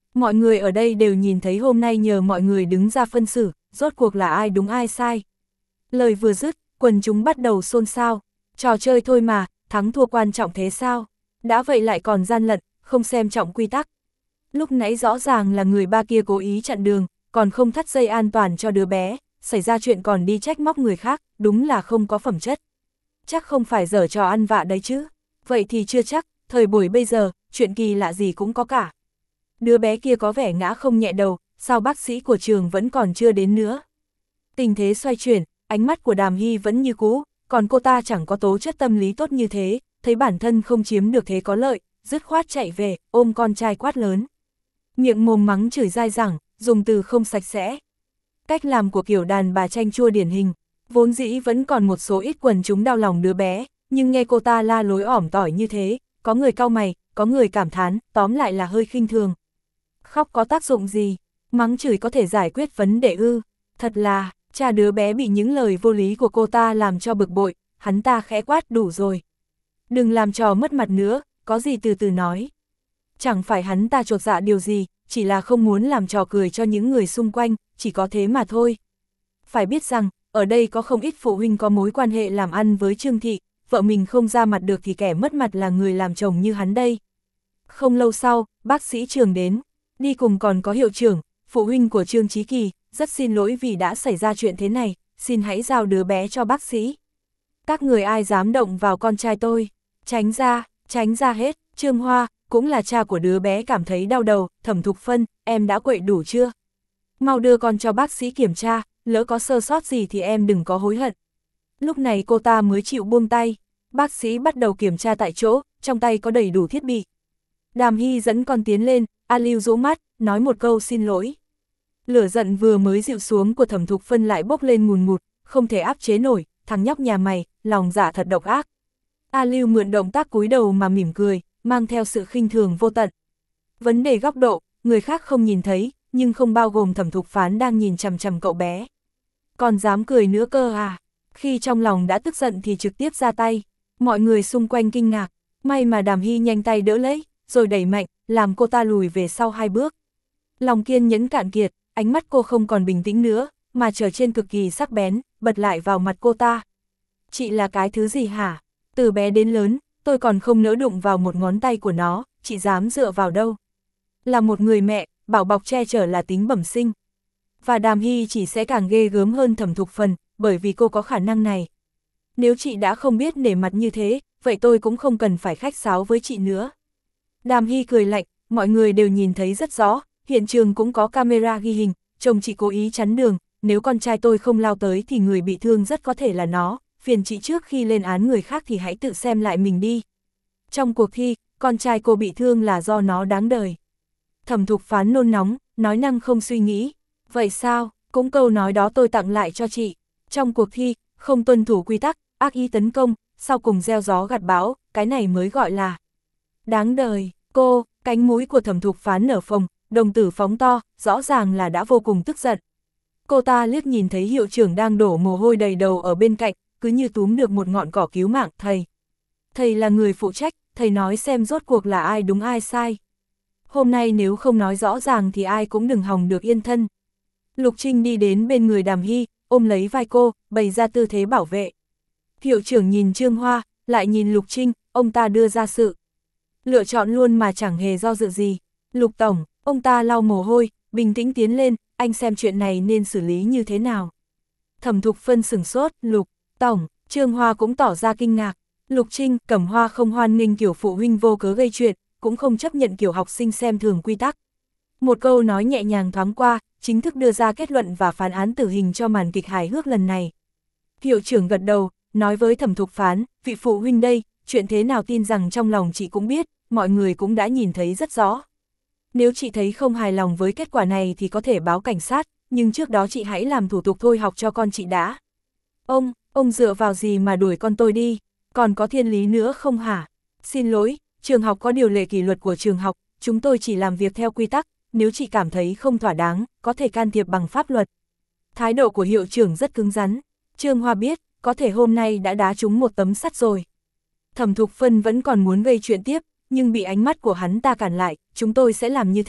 Speaker 1: Mọi người ở đây đều nhìn thấy hôm nay nhờ mọi người đứng ra phân xử, rốt cuộc là ai đúng ai sai. Lời vừa dứt, quần chúng bắt đầu xôn xao, trò chơi thôi mà, thắng thua quan trọng thế sao? Đã vậy lại còn gian lận, không xem trọng quy tắc. Lúc nãy rõ ràng là người ba kia cố ý chặn đường, còn không thắt dây an toàn cho đứa bé, xảy ra chuyện còn đi trách móc người khác, đúng là không có phẩm chất. Chắc không phải giở trò ăn vạ đấy chứ. Vậy thì chưa chắc, thời buổi bây giờ, chuyện kỳ lạ gì cũng có cả. Đứa bé kia có vẻ ngã không nhẹ đầu, sao bác sĩ của trường vẫn còn chưa đến nữa. Tình thế xoay chuyển, ánh mắt của Đàm Hy vẫn như cũ, còn cô ta chẳng có tố chất tâm lý tốt như thế, thấy bản thân không chiếm được thế có lợi, dứt khoát chạy về, ôm con trai quát lớn. Miệng mồm mắng chửi dai dẳng, dùng từ không sạch sẽ. Cách làm của kiểu đàn bà chanh chua điển hình, vốn dĩ vẫn còn một số ít quần chúng đau lòng đứa bé, nhưng nghe cô ta la lối ỏm tỏi như thế, có người cau mày, có người cảm thán, tóm lại là hơi khinh thường. Khóc có tác dụng gì, mắng chửi có thể giải quyết vấn đề ư, thật là, cha đứa bé bị những lời vô lý của cô ta làm cho bực bội, hắn ta khẽ quát đủ rồi. Đừng làm trò mất mặt nữa, có gì từ từ nói. Chẳng phải hắn ta chột dạ điều gì, chỉ là không muốn làm trò cười cho những người xung quanh, chỉ có thế mà thôi. Phải biết rằng, ở đây có không ít phụ huynh có mối quan hệ làm ăn với Trương Thị, vợ mình không ra mặt được thì kẻ mất mặt là người làm chồng như hắn đây. Không lâu sau, bác sĩ Trường đến, đi cùng còn có hiệu trưởng, phụ huynh của Trương Chí Kỳ, rất xin lỗi vì đã xảy ra chuyện thế này, xin hãy giao đứa bé cho bác sĩ. Các người ai dám động vào con trai tôi, tránh ra, tránh ra hết. Trương Hoa, cũng là cha của đứa bé cảm thấy đau đầu, Thẩm Thục Phân, em đã quậy đủ chưa? Mau đưa con cho bác sĩ kiểm tra, lỡ có sơ sót gì thì em đừng có hối hận. Lúc này cô ta mới chịu buông tay, bác sĩ bắt đầu kiểm tra tại chỗ, trong tay có đầy đủ thiết bị. Đàm Hy dẫn con tiến lên, A Lưu rũ mắt, nói một câu xin lỗi. Lửa giận vừa mới dịu xuống của Thẩm Thục Phân lại bốc lên ngùn ngụt, không thể áp chế nổi, thằng nhóc nhà mày, lòng dạ thật độc ác. A Lưu mượn động tác cúi đầu mà mỉm cười, mang theo sự khinh thường vô tận. Vấn đề góc độ, người khác không nhìn thấy, nhưng không bao gồm Thẩm Thục Phán đang nhìn chằm chằm cậu bé. Còn dám cười nữa cơ à? Khi trong lòng đã tức giận thì trực tiếp ra tay. Mọi người xung quanh kinh ngạc, may mà Đàm Hy nhanh tay đỡ lấy, rồi đẩy mạnh, làm cô ta lùi về sau hai bước. Lòng kiên nhẫn cạn kiệt, ánh mắt cô không còn bình tĩnh nữa, mà trở trên cực kỳ sắc bén, bật lại vào mặt cô ta. Chị là cái thứ gì hả? Từ bé đến lớn, tôi còn không nỡ đụng vào một ngón tay của nó, chị dám dựa vào đâu? Là một người mẹ, bảo bọc che chở là tính bẩm sinh. Và Đàm Hy chỉ sẽ càng ghê gớm hơn Thẩm Thục Phần, bởi vì cô có khả năng này. Nếu chị đã không biết nể mặt như thế, vậy tôi cũng không cần phải khách sáo với chị nữa. Đàm Hy cười lạnh, mọi người đều nhìn thấy rất rõ, hiện trường cũng có camera ghi hình, chồng chị cố ý chắn đường, nếu con trai tôi không lao tới thì người bị thương rất có thể là nó, phiền chị trước khi lên án người khác thì hãy tự xem lại mình đi. Trong cuộc thi, con trai cô bị thương là do nó đáng đời. Thẩm Thục Phán nôn nóng, nói năng không suy nghĩ. Vậy sao, cũng câu nói đó tôi tặng lại cho chị. Trong cuộc thi, không tuân thủ quy tắc, ác ý tấn công, sau cùng gieo gió gặt bão, cái này mới gọi là đáng đời. Cô, cánh mũi của Thẩm Thục Phán nở phồng, đồng tử phóng to, rõ ràng là đã vô cùng tức giận. Cô ta liếc nhìn thấy hiệu trưởng đang đổ mồ hôi đầy đầu ở bên cạnh, cứ như túm được một ngọn cỏ cứu mạng. Thầy, thầy là người phụ trách, thầy nói xem rốt cuộc là ai đúng ai sai. Hôm nay nếu không nói rõ ràng thì ai cũng đừng hòng được yên thân. Lục Trinh đi đến bên người Đàm Hy, ôm lấy vai cô, bày ra tư thế bảo vệ. Hiệu trưởng nhìn Trương Hoa, lại nhìn Lục Trinh, ông ta đưa ra sự lựa chọn luôn mà chẳng hề do dự gì. Lục Tổng, ông ta lau mồ hôi, bình tĩnh tiến lên, anh xem chuyện này nên xử lý như thế nào. Thẩm Thục Phân sửng sốt, Lục Tổng, Trương Hoa cũng tỏ ra kinh ngạc. Lục Trinh, Cẩm Hoa không hoan nghênh kiểu phụ huynh vô cớ gây chuyện, cũng không chấp nhận kiểu học sinh xem thường quy tắc. Một câu nói nhẹ nhàng thoáng qua, chính thức đưa ra kết luận và phán án tử hình cho màn kịch hài hước lần này. Hiệu trưởng gật đầu, nói với Thẩm Thục Phán, vị phụ huynh đây, chuyện thế nào tin rằng trong lòng chị cũng biết, mọi người cũng đã nhìn thấy rất rõ. Nếu chị thấy không hài lòng với kết quả này thì có thể báo cảnh sát, nhưng trước đó chị hãy làm thủ tục thôi học cho con chị đã. Ông, ông dựa vào gì mà đuổi con tôi đi, còn có thiên lý nữa không hả? Xin lỗi, trường học có điều lệ kỷ luật của trường học, chúng tôi chỉ làm việc theo quy tắc, nếu chị cảm thấy không thỏa đáng, có thể can thiệp bằng pháp luật. Thái độ của hiệu trưởng rất cứng rắn, Trương Hoa biết, có thể hôm nay đã đá trúng một tấm sắt rồi. Thẩm Thục Phân vẫn còn muốn gây chuyện tiếp, nhưng bị ánh mắt của hắn ta cản lại, chúng tôi sẽ làm như thế,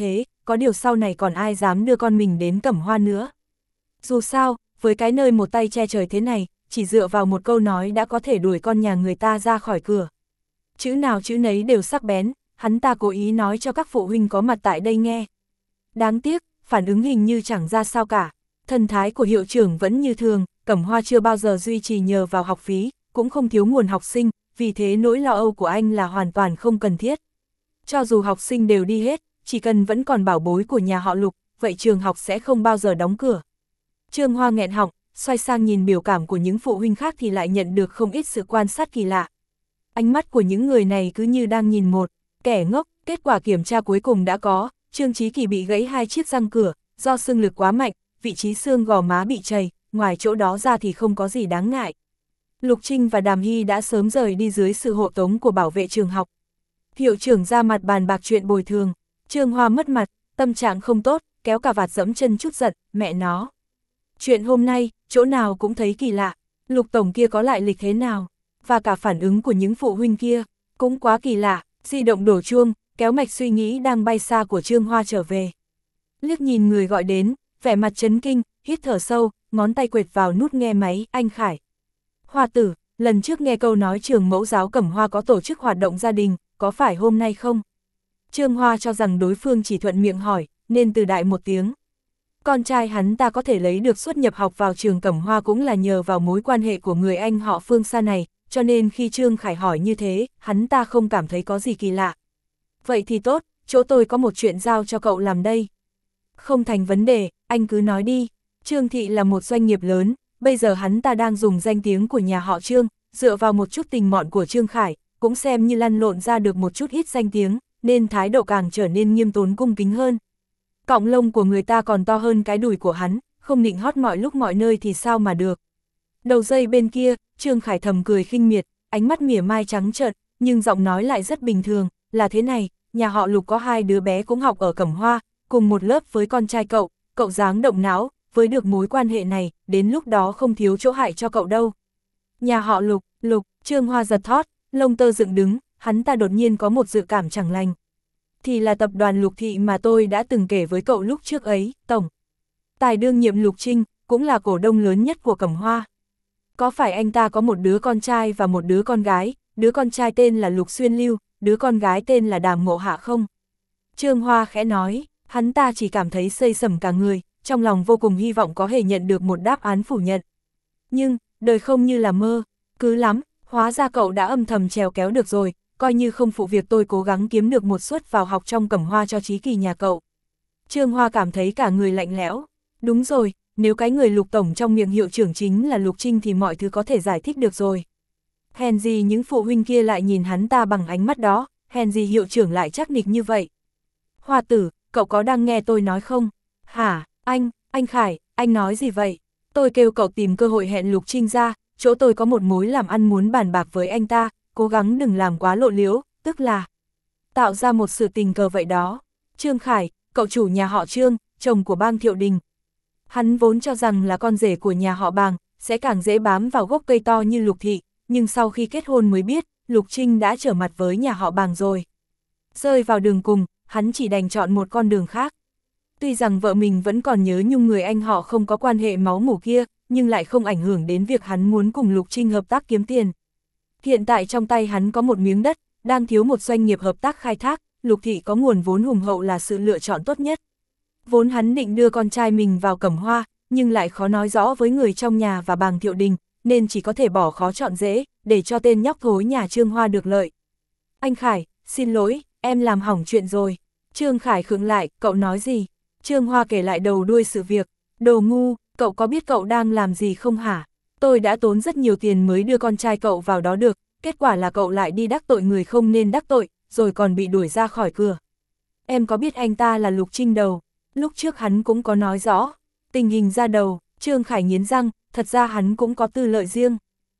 Speaker 1: có điều sau này còn ai dám đưa con mình đến Cẩm Hoa nữa. Dù sao, với cái nơi một tay che trời thế này, chỉ dựa vào một câu nói đã có thể đuổi con nhà người ta ra khỏi cửa. Chữ nào chữ nấy đều sắc bén, hắn ta cố ý nói cho các phụ huynh có mặt tại đây nghe. Đáng tiếc, phản ứng hình như chẳng ra sao cả. Thần thái của hiệu trưởng vẫn như thường, Cẩm Hoa chưa bao giờ duy trì nhờ vào học phí, cũng không thiếu nguồn học sinh, vì thế nỗi lo âu của anh là hoàn toàn không cần thiết. Cho dù học sinh đều đi hết, chỉ cần vẫn còn bảo bối của nhà họ Lục, vậy trường học sẽ không bao giờ đóng cửa. Trương Hoa nghẹn họng, xoay sang nhìn biểu cảm của những phụ huynh khác thì lại nhận được không ít sự quan sát kỳ lạ. Ánh mắt của những người này cứ như đang nhìn một kẻ ngốc. Kết quả kiểm tra cuối cùng đã có, Trương Chí Kỳ bị gãy hai chiếc răng cửa, do xương lực quá mạnh, vị trí xương gò má bị trầy, ngoài chỗ đó ra thì không có gì đáng ngại. Lục Trinh và Đàm Hy đã sớm rời đi dưới sự hộ tống của bảo vệ trường học. Hiệu trưởng ra mặt bàn bạc chuyện bồi thường, Trương Hoa mất mặt, tâm trạng không tốt, kéo cả vạt dẫm chân chút giận, mẹ nó. Chuyện hôm nay, chỗ nào cũng thấy kỳ lạ, Lục tổng kia có lại lịch thế nào, và cả phản ứng của những phụ huynh kia, cũng quá kỳ lạ. Di động đổ chuông, kéo mạch suy nghĩ đang bay xa của Trương Hoa trở về. Liếc nhìn người gọi đến, vẻ mặt chấn kinh, hít thở sâu, ngón tay quệt vào nút nghe máy, anh Khải. Hoa tử, lần trước nghe câu nói trường mẫu giáo Cẩm Hoa có tổ chức hoạt động gia đình, có phải hôm nay không? Trương Hoa cho rằng đối phương chỉ thuận miệng hỏi, nên từ đại một tiếng. Con trai hắn ta có thể lấy được xuất nhập học vào trường Cẩm Hoa cũng là nhờ vào mối quan hệ của người anh họ Phương xa này, cho nên khi Trương Khải hỏi như thế, hắn ta không cảm thấy có gì kỳ lạ. Vậy thì tốt, chỗ tôi có một chuyện giao cho cậu làm đây. Không thành vấn đề, anh cứ nói đi. Trương Thị là một doanh nghiệp lớn, bây giờ hắn ta đang dùng danh tiếng của nhà họ Trương, dựa vào một chút tình mọn của Trương Khải, cũng xem như lăn lộn ra được một chút ít danh tiếng, nên thái độ càng trở nên nghiêm tốn cung kính hơn. Cọng lông của người ta còn to hơn cái đùi của hắn, không nịnh hót mọi lúc mọi nơi thì sao mà được. Đầu dây bên kia, Trương Khải thầm cười khinh miệt, ánh mắt mỉa mai trắng trợn, nhưng giọng nói lại rất bình thường, là thế này, nhà họ Lục có hai đứa bé cũng học ở Cẩm Hoa, cùng một lớp với con trai cậu, cậu dáng động não, với được mối quan hệ này, đến lúc đó không thiếu chỗ hại cho cậu đâu. Nhà họ Lục, Lục, Trương Hoa giật thót, lông tơ dựng đứng, hắn ta đột nhiên có một dự cảm chẳng lành. Thì là tập đoàn Lục Thị mà tôi đã từng kể với cậu lúc trước ấy, tổng. Tài đương nhiệm Lục Trinh, cũng là cổ đông lớn nhất của Cẩm Hoa. Có phải anh ta có một đứa con trai và một đứa con gái, đứa con trai tên là Lục Xuyên Lưu, đứa con gái tên là Đàm Ngộ Hạ không? Trương Hoa khẽ nói, hắn ta chỉ cảm thấy xây sẩm cả người, trong lòng vô cùng hy vọng có thể nhận được một đáp án phủ nhận. Nhưng, đời không như là mơ, cứ lắm, hóa ra cậu đã âm thầm trèo kéo được rồi, coi như không phụ việc tôi cố gắng kiếm được một suất vào học trong Cẩm Hoa cho Chí Kỳ nhà cậu. Trương Hoa cảm thấy cả người lạnh lẽo, đúng rồi, nếu cái người Lục tổng trong miệng hiệu trưởng chính là Lục Trinh thì mọi thứ có thể giải thích được rồi. Hèn gì những phụ huynh kia lại nhìn hắn ta bằng ánh mắt đó, hèn gì hiệu trưởng lại chắc nịch như vậy. Hoa tử, cậu có đang nghe tôi nói không? Hả, anh, anh Khải, anh nói gì vậy? Tôi kêu cậu tìm cơ hội hẹn Lục Trinh ra, chỗ tôi có một mối làm ăn muốn bàn bạc với anh ta, cố gắng đừng làm quá lộ liễu, tức là tạo ra một sự tình cờ vậy đó. Trương Khải, cậu chủ nhà họ Trương, chồng của Bang Thiệu Đình. Hắn vốn cho rằng là con rể của nhà họ Bàng, sẽ càng dễ bám vào gốc cây to như Lục Thị, nhưng sau khi kết hôn mới biết, Lục Trinh đã trở mặt với nhà họ Bàng rồi. Rơi vào đường cùng, hắn chỉ đành chọn một con đường khác. Tuy rằng vợ mình vẫn còn nhớ nhung người anh họ không có quan hệ máu mủ kia, nhưng lại không ảnh hưởng đến việc hắn muốn cùng Lục Trinh hợp tác kiếm tiền. Hiện tại trong tay hắn có một miếng đất, đang thiếu một doanh nghiệp hợp tác khai thác, Lục Thị có nguồn vốn hùng hậu là sự lựa chọn tốt nhất. Vốn hắn định đưa con trai mình vào Cẩm Hoa, nhưng lại khó nói rõ với người trong nhà và Bàng Thiệu Đình, nên chỉ có thể bỏ khó chọn dễ, để cho tên nhóc thối nhà Trương Hoa được lợi. Anh Khải, xin lỗi, em làm hỏng chuyện rồi. Trương Khải khựng lại, cậu nói gì? Trương Hoa kể lại đầu đuôi sự việc. Đồ ngu, cậu có biết cậu đang làm gì không hả? Tôi đã tốn rất nhiều tiền mới đưa con trai cậu vào đó được, kết quả là cậu lại đi đắc tội người không nên đắc tội, rồi còn bị đuổi ra khỏi cửa. Em có biết anh ta là Lục Trinh đầu? Lúc trước hắn cũng có nói rõ. Tình hình ra đầu, Trương Khải nghiến răng, thật ra hắn cũng có tư lợi riêng.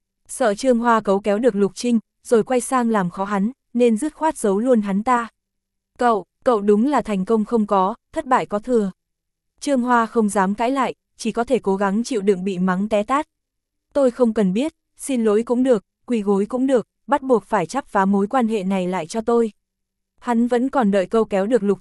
Speaker 1: Sợ Trương Hoa cấu kéo được Lục Trinh, rồi quay sang làm khó hắn, nên dứt khoát giấu luôn hắn ta. Cậu, cậu đúng là thành công không có, thất bại có thừa. Trương Hoa không dám cãi lại, chỉ có thể cố gắng chịu đựng bị mắng té tát. Tôi không cần biết, xin lỗi cũng được, quỳ gối cũng được, bắt buộc phải chắp vá mối quan hệ này lại cho tôi. Hắn vẫn còn đợi câu kéo được Lục Trinh,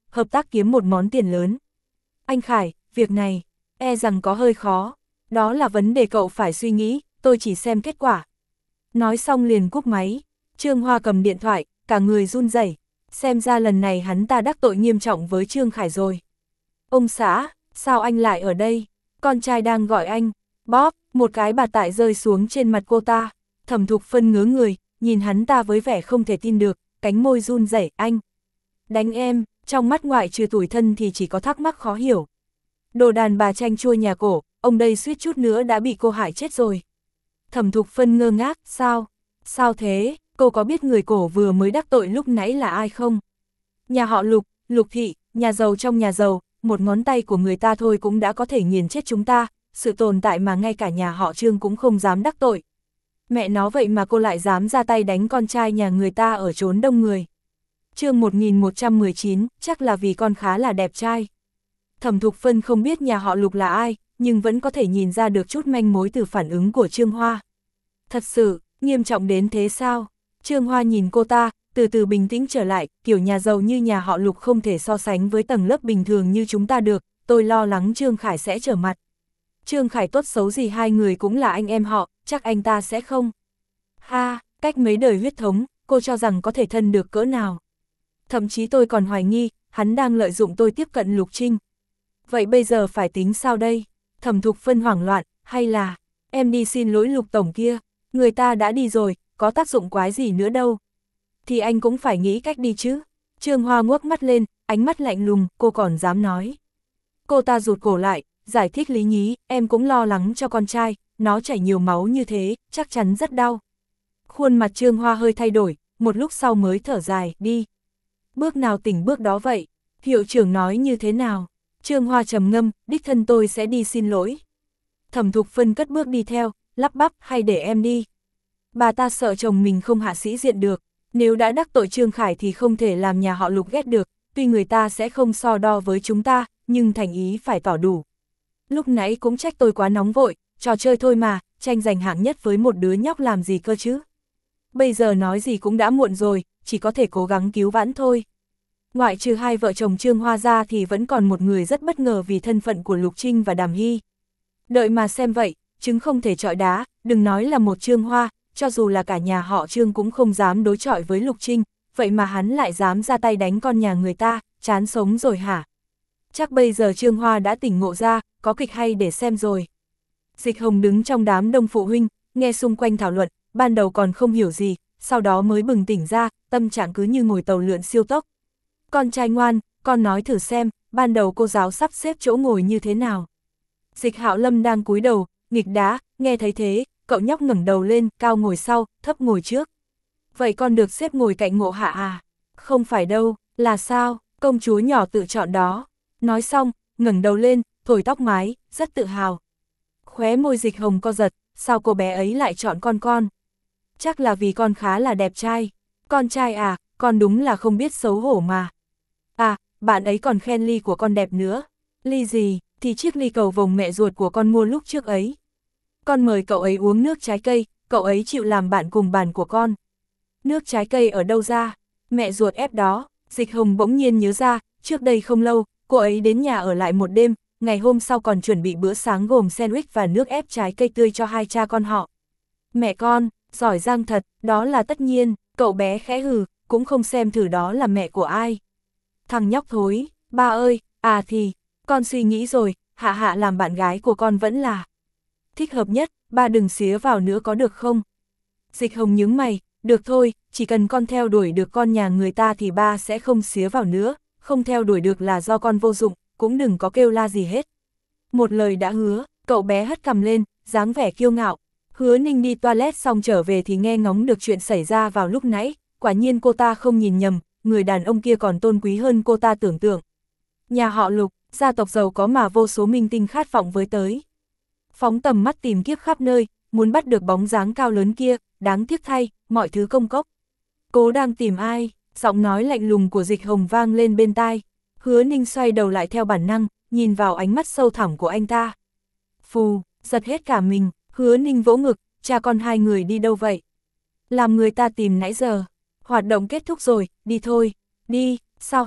Speaker 1: hợp tác kiếm một món tiền lớn. Anh Khải, việc này, e rằng có hơi khó, đó là vấn đề cậu phải suy nghĩ, tôi chỉ xem kết quả. Nói xong liền cúp máy, Trương Hoa cầm điện thoại, cả người run rẩy, xem ra lần này hắn ta đắc tội nghiêm trọng với Trương Khải rồi. Ông xã, sao anh lại ở đây? Con trai đang gọi anh. Bóp, một cái bạt tải rơi xuống trên mặt cô ta. Thẩm Thục Phân ngớ người, nhìn hắn ta với vẻ không thể tin được, cánh môi run rẩy. Anh đánh em, trong mắt ngoại trừ tủi thân thì chỉ có thắc mắc khó hiểu. Đồ đàn bà chanh chua nhà cổ, ông đây suýt chút nữa đã bị cô hại chết rồi. Thẩm Thục Phân ngơ ngác, sao? Sao thế? Cô có biết người cổ vừa mới đắc tội lúc nãy là ai không? Nhà họ Lục, Lục Thị, nhà giàu trong nhà giàu, một ngón tay của người ta thôi cũng đã có thể nghiền chết chúng ta, sự tồn tại mà ngay cả nhà họ Trương cũng không dám đắc tội. Mẹ nó vậy mà cô lại dám ra tay đánh con trai nhà người ta ở chốn đông người. Chương một nghìn một trăm mười chín, chắc là vì con khá là đẹp trai. Thẩm Thục Phân không biết nhà họ Lục là ai, nhưng vẫn có thể nhìn ra được chút manh mối từ phản ứng của Trương Hoa. Thật sự, nghiêm trọng đến thế sao? Trương Hoa nhìn cô ta, từ từ bình tĩnh trở lại, kiểu nhà giàu như nhà họ Lục không thể so sánh với tầng lớp bình thường như chúng ta được, tôi lo lắng Trương Khải sẽ trở mặt. Trương Khải tốt xấu gì hai người cũng là anh em họ, chắc anh ta sẽ không. Ha, cách mấy đời huyết thống, cô cho rằng có thể thân được cỡ nào. Thậm chí tôi còn hoài nghi, hắn đang lợi dụng tôi tiếp cận Lục Trinh. Vậy bây giờ phải tính sao đây? Thẩm Thục Phân hoảng loạn, hay là, em đi xin lỗi Lục Tổng kia, người ta đã đi rồi, có tác dụng quái gì nữa đâu. Thì anh cũng phải nghĩ cách đi chứ. Trương Hoa ngước mắt lên, ánh mắt lạnh lùng, cô còn dám nói. Cô ta rụt cổ lại, giải thích lý nhí, em cũng lo lắng cho con trai, nó chảy nhiều máu như thế, chắc chắn rất đau. Khuôn mặt Trương Hoa hơi thay đổi, một lúc sau mới thở dài, đi. Bước nào tỉnh bước đó vậy, hiệu trưởng nói như thế nào? Trương Hoa trầm ngâm, đích thân tôi sẽ đi xin lỗi. Thẩm Thục Phân cất bước đi theo, lắp bắp, hay để em đi. Bà ta sợ chồng mình không hạ sĩ diện được, nếu đã đắc tội Trương Khải thì không thể làm nhà họ Lục ghét được, tuy người ta sẽ không so đo với chúng ta, nhưng thành ý phải tỏ đủ. Lúc nãy cũng trách tôi quá nóng vội, trò chơi thôi mà, tranh giành hạng nhất với một đứa nhóc làm gì cơ chứ. Bây giờ nói gì cũng đã muộn rồi, chỉ có thể cố gắng cứu vãn thôi. Ngoại trừ hai vợ chồng Trương Hoa ra thì vẫn còn một người rất bất ngờ vì thân phận của Lục Trinh và Đàm Hy. Đợi mà xem vậy, trứng không thể chọi đá, đừng nói là một Trương Hoa, cho dù là cả nhà họ Trương cũng không dám đối chọi với Lục Trinh, vậy mà hắn lại dám ra tay đánh con nhà người ta, chán sống rồi hả? Chắc bây giờ Trương Hoa đã tỉnh ngộ ra, có kịch hay để xem rồi. Dịch Hồng đứng trong đám đông phụ huynh, nghe xung quanh thảo luận, ban đầu còn không hiểu gì, sau đó mới bừng tỉnh ra, tâm trạng cứ như ngồi tàu lượn siêu tốc. Con trai ngoan, con nói thử xem, ban đầu cô giáo sắp xếp chỗ ngồi như thế nào. Dịch Hạo Lâm đang cúi đầu, nghịch đá, nghe thấy thế, cậu nhóc ngẩng đầu lên, cao ngồi sau, thấp ngồi trước. Vậy con được xếp ngồi cạnh Ngộ Hạ à? Không phải đâu, là sao, công chúa nhỏ tự chọn đó. Nói xong, ngẩng đầu lên, thổi tóc mái, rất tự hào. Khóe môi Dịch Hồng co giật, sao cô bé ấy lại chọn con con? Chắc là vì con khá là đẹp trai. Con trai à, con đúng là không biết xấu hổ mà. À, bạn ấy còn khen ly của con đẹp nữa. Ly gì, thì chiếc ly cầu vồng mẹ ruột của con mua lúc trước ấy. Con mời cậu ấy uống nước trái cây, cậu ấy chịu làm bạn cùng bàn của con. Nước trái cây ở đâu ra? Mẹ ruột ép đó. Dịch Hồng bỗng nhiên nhớ ra, trước đây không lâu, cô ấy đến nhà ở lại một đêm, ngày hôm sau còn chuẩn bị bữa sáng gồm sandwich và nước ép trái cây tươi cho hai cha con họ. Mẹ con, giỏi giang thật, đó là tất nhiên, cậu bé khẽ hừ, cũng không xem thử đó là mẹ của ai. Thằng nhóc thối, ba ơi, à thì, con suy nghĩ rồi, Hạ Hạ làm bạn gái của con vẫn là thích hợp nhất, ba đừng xía vào nữa có được không? Dịch Hồng nhướng mày, được thôi, chỉ cần con theo đuổi được con nhà người ta thì ba sẽ không xía vào nữa, không theo đuổi được là do con vô dụng, cũng đừng có kêu la gì hết. Một lời đã hứa, cậu bé hất cằm lên, dáng vẻ kiêu ngạo. Hứa Ninh đi toilet xong trở về thì nghe ngóng được chuyện xảy ra vào lúc nãy, quả nhiên cô ta không nhìn nhầm, người đàn ông kia còn tôn quý hơn cô ta tưởng tượng. Nhà họ Lục, gia tộc giàu có mà vô số minh tinh khát vọng với tới. Phóng tầm mắt tìm kiếp khắp nơi, muốn bắt được bóng dáng cao lớn kia, đáng tiếc thay, mọi thứ công cốc. Cô đang tìm ai? Giọng nói lạnh lùng của Dịch Hồng vang lên bên tai. Hứa Ninh xoay đầu lại theo bản năng, nhìn vào ánh mắt sâu thẳm của anh ta. Phù, giật hết cả mình, Hứa Ninh vỗ ngực, cha con hai người đi đâu vậy? Làm người ta tìm nãy giờ. Hoạt động kết thúc rồi, đi thôi. Đi, sao hả,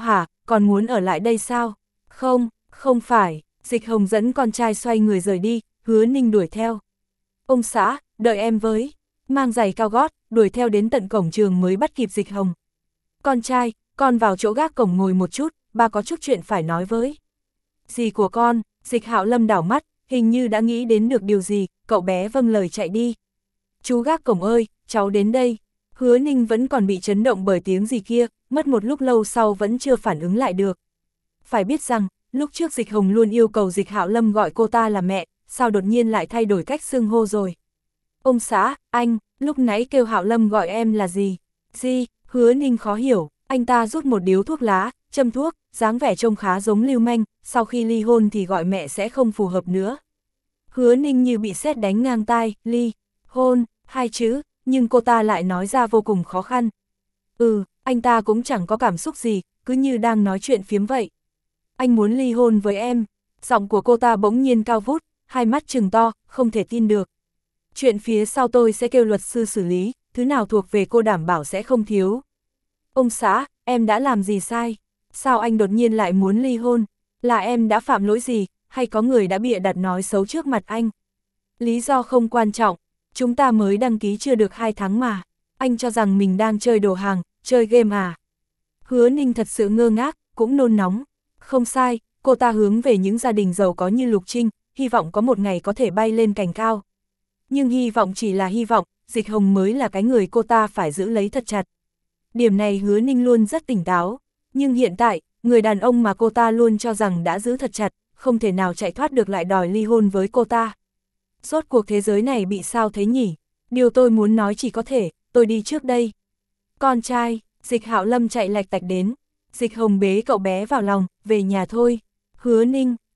Speaker 1: còn muốn ở lại đây sao? Không, không phải, Dịch Hồng dẫn con trai xoay người rời đi, Hứa Ninh đuổi theo. Ông xã, đợi em với, mang giày cao gót, đuổi theo đến tận cổng trường mới bắt kịp Dịch Hồng. Con trai, con vào chỗ gác cổng ngồi một chút, ba có chút chuyện phải nói với. Gì của con? Dịch Hạo Lâm đảo mắt, hình như đã nghĩ đến được điều gì, cậu bé vâng lời chạy đi. Chú gác cổng ơi, cháu đến đây. Hứa Ninh vẫn còn bị chấn động bởi tiếng gì kia, mất một lúc lâu sau vẫn chưa phản ứng lại được. Phải biết rằng, lúc trước Dịch Hồng luôn yêu cầu Dịch Hạo Lâm gọi cô ta là mẹ, sao đột nhiên lại thay đổi cách xưng hô rồi. Ông xã, anh, lúc nãy kêu Hạo Lâm gọi em là gì? Gì? Hứa Ninh khó hiểu, anh ta rút một điếu thuốc lá, châm thuốc, dáng vẻ trông khá giống lưu manh, sau khi ly hôn thì gọi mẹ sẽ không phù hợp nữa. Hứa Ninh như bị sét đánh ngang tai, ly, hôn, hai chữ, nhưng cô ta lại nói ra vô cùng khó khăn. Ừ, anh ta cũng chẳng có cảm xúc gì, cứ như đang nói chuyện phiếm vậy. Anh muốn ly hôn với em. Giọng của cô ta bỗng nhiên cao vút, hai mắt trừng to, không thể tin được. Chuyện phía sau tôi sẽ kêu luật sư xử lý, thứ nào thuộc về cô đảm bảo sẽ không thiếu. Ông xã, em đã làm gì sai? Sao anh đột nhiên lại muốn ly hôn? Là em đã phạm lỗi gì, hay có người đã bịa đặt nói xấu trước mặt anh? Lý do không quan trọng, chúng ta mới đăng ký chưa được hai tháng mà. Anh cho rằng mình đang chơi đồ hàng, chơi game à? Hứa Ninh thật sự ngơ ngác, cũng nôn nóng. Không sai, cô ta hướng về những gia đình giàu có như Lục Trinh, hy vọng có một ngày có thể bay lên cành cao. Nhưng hy vọng chỉ là hy vọng, Dịch Hồng mới là cái người cô ta phải giữ lấy thật chặt. Điểm này Hứa Ninh luôn rất tỉnh táo, nhưng hiện tại, người đàn ông mà cô ta luôn cho rằng đã giữ thật chặt, không thể nào chạy thoát được lại đòi ly hôn với cô ta. Rốt cuộc thế giới này bị sao thế nhỉ? Điều tôi muốn nói chỉ có thể, tôi đi trước đây. Con trai, Dịch Hạo Lâm chạy lạch tạch đến. Dịch Hồng bế cậu bé vào lòng, về nhà thôi. Hứa Ninh,